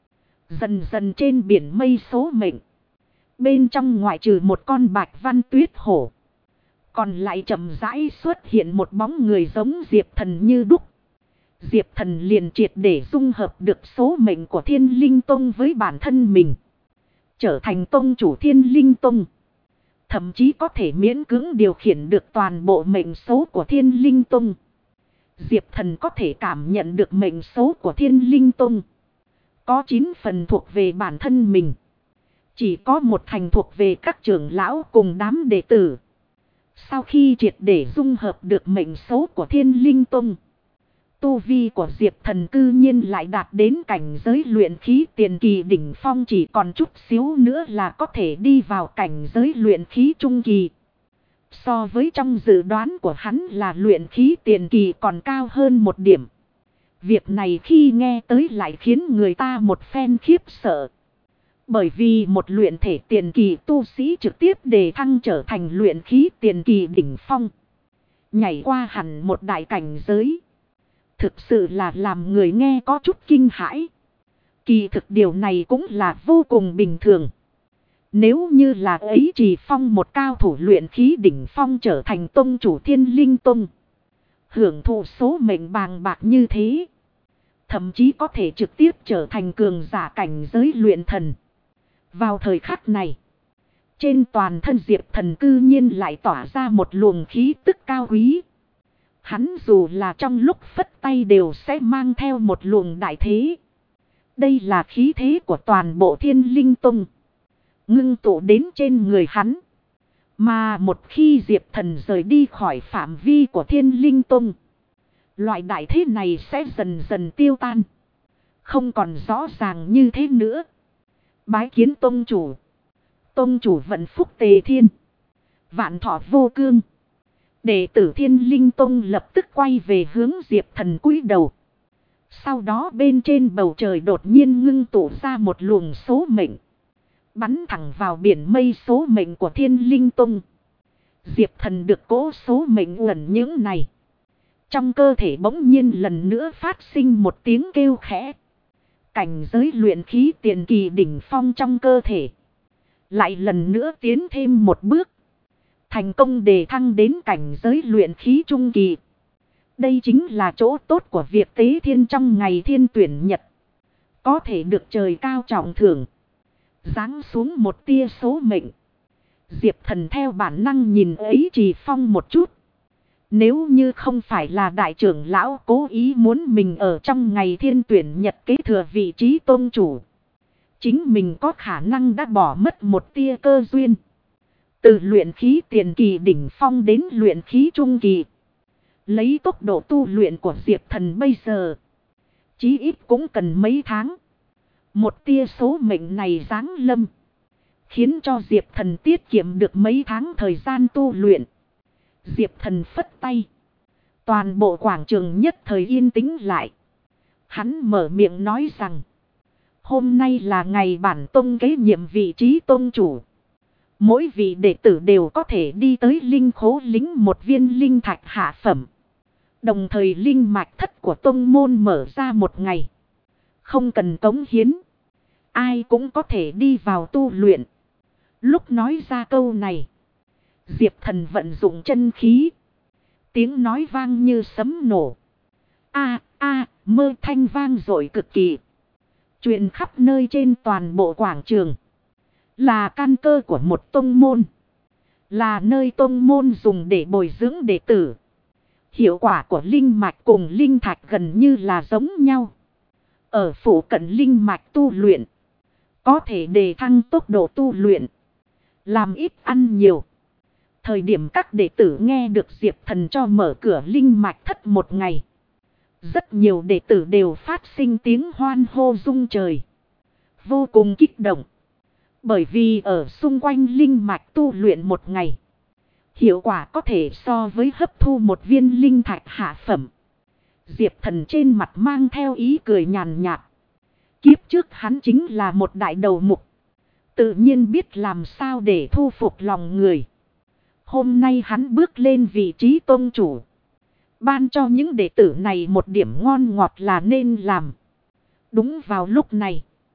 Dần dần trên biển mây số mệnh. Bên trong ngoại trừ một con bạch văn tuyết hổ. Còn lại chậm rãi xuất hiện một bóng người giống Diệp Thần như đúc. Diệp Thần liền triệt để dung hợp được số mệnh của Thiên Linh Tông với bản thân mình. Trở thành tông chủ Thiên Linh Tông. Thậm chí có thể miễn cưỡng điều khiển được toàn bộ mệnh số của Thiên Linh Tông. Diệp Thần có thể cảm nhận được mệnh số của Thiên Linh Tông. Có 9 phần thuộc về bản thân mình. Chỉ có một thành thuộc về các trưởng lão cùng đám đệ tử. Sau khi triệt để dung hợp được mệnh số của Thiên Linh Tông, tu vi của Diệp Thần cư nhiên lại đạt đến cảnh giới luyện khí tiền kỳ đỉnh phong, chỉ còn chút xíu nữa là có thể đi vào cảnh giới luyện khí trung kỳ. So với trong dự đoán của hắn là luyện khí tiền kỳ còn cao hơn một điểm. Việc này khi nghe tới lại khiến người ta một phen khiếp sợ. Bởi vì một luyện thể tiền kỳ tu sĩ trực tiếp đề thăng trở thành luyện khí tiền kỳ đỉnh phong. Nhảy qua hẳn một đại cảnh giới. Thực sự là làm người nghe có chút kinh hãi. Kỳ thực điều này cũng là vô cùng bình thường. Nếu như là ấy Trì Phong một cao thủ luyện khí đỉnh phong trở thành tông chủ Thiên Linh Tông. Hưởng thụ số mệnh bàng bạc như thế. Thậm chí có thể trực tiếp trở thành cường giả cảnh giới luyện thần. Vào thời khắc này, trên toàn thân Diệp Thần cư nhiên lại tỏa ra một luồng khí tức cao quý. Hắn dù là trong lúc phất tay đều sẽ mang theo một luồng đại thế. Đây là khí thế của toàn bộ Thiên Linh Tông. Ngưng tụ đến trên người hắn. Mà một khi Diệp Thần rời đi khỏi phạm vi của Thiên Linh Tông, loại đại thế này sẽ dần dần tiêu tan. Không còn rõ ràng như thế nữa. Bái kiến tông chủ. Tông chủ vận phúc tề thiên. Vạn thọ vô cương. Đệ tử Thiên Linh Tông lập tức quay về hướng Diệp Thần cúi đầu. Sau đó bên trên bầu trời đột nhiên ngưng tụ ra một luồng số mệnh. Bắn thẳng vào biển mây số mệnh của Thiên Linh Tông. Diệp Thần được cố số mệnh uẩn những này. Trong cơ thể bỗng nhiên lần nữa phát sinh một tiếng kêu khẽ. Cảnh giới luyện khí tiền kỳ đỉnh phong trong cơ thể. Lại lần nữa tiến thêm một bước. Thành công đề thăng đến cảnh giới luyện khí trung kỳ. Đây chính là chỗ tốt của việc tế thiên trong ngày thiên tuyển nhật. Có thể được trời cao trọng thưởng. Giáng xuống một tia số mệnh. Diệp Thần theo bản năng nhìn ấy Trì Phong một chút. Nếu như không phải là đại trưởng lão cố ý muốn mình ở trong ngày thiên tuyển nhật kế thừa vị trí tôn chủ. Chính mình có khả năng đã bỏ mất một tia cơ duyên. Từ luyện khí tiền kỳ đỉnh phong đến luyện khí trung kỳ. Lấy tốc độ tu luyện của Diệp Thần bây giờ. Chí ít cũng cần mấy tháng. Một tia số mệnh này giáng lâm. Khiến cho Diệp Thần tiết kiệm được mấy tháng thời gian tu luyện. Diệp Thần phất tay. Toàn bộ quảng trường nhất thời yên tĩnh lại. Hắn mở miệng nói rằng. Hôm nay là ngày bản tông kế nhiệm vị trí tông chủ. Mỗi vị đệ tử đều có thể đi tới linh khố lính một viên linh thạch hạ phẩm. Đồng thời linh mạch thất của tông môn mở ra một ngày. Không cần cống hiến. Ai cũng có thể đi vào tu luyện. Lúc nói ra câu này. Diệp Thần vận dụng chân khí. Tiếng nói vang như sấm nổ. Mơ thanh vang dội cực kỳ. Truyền khắp nơi trên toàn bộ quảng trường. Là căn cơ của một tông môn. Là nơi tông môn dùng để bồi dưỡng đệ tử. Hiệu quả của linh mạch cùng linh thạch gần như là giống nhau. Ở phủ cận linh mạch tu luyện. Có thể đề thăng tốc độ tu luyện. Làm ít ăn nhiều. Thời điểm các đệ tử nghe được Diệp Thần cho mở cửa linh mạch thất một ngày. Rất nhiều đệ tử đều phát sinh tiếng hoan hô rung trời. Vô cùng kích động. Bởi vì ở xung quanh linh mạch tu luyện một ngày. Hiệu quả có thể so với hấp thu một viên linh thạch hạ phẩm. Diệp Thần trên mặt mang theo ý cười nhàn nhạt. Kiếp trước hắn chính là một đại đầu mục. Tự nhiên biết làm sao để thu phục lòng người. Hôm nay hắn bước lên vị trí tông chủ. Ban cho những đệ tử này một điểm ngon ngọt là nên làm. Đúng vào lúc này.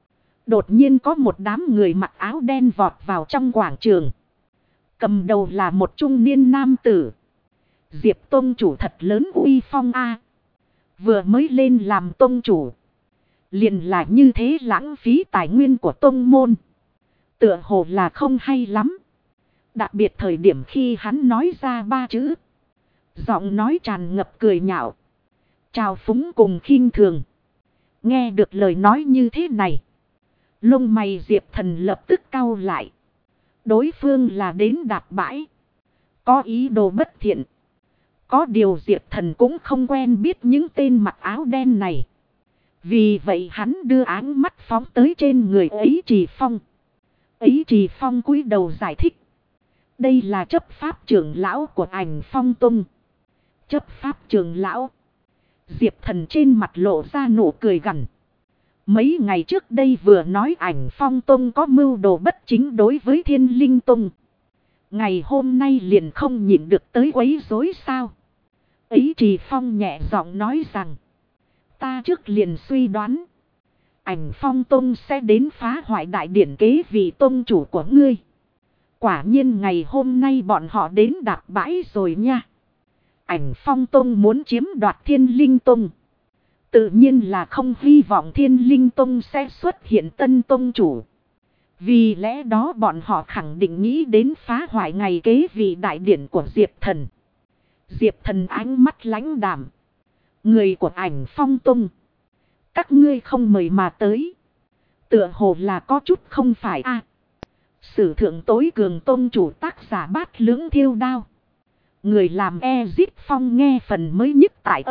Đột nhiên có một đám người mặc áo đen vọt vào trong quảng trường. Cầm đầu là một trung niên nam tử. Diệp tông chủ thật lớn uy phong a. Vừa mới lên làm tông chủ. Liền là như thế lãng phí tài nguyên của tông môn. Tựa hồ là không hay lắm. Đặc biệt thời điểm khi hắn nói ra 3 chữ. Giọng nói tràn ngập cười nhạo. Trào phúng cùng khinh thường. Nghe được lời nói như thế này. Lông mày Diệp Thần lập tức cau lại. Đối phương là đến đạp bãi. Có ý đồ bất thiện. Có điều Diệp Thần cũng không quen biết những tên mặc áo đen này. Vì vậy hắn đưa áng mắt phóng tới trên người ấy Trì Phong. Ấy Trì Phong cúi đầu giải thích. Đây là chấp pháp trưởng lão của Ảnh Phong Tông. Chấp pháp trưởng lão. Diệp Thần trên mặt lộ ra nụ cười gằn. Mấy ngày trước đây vừa nói Ảnh Phong Tông có mưu đồ bất chính đối với Thiên Linh Tông. Ngày hôm nay liền không nhịn được tới quấy rối sao. Ấy Trì Phong nhẹ giọng nói rằng. Ta trước liền suy đoán. Ảnh Phong Tông sẽ đến phá hoại đại điển kế vị tông chủ của ngươi. Quả nhiên ngày hôm nay bọn họ đến đạp bãi rồi nha. Ảnh Phong Tông muốn chiếm đoạt Thiên Linh Tông. Tự nhiên là không hy vọng Thiên Linh Tông sẽ xuất hiện tân tông chủ. Vì lẽ đó bọn họ khẳng định nghĩ đến phá hoại ngày kế vị đại điển của Diệp Thần. Diệp Thần ánh mắt lãnh đạm. Người của Ảnh Phong Tông. Các ngươi không mời mà tới. Tựa hồ là có chút không phải a. Sử thượng tối cường tông chủ tác giả Bát Lưỡng Thiêu Đao. Người làm Ezip Phong nghe phần mới nhất tại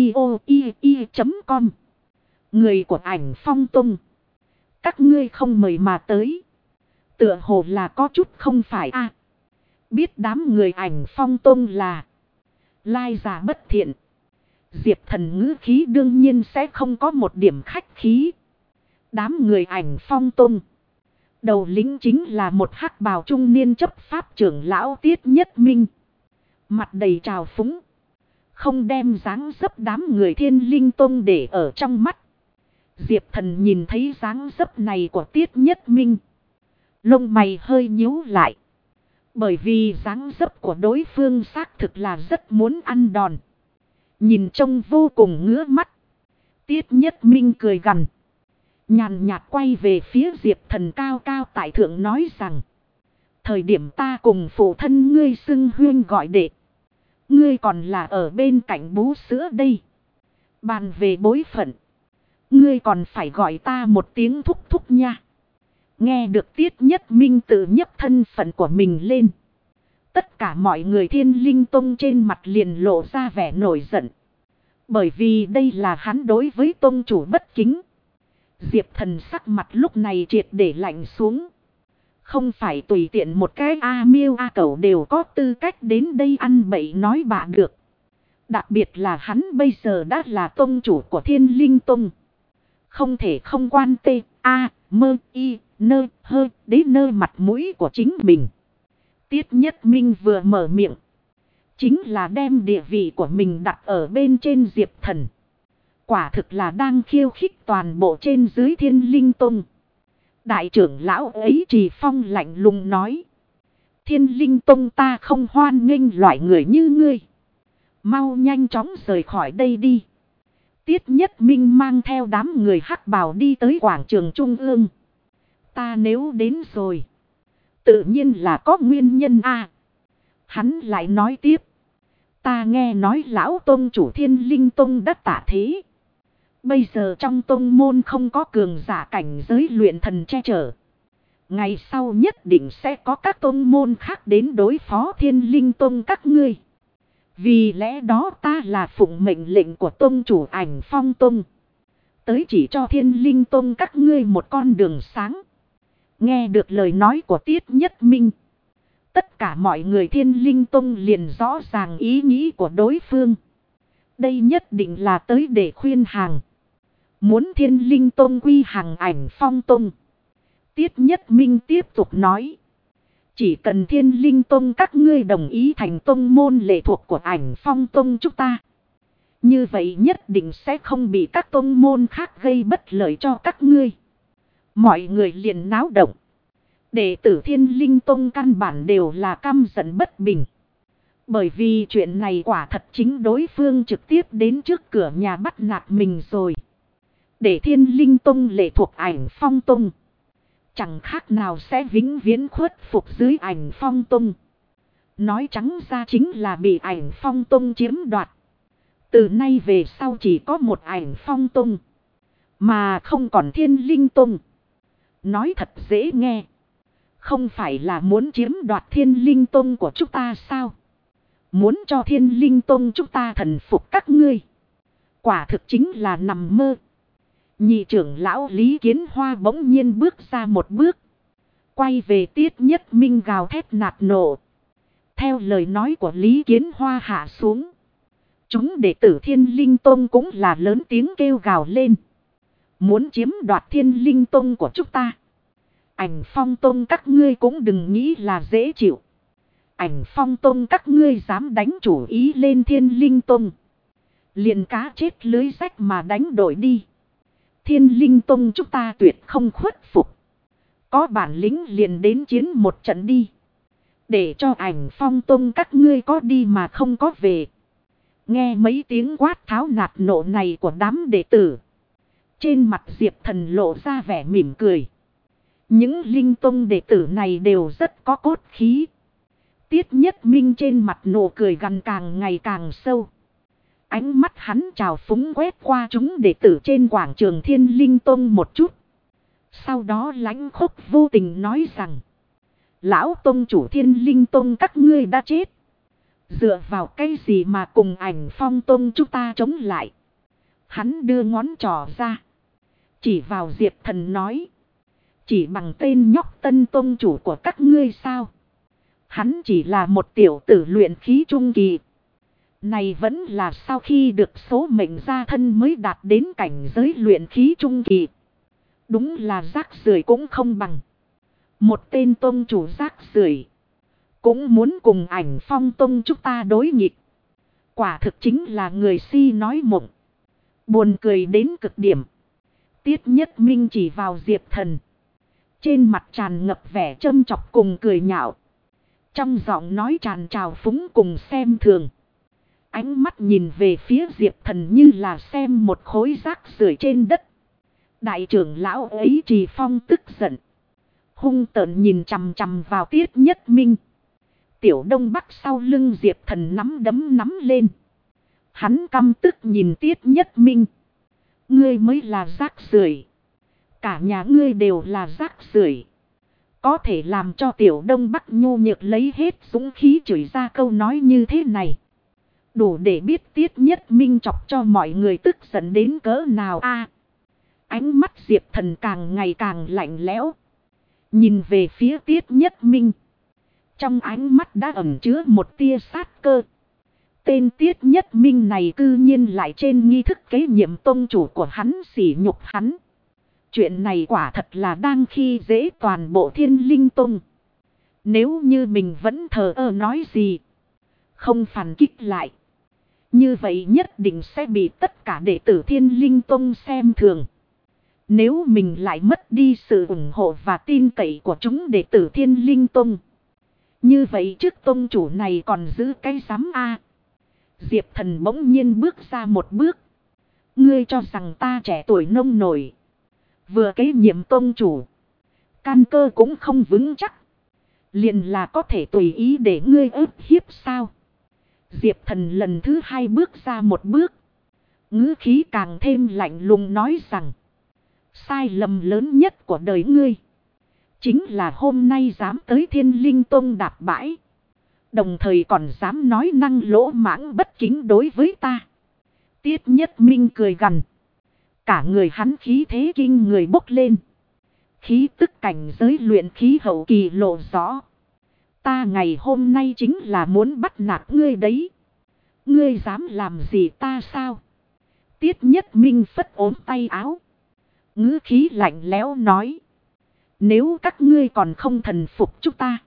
audio.com. Người của Ảnh Phong Tông. Các ngươi không mời mà tới. Tựa hồ là có chút không phải a. Biết đám người Ảnh Phong Tông là lai giả bất thiện. Diệp Thần ngữ khí đương nhiên sẽ không có một điểm khách khí. Đám người Ảnh Phong Tông. Đầu lĩnh chính là một hắc bào trung niên chấp pháp trưởng lão Tiết Nhất Minh. Mặt đầy trào phúng. Không đem dáng dấp đám người Thiên Linh Tông để ở trong mắt. Diệp Thần nhìn thấy dáng dấp này của Tiết Nhất Minh. Lông mày hơi nhíu lại. Bởi vì dáng dấp của đối phương xác thực là rất muốn ăn đòn. Nhìn trông vô cùng ngứa mắt. Tiết Nhất Minh cười gằn. Nhàn nhạt quay về phía Diệp Thần cao cao tại thượng nói rằng. Thời điểm ta cùng phụ thân ngươi xưng huyên gọi đệ. Ngươi còn là ở bên cạnh bú sữa đây. Bàn về bối phận. Ngươi còn phải gọi ta một tiếng thúc thúc nha. Nghe được Tiết Nhất Minh tự nhấc thân phận của mình lên. Tất cả mọi người Thiên Linh Tông trên mặt liền lộ ra vẻ nổi giận. Bởi vì đây là hắn đối với tông chủ bất kính. Diệp Thần sắc mặt lúc này triệt để lạnh xuống. Không phải tùy tiện một cái A miêu A cẩu đều có tư cách đến đây ăn bậy nói bạ được. Đặc biệt là hắn bây giờ đã là tông chủ của Thiên Linh Tông. Không thể không quan tê A mơ y nơ hơ đến nơi mặt mũi của chính mình. Tiết Nhất Minh vừa mở miệng. Chính là đem địa vị của mình đặt ở bên trên Diệp Thần. Quả thực là đang khiêu khích toàn bộ trên dưới Thiên Linh Tông. Đại trưởng lão ấy Trì Phong lạnh lùng nói. Thiên Linh Tông ta không hoan nghênh loại người như ngươi. Mau nhanh chóng rời khỏi đây đi. Tiết Nhất Minh mang theo đám người hắc bào đi tới quảng trường trung ương. Ta nếu đến rồi. Tự nhiên là có nguyên nhân a. Hắn lại nói tiếp. Ta nghe nói lão tông chủ Thiên Linh Tông đã tả thế. Bây giờ trong tông môn không có cường giả cảnh giới luyện thần che chở. Ngày sau nhất định sẽ có các tông môn khác đến đối phó Thiên Linh Tông các ngươi. Vì lẽ đó ta là phụng mệnh lệnh của tông chủ Ảnh Phong Tông. Tới chỉ cho Thiên Linh Tông các ngươi một con đường sáng. Nghe được lời nói của Tiết Nhất Minh. Tất cả mọi người Thiên Linh Tông liền rõ ràng ý nghĩ của đối phương. Đây nhất định là tới để khuyên hàng. Muốn Thiên Linh Tông quy hàng Ảnh Phong Tông. Tiết Nhất Minh tiếp tục nói. Chỉ cần Thiên Linh Tông các ngươi đồng ý thành tông môn lệ thuộc của Ảnh Phong Tông chúng ta. Như vậy nhất định sẽ không bị các tông môn khác gây bất lợi cho các ngươi. Mọi người liền náo động. Đệ tử Thiên Linh Tông căn bản đều là căm giận bất bình. Bởi vì chuyện này quả thật chính đối phương trực tiếp đến trước cửa nhà bắt nạt mình rồi. Để Thiên Linh Tông lệ thuộc Ảnh Phong Tông, chẳng khác nào sẽ vĩnh viễn khuất phục dưới Ảnh Phong Tông. Nói trắng ra chính là bị Ảnh Phong Tông chiếm đoạt. Từ nay về sau chỉ có một Ảnh Phong Tông, mà không còn Thiên Linh Tông. Nói thật dễ nghe. Không phải là muốn chiếm đoạt Thiên Linh Tông của chúng ta sao? Muốn cho Thiên Linh Tông chúng ta thần phục các ngươi. Quả thực chính là nằm mơ. Nhị trưởng lão Lý Kiến Hoa bỗng nhiên bước ra một bước. Quay về Tiết Nhất Minh gào thét nạt nộ. Theo lời nói của Lý Kiến Hoa hạ xuống, chúng đệ tử Thiên Linh Tông cũng là lớn tiếng kêu gào lên. Muốn chiếm đoạt Thiên Linh Tông của chúng ta. Ảnh Phong Tông các ngươi cũng đừng nghĩ là dễ chịu. Ảnh Phong Tông các ngươi dám đánh chủ ý lên Thiên Linh Tông, liền cá chết lưới rách mà đánh đổi đi. Thiên Linh Tông chúng ta tuyệt không khuất phục. Có bản lĩnh liền đến chiến một trận đi. Để cho Ảnh Phong Tông các ngươi có đi mà không có về. Nghe mấy tiếng quát tháo nạt nộ này của đám đệ tử, trên mặt Diệp Thần lộ ra vẻ mỉm cười. Những Linh Tông đệ tử này đều rất có cốt khí. Tiết Nhất Minh trên mặt nụ cười gằn càng ngày càng sâu. Ánh mắt hắn trào phúng quét qua chúng đệ tử trên quảng trường Thiên Linh Tông một chút. Sau đó lãnh khốc vô tình nói rằng: Lão Tông chủ Thiên Linh Tông các ngươi đã chết. Dựa vào cái gì mà cùng Ảnh Phong Tông chúng ta chống lại? Hắn đưa ngón trỏ ra, chỉ vào Diệp Thần nói: Chỉ bằng tên nhóc Tân Tông chủ của các ngươi sao? Hắn chỉ là một tiểu tử luyện khí trung kỳ. Này vẫn là sau khi được số mệnh gia thân mới đạt đến cảnh giới luyện khí trung kỳ. Đúng là rác rưởi cũng không bằng. Một tên tông chủ rác rưởi cũng muốn cùng Ảnh Phong Tông chúng ta đối nghịch. Quả thực chính là người si nói mộng. Buồn cười đến cực điểm. Tiết Nhất Minh chỉ vào Diệp Thần, trên mặt tràn ngập vẻ châm chọc cùng cười nhạo. Trong giọng nói tràn trào phúng cùng xem thường. Ánh mắt nhìn về phía Diệp Thần như là xem một khối rác rưởi trên đất. Đại trưởng lão ấy Trì Phong tức giận, hung tợn nhìn chằm chằm vào Tiết Nhất Minh. Tiểu Đông Bắc sau lưng Diệp Thần nắm đấm nắm lên. Hắn căm tức nhìn Tiết Nhất Minh. Ngươi mới là rác rưởi. Cả nhà ngươi đều là rác rưởi. Có thể làm cho Tiểu Đông Bắc nhu nhược lấy hết dũng khí chửi ra câu nói như thế này. Đủ để biết Tiết Nhất Minh chọc cho mọi người tức giận đến cỡ nào a. Ánh mắt Diệp Thần càng ngày càng lạnh lẽo, nhìn về phía Tiết Nhất Minh. Trong ánh mắt đã ẩn chứa một tia sát cơ. Tên Tiết Nhất Minh này cư nhiên lại trên nghi thức kế nhiệm tông chủ của hắn sỉ nhục hắn. Chuyện này quả thật là đang khi dễ toàn bộ Thiên Linh Tông. Nếu như mình vẫn thờ ơ nói gì, không phản kích lại, như vậy nhất định sẽ bị tất cả đệ tử Thiên Linh Tông xem thường. Nếu mình lại mất đi sự ủng hộ và tin cậy của chúng đệ tử Thiên Linh Tông, như vậy trước tông chủ này còn giữ cái giám a. Diệp Thần bỗng nhiên bước ra một bước. Ngươi cho rằng ta trẻ tuổi nông nổi, vừa kế nhiệm tông chủ, căn cơ cũng không vững chắc, liền là có thể tùy ý để ngươi ức hiếp sao? Diệp Thần lần thứ hai bước ra một bước, ngữ khí càng thêm lạnh lùng nói rằng: sai lầm lớn nhất của đời ngươi chính là hôm nay dám tới Thiên Linh Tông đạp bãi, đồng thời còn dám nói năng lỗ mãng bất kính đối với ta. Tiết Nhất Minh cười gằn. Cả người hắn khí thế kinh người bốc lên. Khí tức cảnh giới luyện khí hậu kỳ lộ rõ. Ta ngày hôm nay chính là muốn bắt nạt ngươi đấy. Ngươi dám làm gì ta sao? Tiết Nhất Minh phất ốm tay áo, ngữ khí lạnh lẽo nói: nếu các ngươi còn không thần phục chúng ta,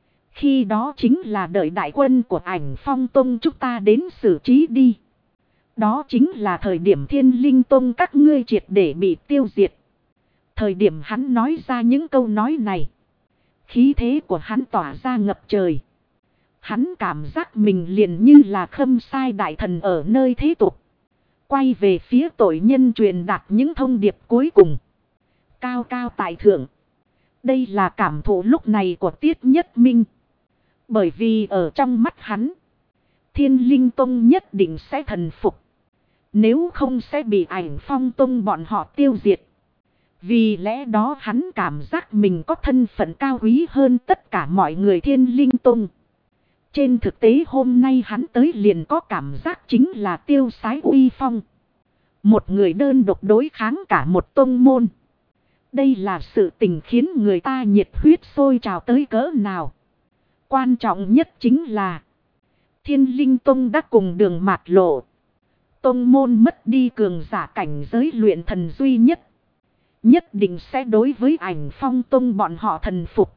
khi đó chính là đợi đại quân của Ảnh Phong Tông chúng ta đến xử trí đi. Đó chính là thời điểm Thiên Linh Tông các ngươi triệt để bị tiêu diệt. Thời điểm hắn nói ra những câu nói này, khí thế của hắn tỏa ra ngập trời. Hắn cảm giác mình liền như là khâm sai đại thần ở nơi thế tục. Quay về phía tội nhân truyền đạt những thông điệp cuối cùng. Cao cao tại thượng. Đây là cảm thụ lúc này của Tiết Nhất Minh. Bởi vì ở trong mắt hắn, Thiên Linh Tông nhất định sẽ thần phục. Nếu không sẽ bị Ảnh Phong Tông bọn họ tiêu diệt. Vì lẽ đó hắn cảm giác mình có thân phận cao quý hơn tất cả mọi người Thiên Linh Tông. Trên thực tế hôm nay hắn tới liền có cảm giác chính là tiêu sái uy phong. Một người đơn độc đối kháng cả một tông môn. Đây là sự tình khiến người ta nhiệt huyết sôi trào tới cỡ nào. Quan trọng nhất chính là Thiên Linh Tông đã cùng đường mạt lộ. Tông môn mất đi cường giả cảnh giới luyện thần duy nhất. Nhất định sẽ đối với Ảnh Phong Tông bọn họ thần phục.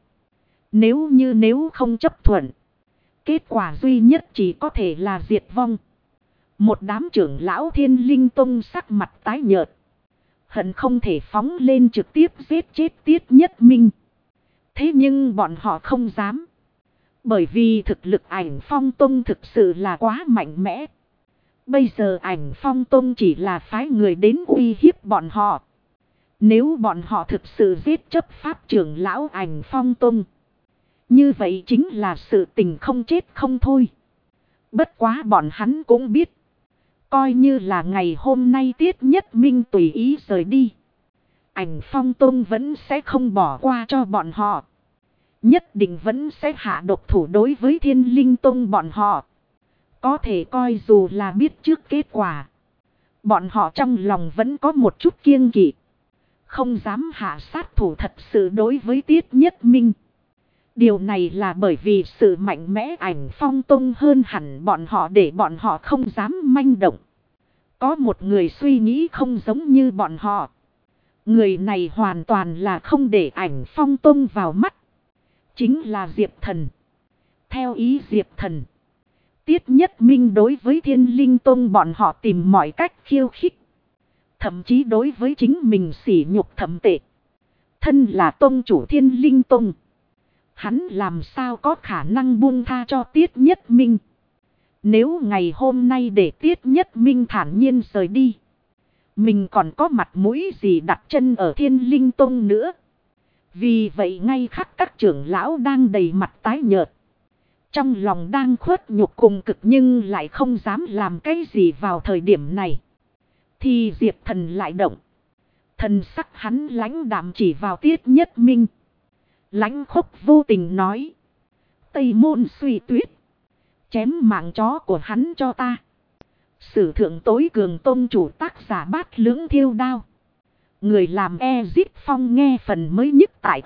Nếu không chấp thuận, kết quả duy nhất chỉ có thể là diệt vong. Một đám trưởng lão Thiên Linh Tông sắc mặt tái nhợt. Hận không thể phóng lên trực tiếp giết chết Tiết Nhất Minh. Thế nhưng bọn họ không dám. Bởi vì thực lực Ảnh Phong Tông thực sự là quá mạnh mẽ. Bây giờ Ảnh Phong Tông chỉ là phái người đến uy hiếp bọn họ. Nếu bọn họ thực sự giết chấp pháp trưởng lão Ảnh Phong Tông, như vậy chính là sự tình không chết không thôi. Bất quá bọn hắn cũng biết, coi như là ngày hôm nay Tiết Nhất Minh tùy ý rời đi, Ảnh Phong Tông vẫn sẽ không bỏ qua cho bọn họ. Nhất định vẫn sẽ hạ độc thủ đối với Thiên Linh Tông bọn họ. Có thể coi dù là biết trước kết quả, bọn họ trong lòng vẫn có một chút kiêng kỵ. Không dám hạ sát thủ thật sự đối với Tiết Nhất Minh. Điều này là bởi vì sự mạnh mẽ Ảnh Phong Tông hơn hẳn bọn họ để bọn họ không dám manh động. Có một người suy nghĩ không giống như bọn họ. Người này hoàn toàn là không để Ảnh Phong Tông vào mắt. Chính là Diệp Thần. Theo ý Diệp Thần, Tiết Nhất Minh đối với Thiên Linh Tông bọn họ tìm mọi cách khiêu khích. Thậm chí đối với chính mình sỉ nhục thậm tệ. Thân là tông chủ Thiên Linh Tông, hắn làm sao có khả năng buông tha cho Tiết Nhất Minh. Nếu ngày hôm nay để Tiết Nhất Minh thản nhiên rời đi, mình còn có mặt mũi gì đặt chân ở Thiên Linh Tông nữa. Vì vậy ngay khắc các trưởng lão đang đầy mặt tái nhợt. Trong lòng đang khuất nhục cùng cực nhưng lại không dám làm cái gì vào thời điểm này. Thì Diệp Thần lại động. Thần sắc hắn lãnh đạm chỉ vào Tiết Nhất Minh. Lãnh khốc vô tình nói: Tây Môn Suy Tuyết, chém mạng chó của hắn cho ta. Sử thượng tối cường tông chủ tác giả Bát Lưỡng Thiêu Đao. Người làm Ezip Phong nghe phần mới nhất tại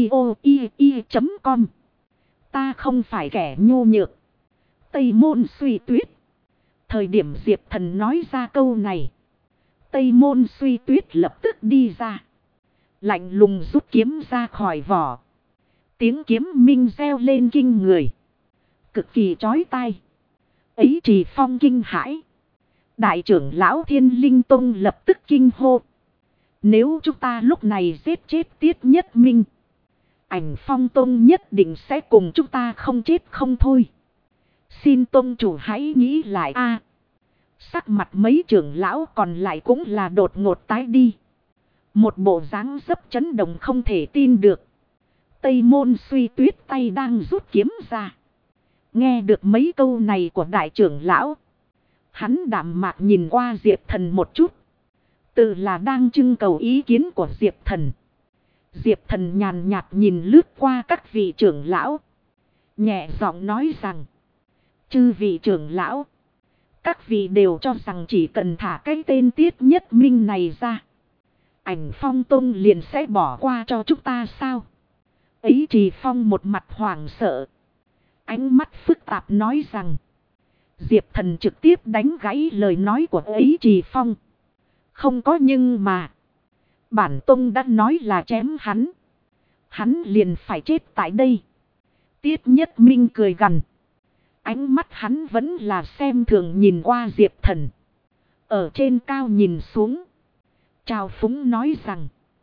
audio.com. Ta không phải kẻ nhu nhược. Tây Môn Suy Tuyết. Thời điểm Diệp Thần nói ra câu này, Tây Môn Suy Tuyết lập tức đi ra. Lạnh lùng rút kiếm ra khỏi vỏ. Tiếng kiếm minh reo lên kinh người. Cực kỳ chói tai. Ấy Trì Phong kinh hãi. Đại trưởng lão Thiên Linh Tông lập tức kinh hô. Nếu chúng ta lúc này giết chết Tiết Nhất Minh, Ảnh Phong Tông nhất định sẽ cùng chúng ta không chết không thôi. Xin tông chủ hãy nghĩ lại a. Sắc mặt mấy trưởng lão còn lại cũng là đột ngột tái đi. Một bộ dáng dấp chấn động không thể tin được. Tây Môn Suy Tuyết tay đang rút kiếm ra. Nghe được mấy câu này của đại trưởng lão, hắn đạm mạc nhìn qua Diệp Thần một chút. Tự là đang trưng cầu ý kiến của Diệp Thần. Diệp Thần nhàn nhạt nhìn lướt qua các vị trưởng lão, nhẹ giọng nói rằng: Chư vị trưởng lão, các vị đều cho rằng chỉ cần thả cái tên Tiết Nhất Minh này ra, Ảnh Phong Tông liền sẽ bỏ qua cho chúng ta sao? Ấy Trì Phong một mặt hoảng sợ, ánh mắt phức tạp nói rằng. Diệp Thần trực tiếp đánh gãy lời nói của Ấy Trì Phong. Không có nhưng mà. Bản tông đã nói là chém hắn. Hắn liền phải chết tại đây. Tiết Nhất Minh cười gằn. Ánh mắt hắn vẫn là xem thường nhìn qua Diệp Thần. Ở trên cao nhìn xuống, trào phúng nói rằng.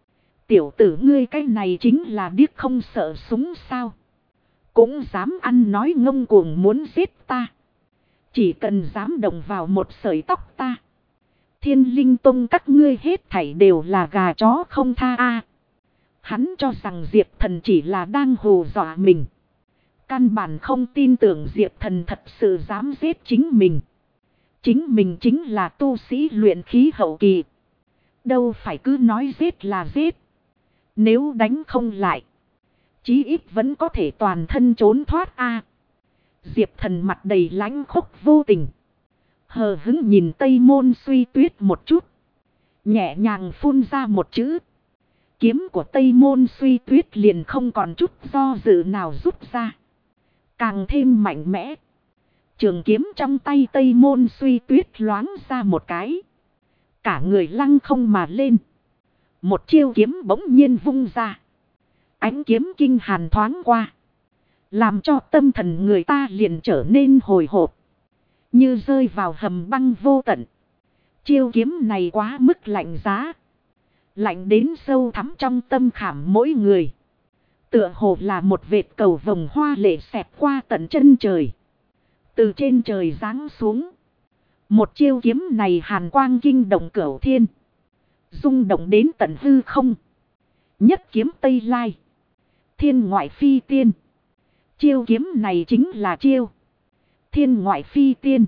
Tiểu tử ngươi cái này chính là điếc không sợ súng sao. Cũng dám ăn nói ngông cuồng muốn giết ta. Chỉ cần dám động vào một sợi tóc ta. Thiên Linh Tông các ngươi hết thảy đều là gà chó không tha a. Hắn cho rằng Diệp Thần chỉ là đang hù dọa mình. Căn bản không tin tưởng Diệp Thần thật sự dám giết chính mình. Chính mình chính là tu sĩ luyện khí hậu kỳ. Đâu phải cứ nói giết là giết. Nếu đánh không lại, chí ít vẫn có thể toàn thân trốn thoát a. Diệp Thần mặt đầy lãnh khốc vô tình. Hờ hững nhìn Tây Môn Suy Tuyết một chút. Nhẹ nhàng phun ra một chữ. Kiếm của Tây Môn Suy Tuyết liền không còn chút do dự nào rút ra. Càng thêm mạnh mẽ. Trường kiếm trong tay Tây Môn Suy Tuyết loáng ra một cái. Cả người lăng không mà lên. Một chiêu kiếm bỗng nhiên vung ra. Ánh kiếm kinh hàn thoáng qua. Làm cho tâm thần người ta liền trở nên hồi hộp. Như rơi vào hầm băng vô tận. Chiêu kiếm này quá mức lạnh giá. Lạnh đến sâu thẳm trong tâm khảm mỗi người. Tựa hồ là một vệt cầu vồng hoa lệ xẹt qua tận chân trời. Từ trên trời giáng xuống. Một chiêu kiếm này hàn quang kinh động cửu thiên. Rung động đến tận hư không. Nhất kiếm Tây Lai. Thiên ngoại phi tiên. Chiêu kiếm này chính là chiêu Thiên ngoại phi tiên.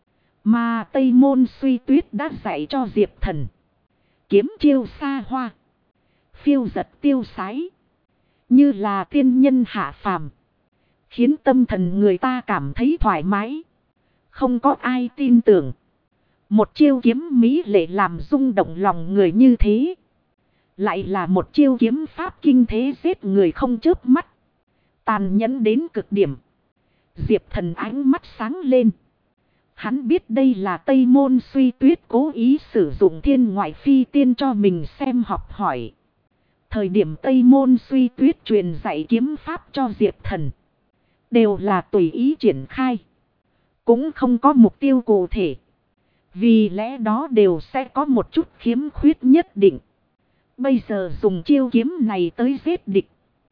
Mà Tây Môn Suy Tuyết đã dạy cho Diệp Thần. Kiếm chiêu xa hoa. Phiêu giật tiêu sái. Như là tiên nhân hạ phàm. Khiến tâm thần người ta cảm thấy thoải mái. Không có ai tin tưởng. Một chiêu kiếm mỹ lệ làm rung động lòng người như thế. Lại là một chiêu kiếm pháp kinh thế giết người không chớp mắt. Tàn nhẫn đến cực điểm. Diệp Thần ánh mắt sáng lên. Hắn biết đây là Tây Môn Suy Tuyết cố ý sử dụng thiên ngoại phi tiên cho mình xem học hỏi. Thời điểm Tây Môn Suy Tuyết truyền dạy kiếm pháp cho Diệp Thần. Đều là tùy ý triển khai. Cũng không có mục tiêu cụ thể. Vì lẽ đó đều sẽ có một chút khiếm khuyết nhất định. Bây giờ dùng chiêu kiếm này tới giết địch.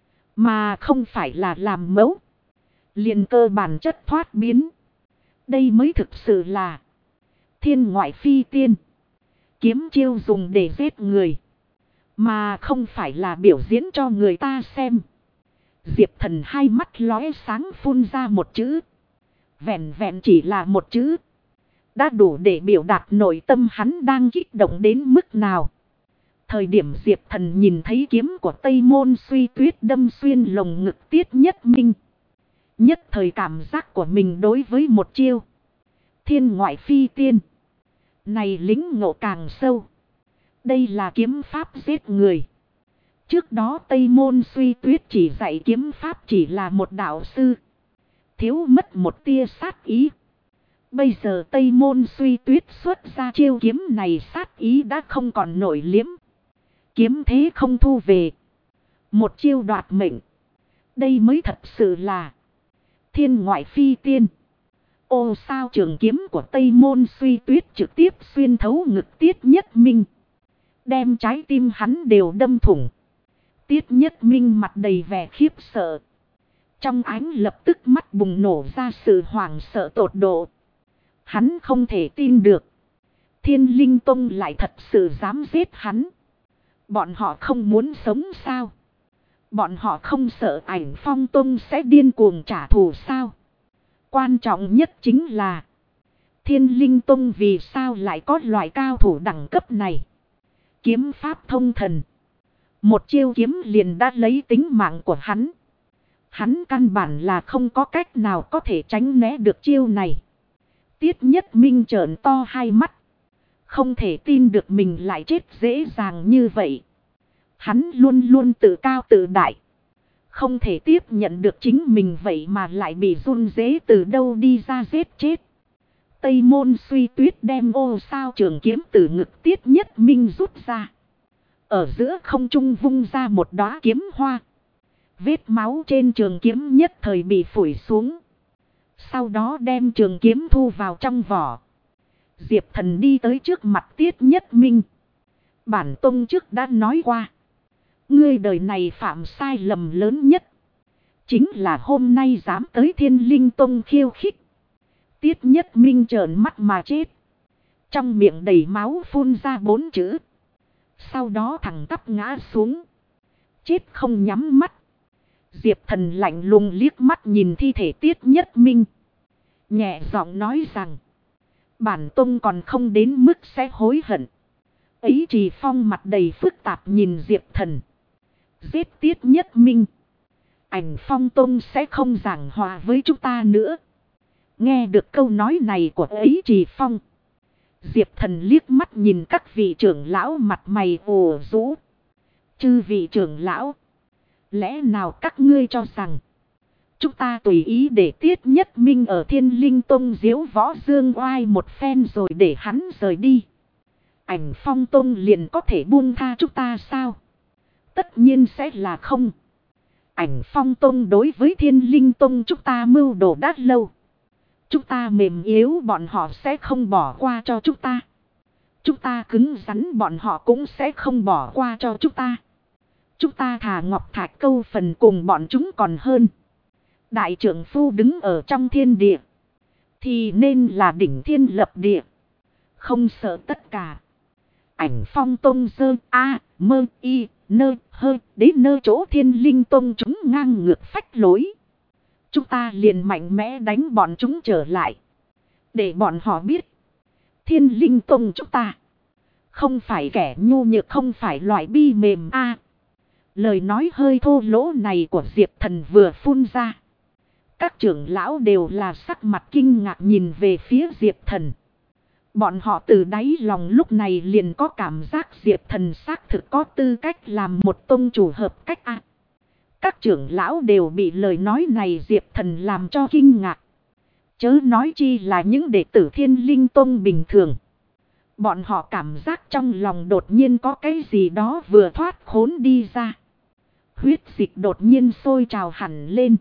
Mà không phải là làm mẫu. Liền cơ bản chất thoát biến. Đây mới thực sự là thiên ngoại phi tiên. Kiếm chiêu dùng để giết người. Mà không phải là biểu diễn cho người ta xem. Diệp Thần hai mắt lóe sáng phun ra một chữ. Vẹn vẹn chỉ là một chữ. Đã đủ để biểu đạt nội tâm hắn đang kích động đến mức nào. Thời điểm Diệp Thần nhìn thấy kiếm của Tây Môn Suy Tuyết đâm xuyên lồng ngực Tiết Nhất Minh. Nhất thời cảm giác của mình đối với một chiêu thiên ngoại phi tiên này lính ngộ càng sâu. Đây là kiếm pháp giết người. Trước đó Tây Môn Suy Tuyết chỉ dạy kiếm pháp chỉ là một đạo sư. Thiếu mất một tia sát ý. Bây giờ Tây Môn Suy Tuyết xuất ra chiêu kiếm này sát ý đã không còn nổi liếm. Kiếm thế không thu về. Một chiêu đoạt mệnh. Đây mới thật sự là thiên ngoại phi tiên. Ô sao trường kiếm của Tây Môn Suy Tuyết trực tiếp xuyên thấu ngực Tiết Nhất Minh. Đem trái tim hắn đều đâm thủng. Tiết Nhất Minh mặt đầy vẻ khiếp sợ. Trong ánh lập tức mắt bùng nổ ra sự hoảng sợ tột độ. Hắn không thể tin được. Thiên Linh Tông lại thật sự dám giết hắn. Bọn họ không muốn sống sao? Bọn họ không sợ Ảnh Phong Tông sẽ điên cuồng trả thù sao? Quan trọng nhất chính là Thiên Linh Tông vì sao lại có loại cao thủ đẳng cấp này? Kiếm pháp thông thần. Một chiêu kiếm liền đã lấy tính mạng của hắn. Hắn căn bản là không có cách nào có thể tránh né được chiêu này. Tiết Nhất Minh trợn to hai mắt. Không thể tin được mình lại chết dễ dàng như vậy. Hắn luôn luôn tự cao tự đại. Không thể tiếp nhận được chính mình vậy mà lại bị run rế từ đâu đi ra giết chết. Tây Môn Suy Tuyết đem ô sao trường kiếm từ ngực Tiết Nhất Minh rút ra. Ở giữa không trung vung ra một đóa kiếm hoa. Vết máu trên trường kiếm nhất thời bị phủi xuống. Sau đó đem trường kiếm thu vào trong vỏ. Diệp Thần đi tới trước mặt Tiết Nhất Minh. Bản tông trước đã nói qua. Ngươi đời này phạm sai lầm lớn nhất. Chính là hôm nay dám tới Thiên Linh Tông khiêu khích. Tiết Nhất Minh trợn mắt mà chết. Trong miệng đầy máu phun ra 4 chữ. Sau đó thẳng tắp ngã xuống. Chết không nhắm mắt. Diệp Thần lạnh lùng liếc mắt nhìn thi thể Tiết Nhất Minh. Nhẹ giọng nói rằng. Bản tông còn không đến mức sẽ hối hận. Ấy Trì Phong mặt đầy phức tạp nhìn Diệp Thần. Giết Tiết Nhất Minh. Ảnh Phong tông sẽ không giảng hòa với chúng ta nữa. Nghe được câu nói này của Ấy Trì Phong. Diệp Thần liếc mắt nhìn các vị trưởng lão mặt mày ủ rũ. Chư vị trưởng lão. Lẽ nào các ngươi cho rằng. Chúng ta tùy ý để Tiết Nhất Minh ở Thiên Linh Tông diếu võ dương oai một phen rồi để hắn rời đi. Ảnh Phong tông liền có thể buông tha chúng ta sao? Tất nhiên sẽ là không. Ảnh Phong tông đối với Thiên Linh Tông chúng ta mưu đồ đã lâu. Chúng ta mềm yếu bọn họ sẽ không bỏ qua cho chúng ta. Chúng ta cứng rắn bọn họ cũng sẽ không bỏ qua cho chúng ta. Chúng ta thà ngọc thạch câu phần cùng bọn chúng còn hơn. Đại trưởng phu đứng ở trong thiên địa. Thì nên là đỉnh thiên lập địa. Không sợ tất cả. Ảnh Phong tông dơ a mơ y nơ hơ đến nơi chỗ Thiên Linh Tông chúng ngang ngược phách lối. Chúng ta liền mạnh mẽ đánh bọn chúng trở lại. Để bọn họ biết. Thiên Linh Tông chúng ta. Không phải kẻ nhu nhược, không phải loại bi mềm a. Lời nói hơi thô lỗ này của Diệp Thần vừa phun ra. Các trưởng lão đều là sắc mặt kinh ngạc nhìn về phía Diệp Thần. Bọn họ từ đáy lòng lúc này liền có cảm giác Diệp Thần xác thực có tư cách làm một tông chủ hợp cách a. Các trưởng lão đều bị lời nói này Diệp Thần làm cho kinh ngạc. Chớ nói chi là những đệ tử Thiên Linh Tông bình thường. Bọn họ cảm giác trong lòng đột nhiên có cái gì đó vừa thoát khốn đi ra. Huyết dịch đột nhiên sôi trào hẳn lên.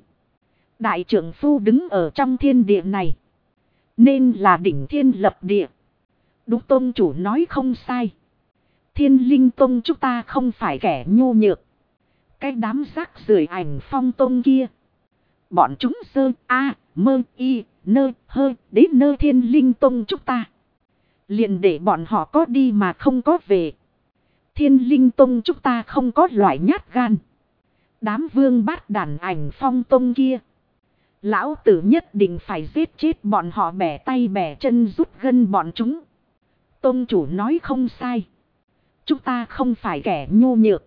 Đại trưởng phu đứng ở trong thiên địa này. Nên là đỉnh thiên lập địa. Đúng, tông chủ nói không sai. Thiên Linh Tông chúng ta không phải kẻ nhu nhược. Cái đám rác rưởi Ảnh Phong tông kia. Bọn chúng sơ a mơ y nơ hơ đến nơi Thiên Linh Tông chúng ta. Liền để bọn họ có đi mà không có về. Thiên Linh Tông chúng ta không có loại nhát gan. Đám vương bát đàn Ảnh Phong tông kia. Lão tử nhất định phải giết chết bọn họ, bẻ tay bẻ chân rút gân bọn chúng. Tông chủ nói không sai. Chúng ta không phải kẻ nhu nhược.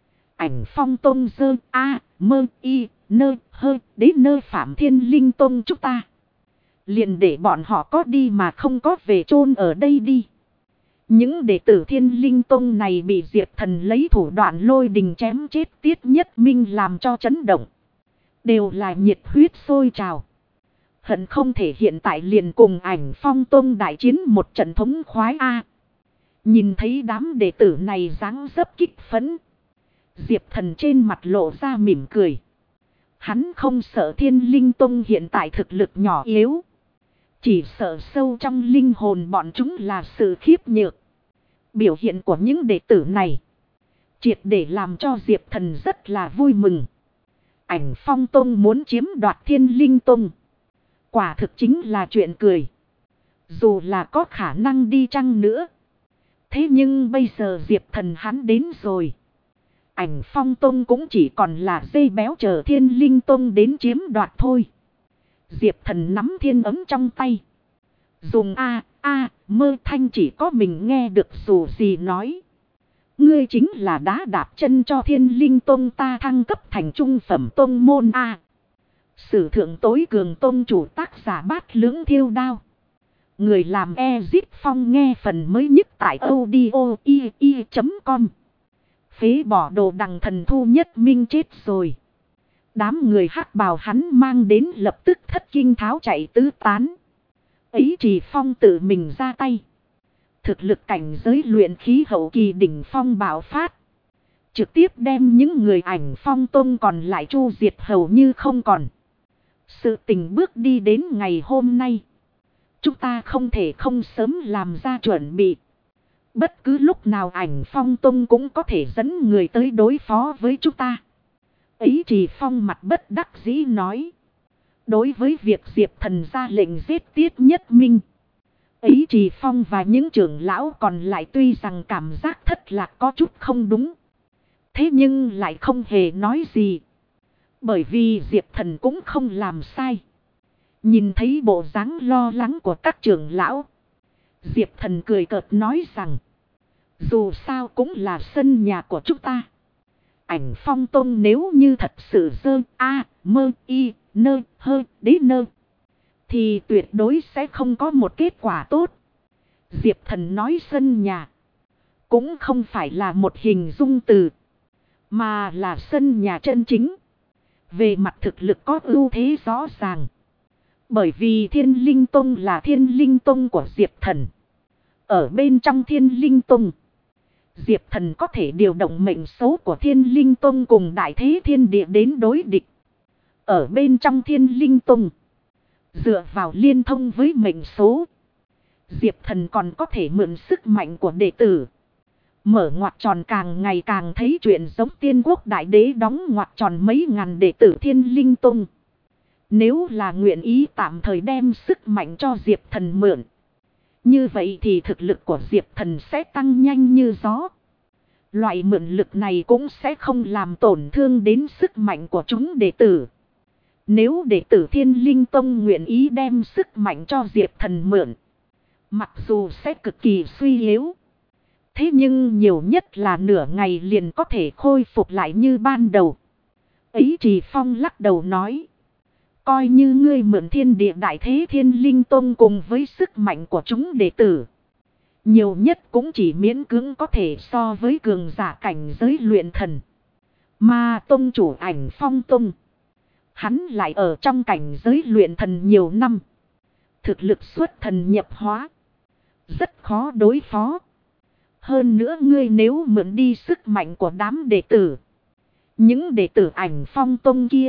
Ảnh Phong tông dơ a mơ y nơ hơ đến nơi Phạm Thiên Linh Tông chúng ta. Liền để bọn họ có đi mà không có về chôn ở đây đi. Những đệ tử Thiên Linh Tông này bị Diệp Thần lấy thủ đoạn lôi đình chém chết Tiết Nhất Minh làm cho chấn động. Đều là nhiệt huyết sôi trào. Hận không thể hiện tại liền cùng Ảnh Phong tông đại chiến một trận thống khoái a. Nhìn thấy đám đệ tử này dáng dấp kích phấn. Diệp Thần trên mặt lộ ra mỉm cười. Hắn không sợ Thiên Linh Tông hiện tại thực lực nhỏ yếu. Chỉ sợ sâu trong linh hồn bọn chúng là sự khiếp nhược. Biểu hiện của những đệ tử này triệt để làm cho Diệp Thần rất là vui mừng. Ảnh Phong tông muốn chiếm đoạt Thiên Linh Tông. Quả thực chính là chuyện cười. Dù là có khả năng đi chăng nữa. Thế nhưng bây giờ Diệp Thần hắn đến rồi. Ảnh Phong tông cũng chỉ còn là dây béo chờ Thiên Linh Tông đến chiếm đoạt thôi. Diệp Thần nắm thiên ấm trong tay. Dùng mơ thanh chỉ có mình nghe được dù gì nói. Ngươi chính là đá đạp chân cho Thiên Linh Tông ta thăng cấp thành trung phẩm tông môn a. Sử thượng tối cường tông chủ tác giả Bát Lưỡng Thiêu Đao. Người làm Ezip Phong nghe phần mới nhất tại audio.com. Phế bỏ đồ đằng thần Thu Nhất Minh chết rồi. Đám người hắc bào hắn mang đến lập tức thất kinh tháo chạy tứ tán. Ấy Trì Phong tự mình ra tay. Thực lực cảnh giới luyện khí hậu kỳ đỉnh phong bạo phát. Trực tiếp đem những người Ảnh Phong tông còn lại chu diệt hầu như không còn. Sự tình bước đi đến ngày hôm nay. Chúng ta không thể không sớm làm ra chuẩn bị. Bất cứ lúc nào Ảnh Phong Tông cũng có thể dẫn người tới đối phó với chúng ta. Ấy Trì Phong mặt bất đắc dĩ nói. Đối với việc Diệp Thần ra lệnh giết Tiết Nhất Minh, Ấy Trì Phong và những trưởng lão còn lại tuy rằng cảm giác thất lạc có chút không đúng. Thế nhưng lại không hề nói gì. Bởi vì Diệp Thần cũng không làm sai. Nhìn thấy bộ dáng lo lắng của các trưởng lão, Diệp Thần cười cợt nói rằng, dù sao cũng là sân nhà của chúng ta. Ảnh Phong Tông nếu như thật sự dơ mơ y nơ hơ đế nơ, thì tuyệt đối sẽ không có một kết quả tốt. Diệp Thần nói sân nhà cũng không phải là một hình dung từ, mà là sân nhà chân chính. Về mặt thực lực có ưu thế rõ ràng. Bởi vì Thiên Linh Tông là Thiên Linh Tông của Diệp Thần. Ở bên trong Thiên Linh Tông, Diệp Thần có thể điều động mệnh số của Thiên Linh Tông cùng Đại Thế Thiên Địa đến đối địch. Ở bên trong Thiên Linh Tông, dựa vào liên thông với mệnh số, Diệp Thần còn có thể mượn sức mạnh của đệ tử. Mở ngoặc tròn càng ngày càng thấy chuyện giống Tiên Quốc Đại Đế đóng ngoặc tròn mấy ngàn đệ tử Thiên Linh Tông. Nếu là nguyện ý tạm thời đem sức mạnh cho Diệp Thần mượn, như vậy thì thực lực của Diệp Thần sẽ tăng nhanh như gió. Loại mượn lực này cũng sẽ không làm tổn thương đến sức mạnh của chúng đệ tử. Nếu đệ tử Thiên Linh Tông nguyện ý đem sức mạnh cho Diệp Thần mượn, mặc dù sẽ cực kỳ suy yếu, thế nhưng nhiều nhất là nửa ngày liền có thể khôi phục lại như ban đầu. Ấy Trì Phong lắc đầu nói. Coi như ngươi mượn Thiên Địa Đại Thế Thiên Linh Tông cùng với sức mạnh của chúng đệ tử, nhiều nhất cũng chỉ miễn cưỡng có thể so với cường giả cảnh giới luyện thần. Mà tông chủ Ảnh Phong Tông, hắn lại ở trong cảnh giới luyện thần nhiều năm. Thực lực xuất thần nhập hóa, rất khó đối phó. Hơn nữa ngươi nếu mượn đi sức mạnh của đám đệ tử, những đệ tử Ảnh Phong Tông kia,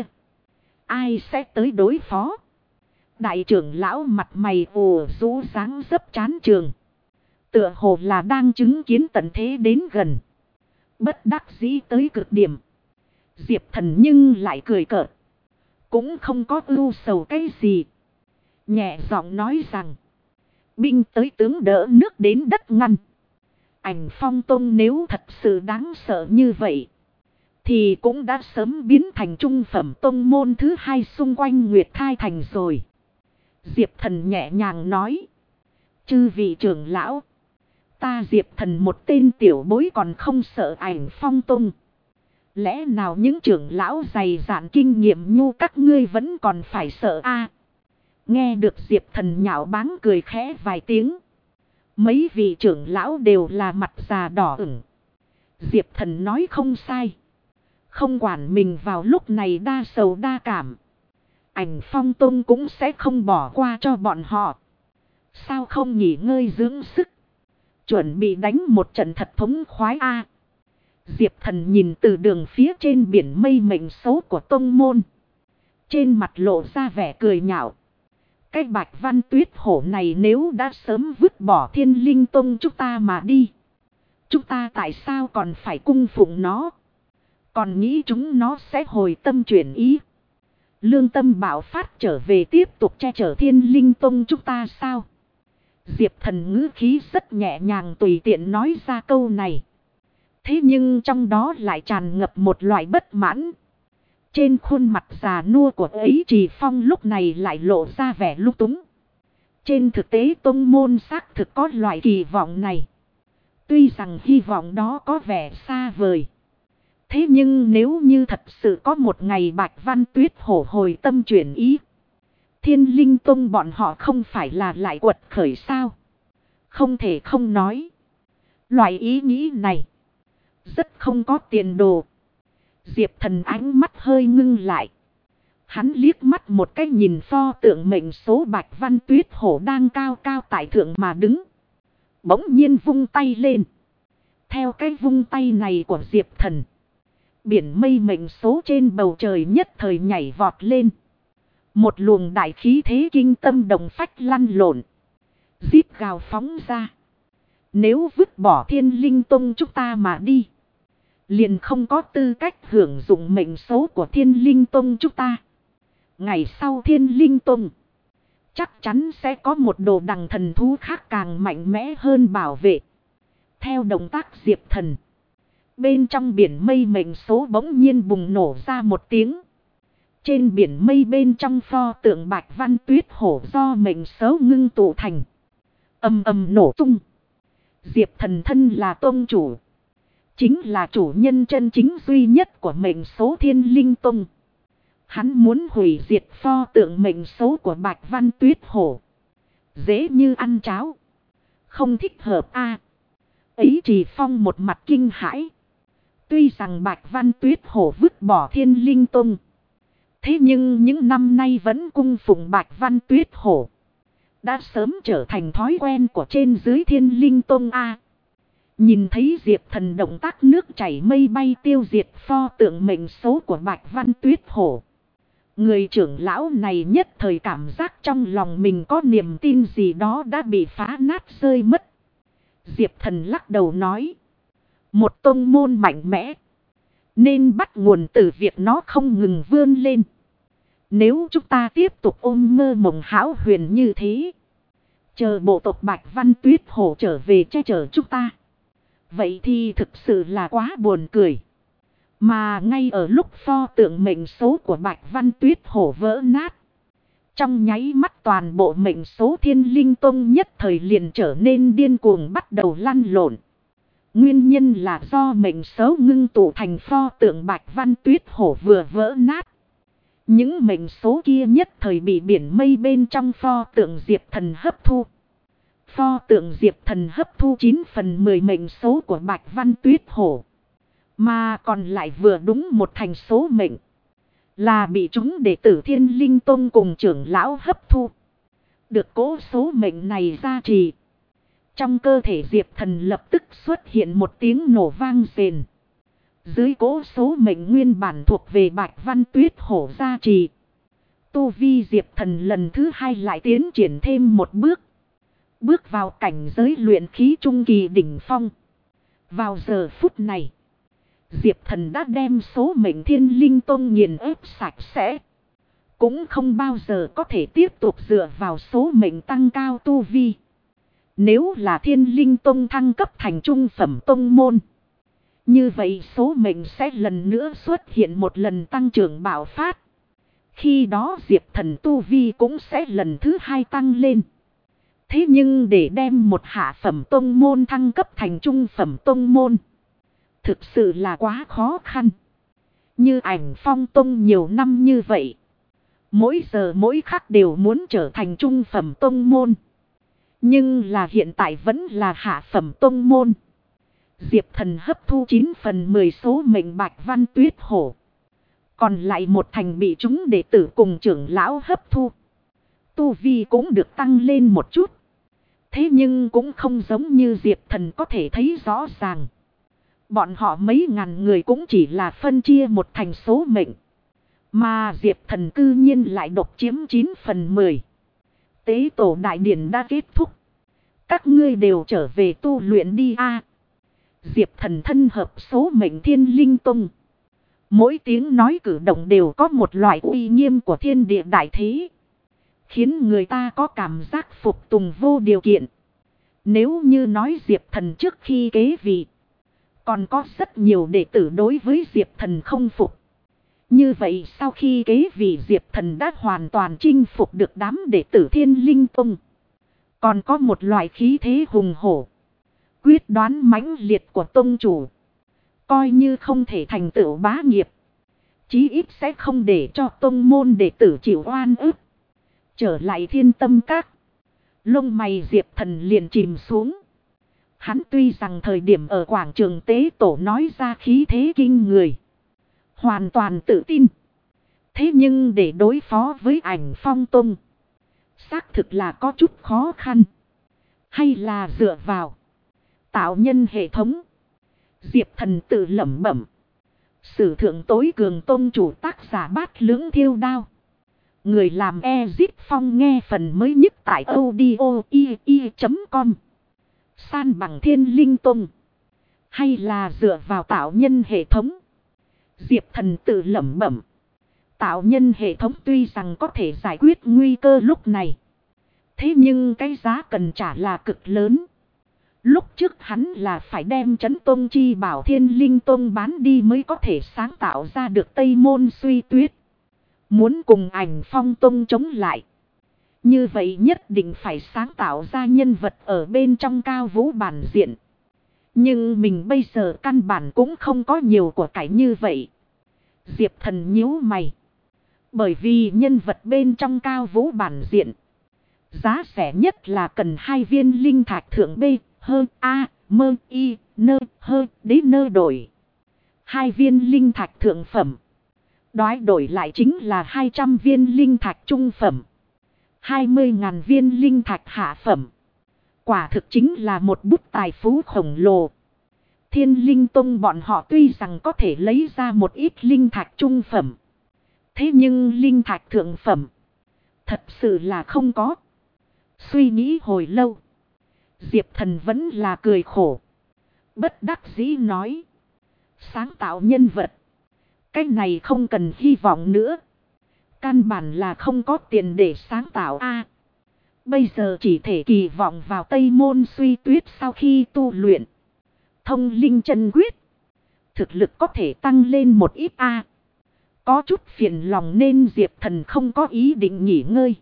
ai sẽ tới đối phó? Đại trưởng lão mặt mày ủ rũ dáng dấp chán trường, tựa hồ là đang chứng kiến tận thế đến gần. Bất đắc dĩ tới cực điểm. Diệp Thần nhưng lại cười cợt, cũng không có ưu sầu cái gì. Nhẹ giọng nói rằng, binh tới tướng đỡ nước đến đất ngăn. Ảnh Phong Tông nếu thật sự đáng sợ như vậy, thì cũng đã sớm biến thành trung phẩm tông môn thứ hai xung quanh Nguyệt Thai Thành rồi. Diệp Thần nhẹ nhàng nói. Chư vị trưởng lão, ta Diệp Thần một tên tiểu bối còn không sợ Ảnh Phong Tông. Lẽ nào những trưởng lão dày dạn kinh nghiệm nhu các ngươi vẫn còn phải sợ a? Nghe được Diệp Thần nhạo báng cười khẽ vài tiếng, mấy vị trưởng lão đều là mặt già đỏ ửng. Diệp Thần nói không sai. Không quản mình vào lúc này đa sầu đa cảm, Ảnh Phong Tông cũng sẽ không bỏ qua cho bọn họ. Sao không nghỉ ngơi dưỡng sức, chuẩn bị đánh một trận thật thống khoái a? Diệp Thần nhìn từ đường phía trên biển mây mệnh số của tông môn, trên mặt lộ ra vẻ cười nhạo. Cái Bạch Văn Tuyết Hổ này nếu đã sớm vứt bỏ Thiên Linh Tông chúng ta mà đi, chúng ta tại sao còn phải cung phụng nó? Còn nghĩ chúng nó sẽ hồi tâm chuyển ý, lương tâm bạo phát trở về tiếp tục che chở Thiên Linh Tông chúng ta sao? Diệp Thần ngữ khí rất nhẹ nhàng tùy tiện nói ra câu này. Thế nhưng trong đó lại tràn ngập một loại bất mãn. Trên khuôn mặt già nua của Ấy Trì Phong lúc này lại lộ ra vẻ lung túng. Trên thực tế tông môn xác thực có loại kỳ vọng này. Tuy rằng hy vọng đó có vẻ xa vời, thế nhưng nếu như thật sự có một ngày Bạch Văn Tuyết Hổ hồi tâm chuyển ý, Thiên Linh Tông bọn họ không phải là lại quật khởi sao? Không thể không nói, loại ý nghĩ này rất không có tiền đồ. Diệp Thần ánh mắt hơi ngưng lại. Hắn liếc mắt một cái nhìn pho tượng mệnh số Bạch Văn Tuyết Hổ đang cao cao tại thượng mà đứng. Bỗng nhiên vung tay lên. Theo cái vung tay này của Diệp Thần, biển mây mệnh số trên bầu trời nhất thời nhảy vọt lên. Một luồng đại khí thế kinh tâm động phách lăn lộn, rít gào phóng ra. Nếu vứt bỏ Thiên Linh Tông chúng ta mà đi, liền không có tư cách hưởng dụng mệnh số của Thiên Linh Tông chúng ta. Ngày sau Thiên Linh Tông chắc chắn sẽ có một đồ đằng thần thú khác càng mạnh mẽ hơn bảo vệ. Theo động tác Diệp Thần, bên trong biển mây mệnh số bỗng nhiên bùng nổ ra một tiếng. Trên biển mây bên trong pho tượng Bạch Văn Tuyết Hổ do mệnh số ngưng tụ thành, ầm ầm nổ tung. Diệp Thần thân là tông chủ, chính là chủ nhân chân chính duy nhất của mệnh số Thiên Linh Tông. Hắn muốn hủy diệt pho tượng mệnh số của Bạch Văn Tuyết Hổ, dễ như ăn cháo. Không thích hợp a. Ấy Trì Phong một mặt kinh hãi. Tuy rằng Bạch Văn Tuyết Hổ vứt bỏ Thiên Linh Tông, thế nhưng những năm nay vẫn cung phụng Bạch Văn Tuyết Hổ, đã sớm trở thành thói quen của trên dưới Thiên Linh Tông a. Nhìn thấy Diệp Thần động tác nước chảy mây bay tiêu diệt pho tượng mệnh số của Bạch Văn Tuyết Hổ, người trưởng lão này nhất thời cảm giác trong lòng mình có niềm tin gì đó đã bị phá nát rơi mất. Diệp Thần lắc đầu nói, một tông môn mạnh mẽ nên bắt nguồn từ việc nó không ngừng vươn lên. Nếu chúng ta tiếp tục ôm mơ mộng hão huyền như thế, chờ bộ tộc Bạch Văn Tuyết Hổ trở về che chở chúng ta, vậy thì thực sự là quá buồn cười. Mà ngay ở lúc pho tượng mệnh số của Bạch Văn Tuyết Hổ vỡ nát, trong nháy mắt toàn bộ mệnh số Thiên Linh Tông nhất thời liền trở nên điên cuồng bắt đầu lăn lộn. Nguyên nhân là do mệnh số ngưng tụ thành pho tượng Bạch Văn Tuyết Hổ vừa vỡ nát. Những mệnh số kia nhất thời bị biển mây bên trong pho tượng Diệp Thần hấp thu. Pho tượng Diệp Thần hấp thu 9/10 mệnh số của Bạch Văn Tuyết Hổ, mà còn lại vừa đúng một thành số mệnh là bị chúng đệ tử Thiên Linh Tông cùng trưởng lão hấp thu. Được cố số mệnh này gia trì, trong cơ thể Diệp Thần lập tức xuất hiện một tiếng nổ vang rền. Dưới cố số mệnh nguyên bản thuộc về Bạch Văn Tuyết Hổ gia trì, tu vi Diệp Thần lần thứ hai lại tiến triển thêm một bước. Bước vào cảnh giới luyện khí trung kỳ đỉnh phong. Vào giờ phút này, Diệp Thần đã đem số mệnh Thiên Linh Tông nghiền ép sạch sẽ. Cũng không bao giờ có thể tiếp tục dựa vào số mệnh tăng cao tu vi. Nếu là Thiên Linh Tông thăng cấp thành trung phẩm tông môn, như vậy số mệnh sẽ lần nữa xuất hiện một lần tăng trưởng bạo phát. Khi đó Diệp Thần tu vi cũng sẽ lần thứ hai tăng lên. Thế nhưng để đem một hạ phẩm tông môn thăng cấp thành trung phẩm tông môn, thực sự là quá khó khăn. Như Ảnh Phong Tông nhiều năm như vậy, mỗi giờ mỗi khắc đều muốn trở thành trung phẩm tông môn. Nhưng là hiện tại vẫn là hạ phẩm tông môn. Diệp Thần hấp thu 9/10 số mệnh Bạch Văn Tuyết Hổ, còn lại một thành bị chúng đệ tử cùng trưởng lão hấp thu. Tu vi cũng được tăng lên một chút. Thế nhưng cũng không giống như Diệp Thần có thể thấy rõ ràng. Bọn họ mấy ngàn người cũng chỉ là phân chia một thành số mệnh, mà Diệp Thần cư nhiên lại độc chiếm 9/10. Tế tổ đại điển đã kết thúc, các ngươi đều trở về tu luyện đi a. Diệp Thần thân hợp số mệnh Thiên Linh Tông, mỗi tiếng nói cử động đều có một loại uy nghiêm của thiên địa đại thế, khiến người ta có cảm giác phục tùng vô điều kiện. Nếu như nói Diệp Thần trước khi kế vị, còn có rất nhiều đệ tử đối với Diệp Thần không phục. Như vậy sau khi kế vị Diệp Thần đã hoàn toàn chinh phục được đám đệ tử Thiên Linh Tông. Còn có một loại khí thế hùng hổ, quyết đoán mãnh liệt của tông chủ. Coi như không thể thành tựu bá nghiệp, chí ít sẽ không để cho tông môn đệ tử chịu oan ức. Trở lại Thiên Tâm Các, lông mày Diệp Thần liền chìm xuống. Hắn tuy rằng thời điểm ở quảng trường tế tổ nói ra khí thế kinh người, hoàn toàn tự tin. Thế nhưng để đối phó với Ảnh Phong Tông, xác thực là có chút khó khăn. Hay là dựa vào tạo nhân hệ thống. Diệp Thần tự lẩm bẩm. Sử thượng tối cường tông chủ tác giả Bát Lưỡng Thiêu Đao. Người làm Ezip Phong nghe phần mới nhất tại audio.com. san bằng Thiên Linh Tông, hay là dựa vào tạo nhân hệ thống? Diệp Thần tự lẩm bẩm. Tạo nhân hệ thống tuy rằng có thể giải quyết nguy cơ lúc này, thế nhưng cái giá cần trả là cực lớn. Lúc trước hắn là phải đem Chấn Tông chi bảo Thiên Linh Tông bán đi mới có thể sáng tạo ra được Tây Môn Suy Tuyết. Muốn cùng Ảnh Phong Tông chống lại, như vậy nhất định phải sáng tạo ra nhân vật ở bên trong cao vũ bản diện. Nhưng mình bây giờ căn bản cũng không có nhiều của cải như vậy. Diệp Thần nhíu mày. Bởi vì nhân vật bên trong cao vũ bản diện, giá rẻ nhất là cần 2 viên linh thạch thượng B, hơn A, mơ, Y, nơ, hơ, đế nơ đổi. 2 viên linh thạch thượng phẩm. Đói đổi lại chính là 200 viên linh thạch trung phẩm. 20.000 viên linh thạch hạ phẩm. Quả thực chính là một bút tài phú khổng lồ. Thiên Linh Tông bọn họ tuy rằng có thể lấy ra một ít linh thạch trung phẩm, thế nhưng linh thạch thượng phẩm thật sự là không có. Suy nghĩ hồi lâu, Diệp Thần vẫn là cười khổ. Bất đắc dĩ nói. Sáng tạo nhân vật, cái này không cần hy vọng nữa. Căn bản là không có tiền để sáng tạo a. Bây giờ chỉ thể kỳ vọng vào Tây Môn Suy Tuyết sau khi tu luyện Thông Linh Chân Quyết, thực lực có thể tăng lên một ít a. Có chút phiền lòng nên Diệp Thần không có ý định nghỉ ngơi,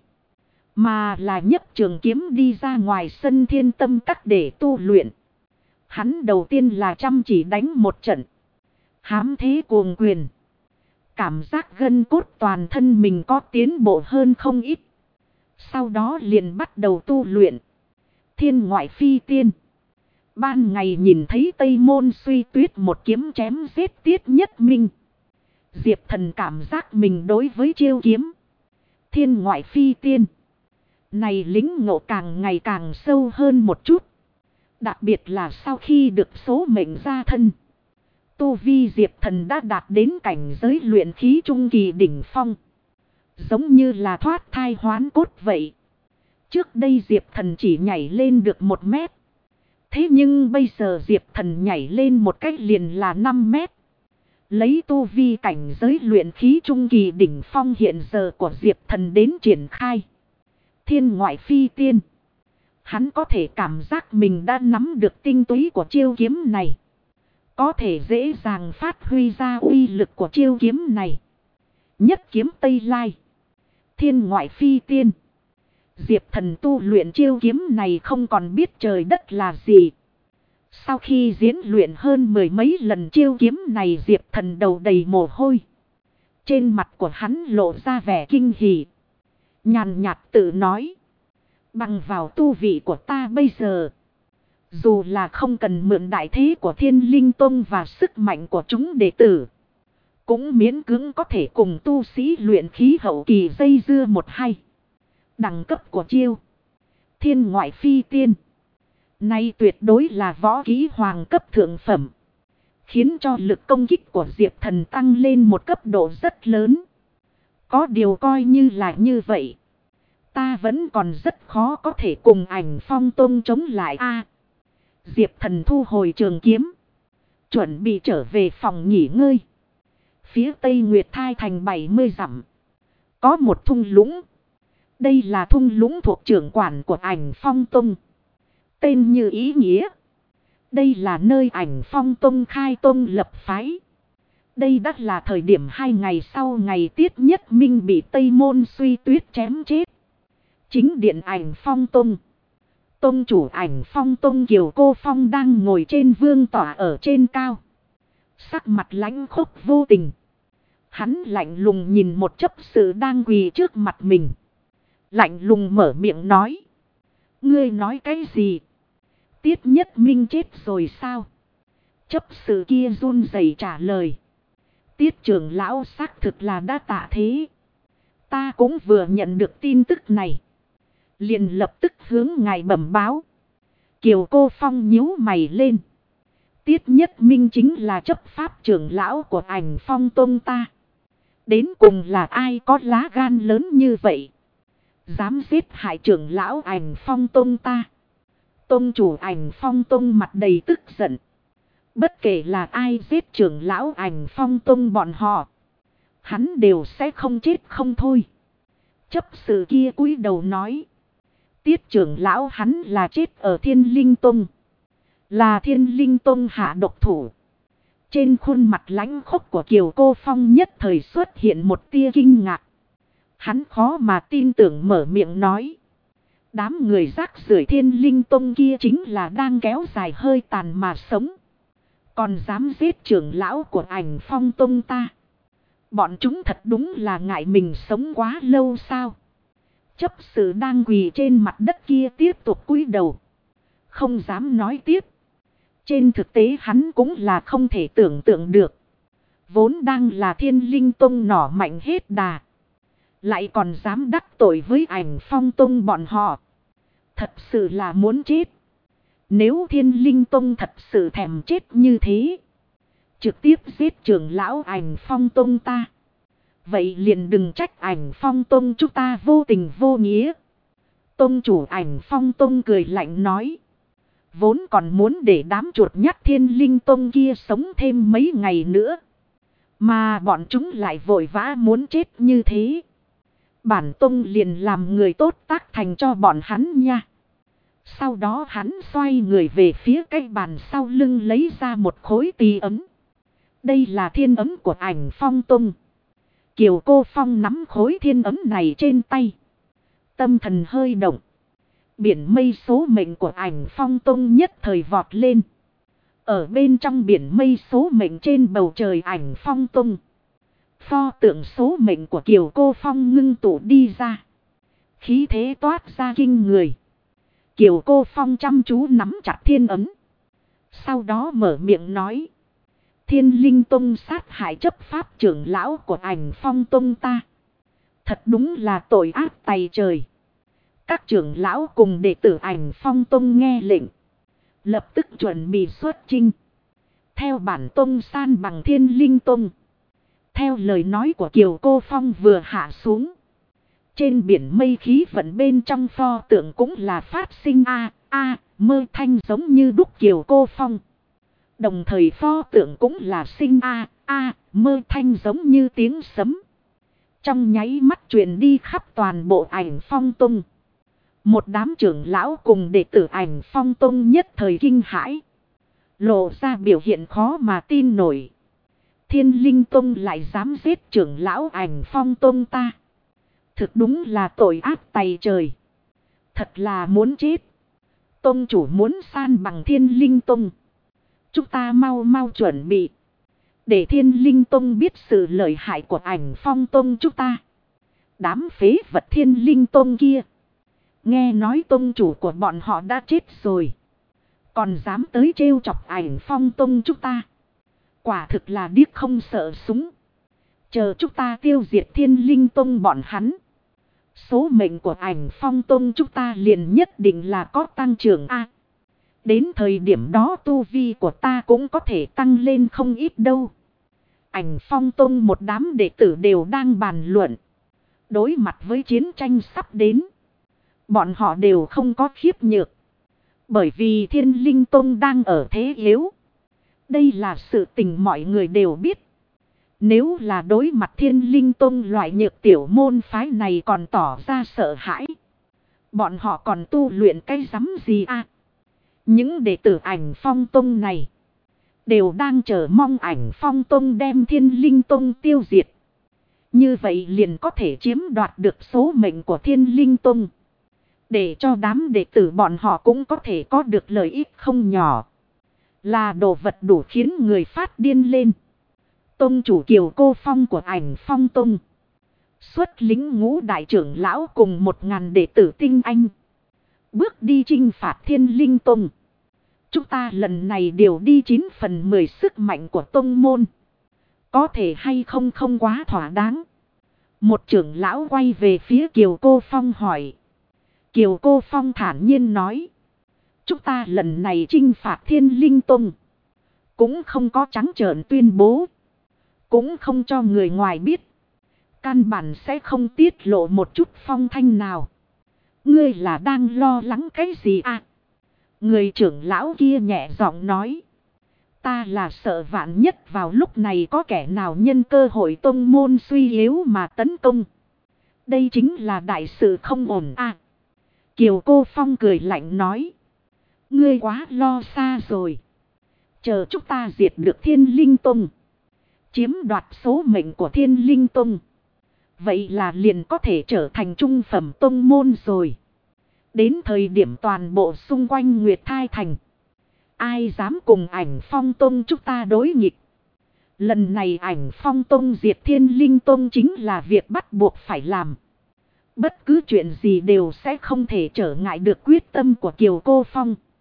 mà là nhấc trường kiếm đi ra ngoài sân Thiên Tâm Các để tu luyện. Hắn đầu tiên là chăm chỉ đánh một trận hám thế cuồng quyền. Cảm giác gân cốt toàn thân mình có tiến bộ hơn không ít. Sau đó liền bắt đầu tu luyện Thiên Ngoại Phi Tiên. Ban ngày nhìn thấy Tây Môn Suy Tuyết một kiếm chém giết Tiết Nhất Minh, Diệp Thần cảm giác mình đối với chiêu kiếm Thiên Ngoại Phi Tiên này lính ngộ càng ngày càng sâu hơn một chút. Đặc biệt là sau khi được số mệnh gia thân, tu vi Diệp Thần đã đạt đến cảnh giới luyện khí trung kỳ đỉnh phong. Giống như là thoát thai hoán cốt vậy. Trước đây Diệp Thần chỉ nhảy lên được 1 mét. Thế nhưng bây giờ Diệp Thần nhảy lên một cách liền là 5 mét. Lấy tu vi cảnh giới luyện khí trung kỳ đỉnh phong hiện giờ của Diệp Thần đến triển khai Thiên Ngoại Phi Tiên, hắn có thể cảm giác mình đã nắm được tinh túy của chiêu kiếm này, có thể dễ dàng phát huy ra uy lực của chiêu kiếm này. Nhất kiếm Tây Lai, Thiên Ngoại Phi Tiên. Diệp Thần tu luyện chiêu kiếm này không còn biết trời đất là gì. Sau khi diễn luyện hơn 10 mấy lần chiêu kiếm này, Diệp Thần đầu đầy mồ hôi. Trên mặt của hắn lộ ra vẻ kinh hỉ. Nhàn nhạt tự nói. Bằng vào tu vị của ta bây giờ, dù là không cần mượn đại thế của Thiên Linh Tông và sức mạnh của chúng đệ tử, cũng miễn cưỡng có thể cùng tu sĩ luyện khí hậu kỳ dây dưa 1-2. Đẳng cấp của chiêu Thiên Ngoại Phi Tiên nay tuyệt đối là võ kỹ hoàng cấp thượng phẩm, khiến cho lực công kích của Diệp Thần tăng lên một cấp độ rất lớn. Có điều coi như là như vậy, ta vẫn còn rất khó có thể cùng Ảnh Phong Tông chống lại a. Diệp Thần thu hồi trường kiếm, chuẩn bị trở về phòng nghỉ ngơi. Phía Tây Nguyệt Thai thành 70 dặm, có một thung lũng. Đây là thung lũng thuộc trưởng quản của Ảnh Phong Tông. Tên như ý nghĩa, đây là nơi Ảnh Phong Tông khai tông lập phái. Đây đã là thời điểm 2 ngày sau ngày Tiết Nhất Minh bị Tây Môn Suy Tuyết chém chết. Chính điện Ảnh Phong Tông, tông chủ Ảnh Phong Tông Kiều Cô Phong đang ngồi trên vương tọa ở trên cao, sắc mặt lãnh khốc vô tình. Hắn lạnh lùng nhìn một chấp sự đang quỳ trước mặt mình, lạnh lùng mở miệng nói. Ngươi nói cái gì? Tiết Nhất Minh chết rồi sao? Chấp sự kia run rẩy trả lời. Tiết trưởng lão xác thực là đã tạ thế. Ta cũng vừa nhận được tin tức này, liền lập tức hướng ngài bẩm báo. Kiều Cô Phong nhíu mày lên. Tiết Nhất Minh chính là chấp pháp trưởng lão của Ảnh Phong Tông ta. Đến cùng là ai có lá gan lớn như vậy, dám giết hại trưởng lão Ảnh Phong Tông ta? Tông chủ Ảnh Phong Tông mặt đầy tức giận. Bất kể là ai giết trưởng lão Ảnh Phong Tông bọn họ, hắn đều sẽ không chết không thôi. Chấp sự kia cúi đầu nói. Tiết trưởng lão hắn là chết ở Thiên Linh Tông. Là Thiên Linh Tông hạ độc thủ. Trên khuôn mặt lãnh khốc của Kiều Cô Phong nhất thời xuất hiện một tia kinh ngạc. Hắn khó mà tin tưởng mở miệng nói. Đám người rác rưởi Thiên Linh Tông kia chính là đang kéo dài hơi tàn mà sống. Còn dám giết trưởng lão của Ảnh Phong Tông ta. Bọn chúng thật đúng là ngại mình sống quá lâu sao. Chấp sự đang quỳ trên mặt đất kia tiếp tục cúi đầu. Không dám nói tiếp. Trên thực tế hắn cũng là không thể tưởng tượng được. Vốn đang là Thiên Linh Tông nỏ mạnh hết đà. Lại còn dám đắc tội với Ảnh Phong Tông bọn họ. Thật sự là muốn chết. Nếu Thiên Linh Tông thật sự thèm chết như thế. Trực tiếp giết trưởng lão Ảnh Phong Tông ta. Vậy liền đừng trách Ảnh Phong Tông chúng ta vô tình vô nghĩa. Tông chủ Ảnh Phong Tông cười lạnh nói. Vốn còn muốn để đám chuột nhắt Thiên Linh Tông kia sống thêm mấy ngày nữa. Mà bọn chúng lại vội vã muốn chết như thế. Bản Tông liền làm người tốt tác thành cho bọn hắn nha. Sau đó hắn xoay người về phía cái bàn sau lưng lấy ra một khối tỳ ấm. Đây là thiên ấm của Ảnh Phong Tông. Kiều Cô Phong nắm khối thiên ấm này trên tay. Tâm thần hơi động. Biển mây số mệnh của Ảnh Phong Tông nhất thời vọt lên. Ở bên trong biển mây số mệnh trên bầu trời Ảnh Phong Tông. Pho tượng số mệnh của Kiều Cô Phong ngưng tụ đi ra. Khí thế toát ra kinh người. Kiều Cô Phong chăm chú nắm chặt thiên ấm. Sau đó mở miệng nói. Thiên Linh Tông sát hại chấp pháp trưởng lão của Ảnh Phong Tông ta. Thật đúng là tội ác tày trời. Các trưởng lão cùng đệ tử Ảnh Phong Tông nghe lệnh. Lập tức chuẩn bị xuất chinh. Theo bản tông san bằng Thiên Linh Tông. Theo lời nói của Kiều Cô Phong vừa hạ xuống. Trên biển mây khí vận bên trong pho tượng cũng là phát sinh mơ thanh giống như đúc Kiều Cô Phong. Đồng thời pho tượng cũng là sinh mơ thanh giống như tiếng sấm. Trong nháy mắt truyền đi khắp toàn bộ Ảnh Phong Tông. Một đám trưởng lão cùng đệ tử Ảnh Phong Tông nhất thời kinh hãi. Lộ ra biểu hiện khó mà tin nổi. Thiên Linh Tông lại dám giết trưởng lão Ảnh Phong Tông ta. Thực đúng là tội ác tày trời. Thật là muốn chết. Tông chủ muốn san bằng Thiên Linh Tông. Chúng ta mau mau chuẩn bị. Để Thiên Linh Tông biết sự lợi hại của Ảnh Phong Tông chúng ta. Đám phế vật Thiên Linh Tông kia. Nghe nói tông chủ của bọn họ đã chết rồi. Còn dám tới trêu chọc Ảnh Phong Tông chúng ta. Quả thực là điếc không sợ súng. Chờ chúng ta tiêu diệt Thiên Linh Tông bọn hắn. Số mệnh của Ảnh Phong Tông chúng ta liền nhất định là có tăng trưởng A. Đến thời điểm đó tu vi của ta cũng có thể tăng lên không ít đâu. Ảnh Phong Tông một đám đệ tử đều đang bàn luận. Đối mặt với chiến tranh sắp đến. Bọn họ đều không có khiếp nhược. Bởi vì Thiên Linh Tông đang ở thế yếu. Đây là sự tình mọi người đều biết. Nếu là đối mặt Thiên Linh Tông loại nhược tiểu môn phái này còn tỏ ra sợ hãi. Bọn họ còn tu luyện cái rắm gì à? Những đệ tử Ảnh Phong Tông này đều đang chờ mong Ảnh Phong Tông đem Thiên Linh Tông tiêu diệt. Như vậy liền có thể chiếm đoạt được số mệnh của Thiên Linh Tông. Để cho đám đệ tử bọn họ cũng có thể có được lợi ích không nhỏ. Là đồ vật đủ khiến người phát điên lên. Tông chủ Kiều Cô Phong của Ảnh Phong Tông. Xuất lính ngũ đại trưởng lão cùng 1000 đệ tử tinh anh. Bước đi chinh phạt Thiên Linh Tông. Chúng ta lần này đều đi 9/10 sức mạnh của tông môn. Có thể hay không không quá thỏa đáng. Một trưởng lão quay về phía Kiều Cô Phong hỏi. Kiều Cô Phong thản nhiên nói. Chúng ta lần này chinh phạt Thiên Linh Tông. Cũng không có trắng trợn tuyên bố. Cũng không cho người ngoài biết. Căn bản sẽ không tiết lộ một chút phong thanh nào. Ngươi là đang lo lắng cái gì à? Người trưởng lão kia nhẹ giọng nói. Ta là sợ vạn nhất vào lúc này có kẻ nào nhân cơ hội tông môn suy yếu mà tấn công. Đây chính là đại sự không ổn à. Kiều Cô Phong cười lạnh nói. Ngươi quá lo xa rồi. Chờ chúng ta diệt được Thiên Linh Tông. Chiếm đoạt số mệnh của Thiên Linh Tông. Vậy là liền có thể trở thành trung phẩm tông môn rồi. Đến thời điểm toàn bộ xung quanh Nguyệt Thai Thành. Ai dám cùng Ảnh Phong Tông chúng ta đối nghịch. Lần này Ảnh Phong Tông diệt Thiên Linh Tông chính là việc bắt buộc phải làm. Bất cứ chuyện gì đều sẽ không thể trở ngại được quyết tâm của Kiều Cô Phong.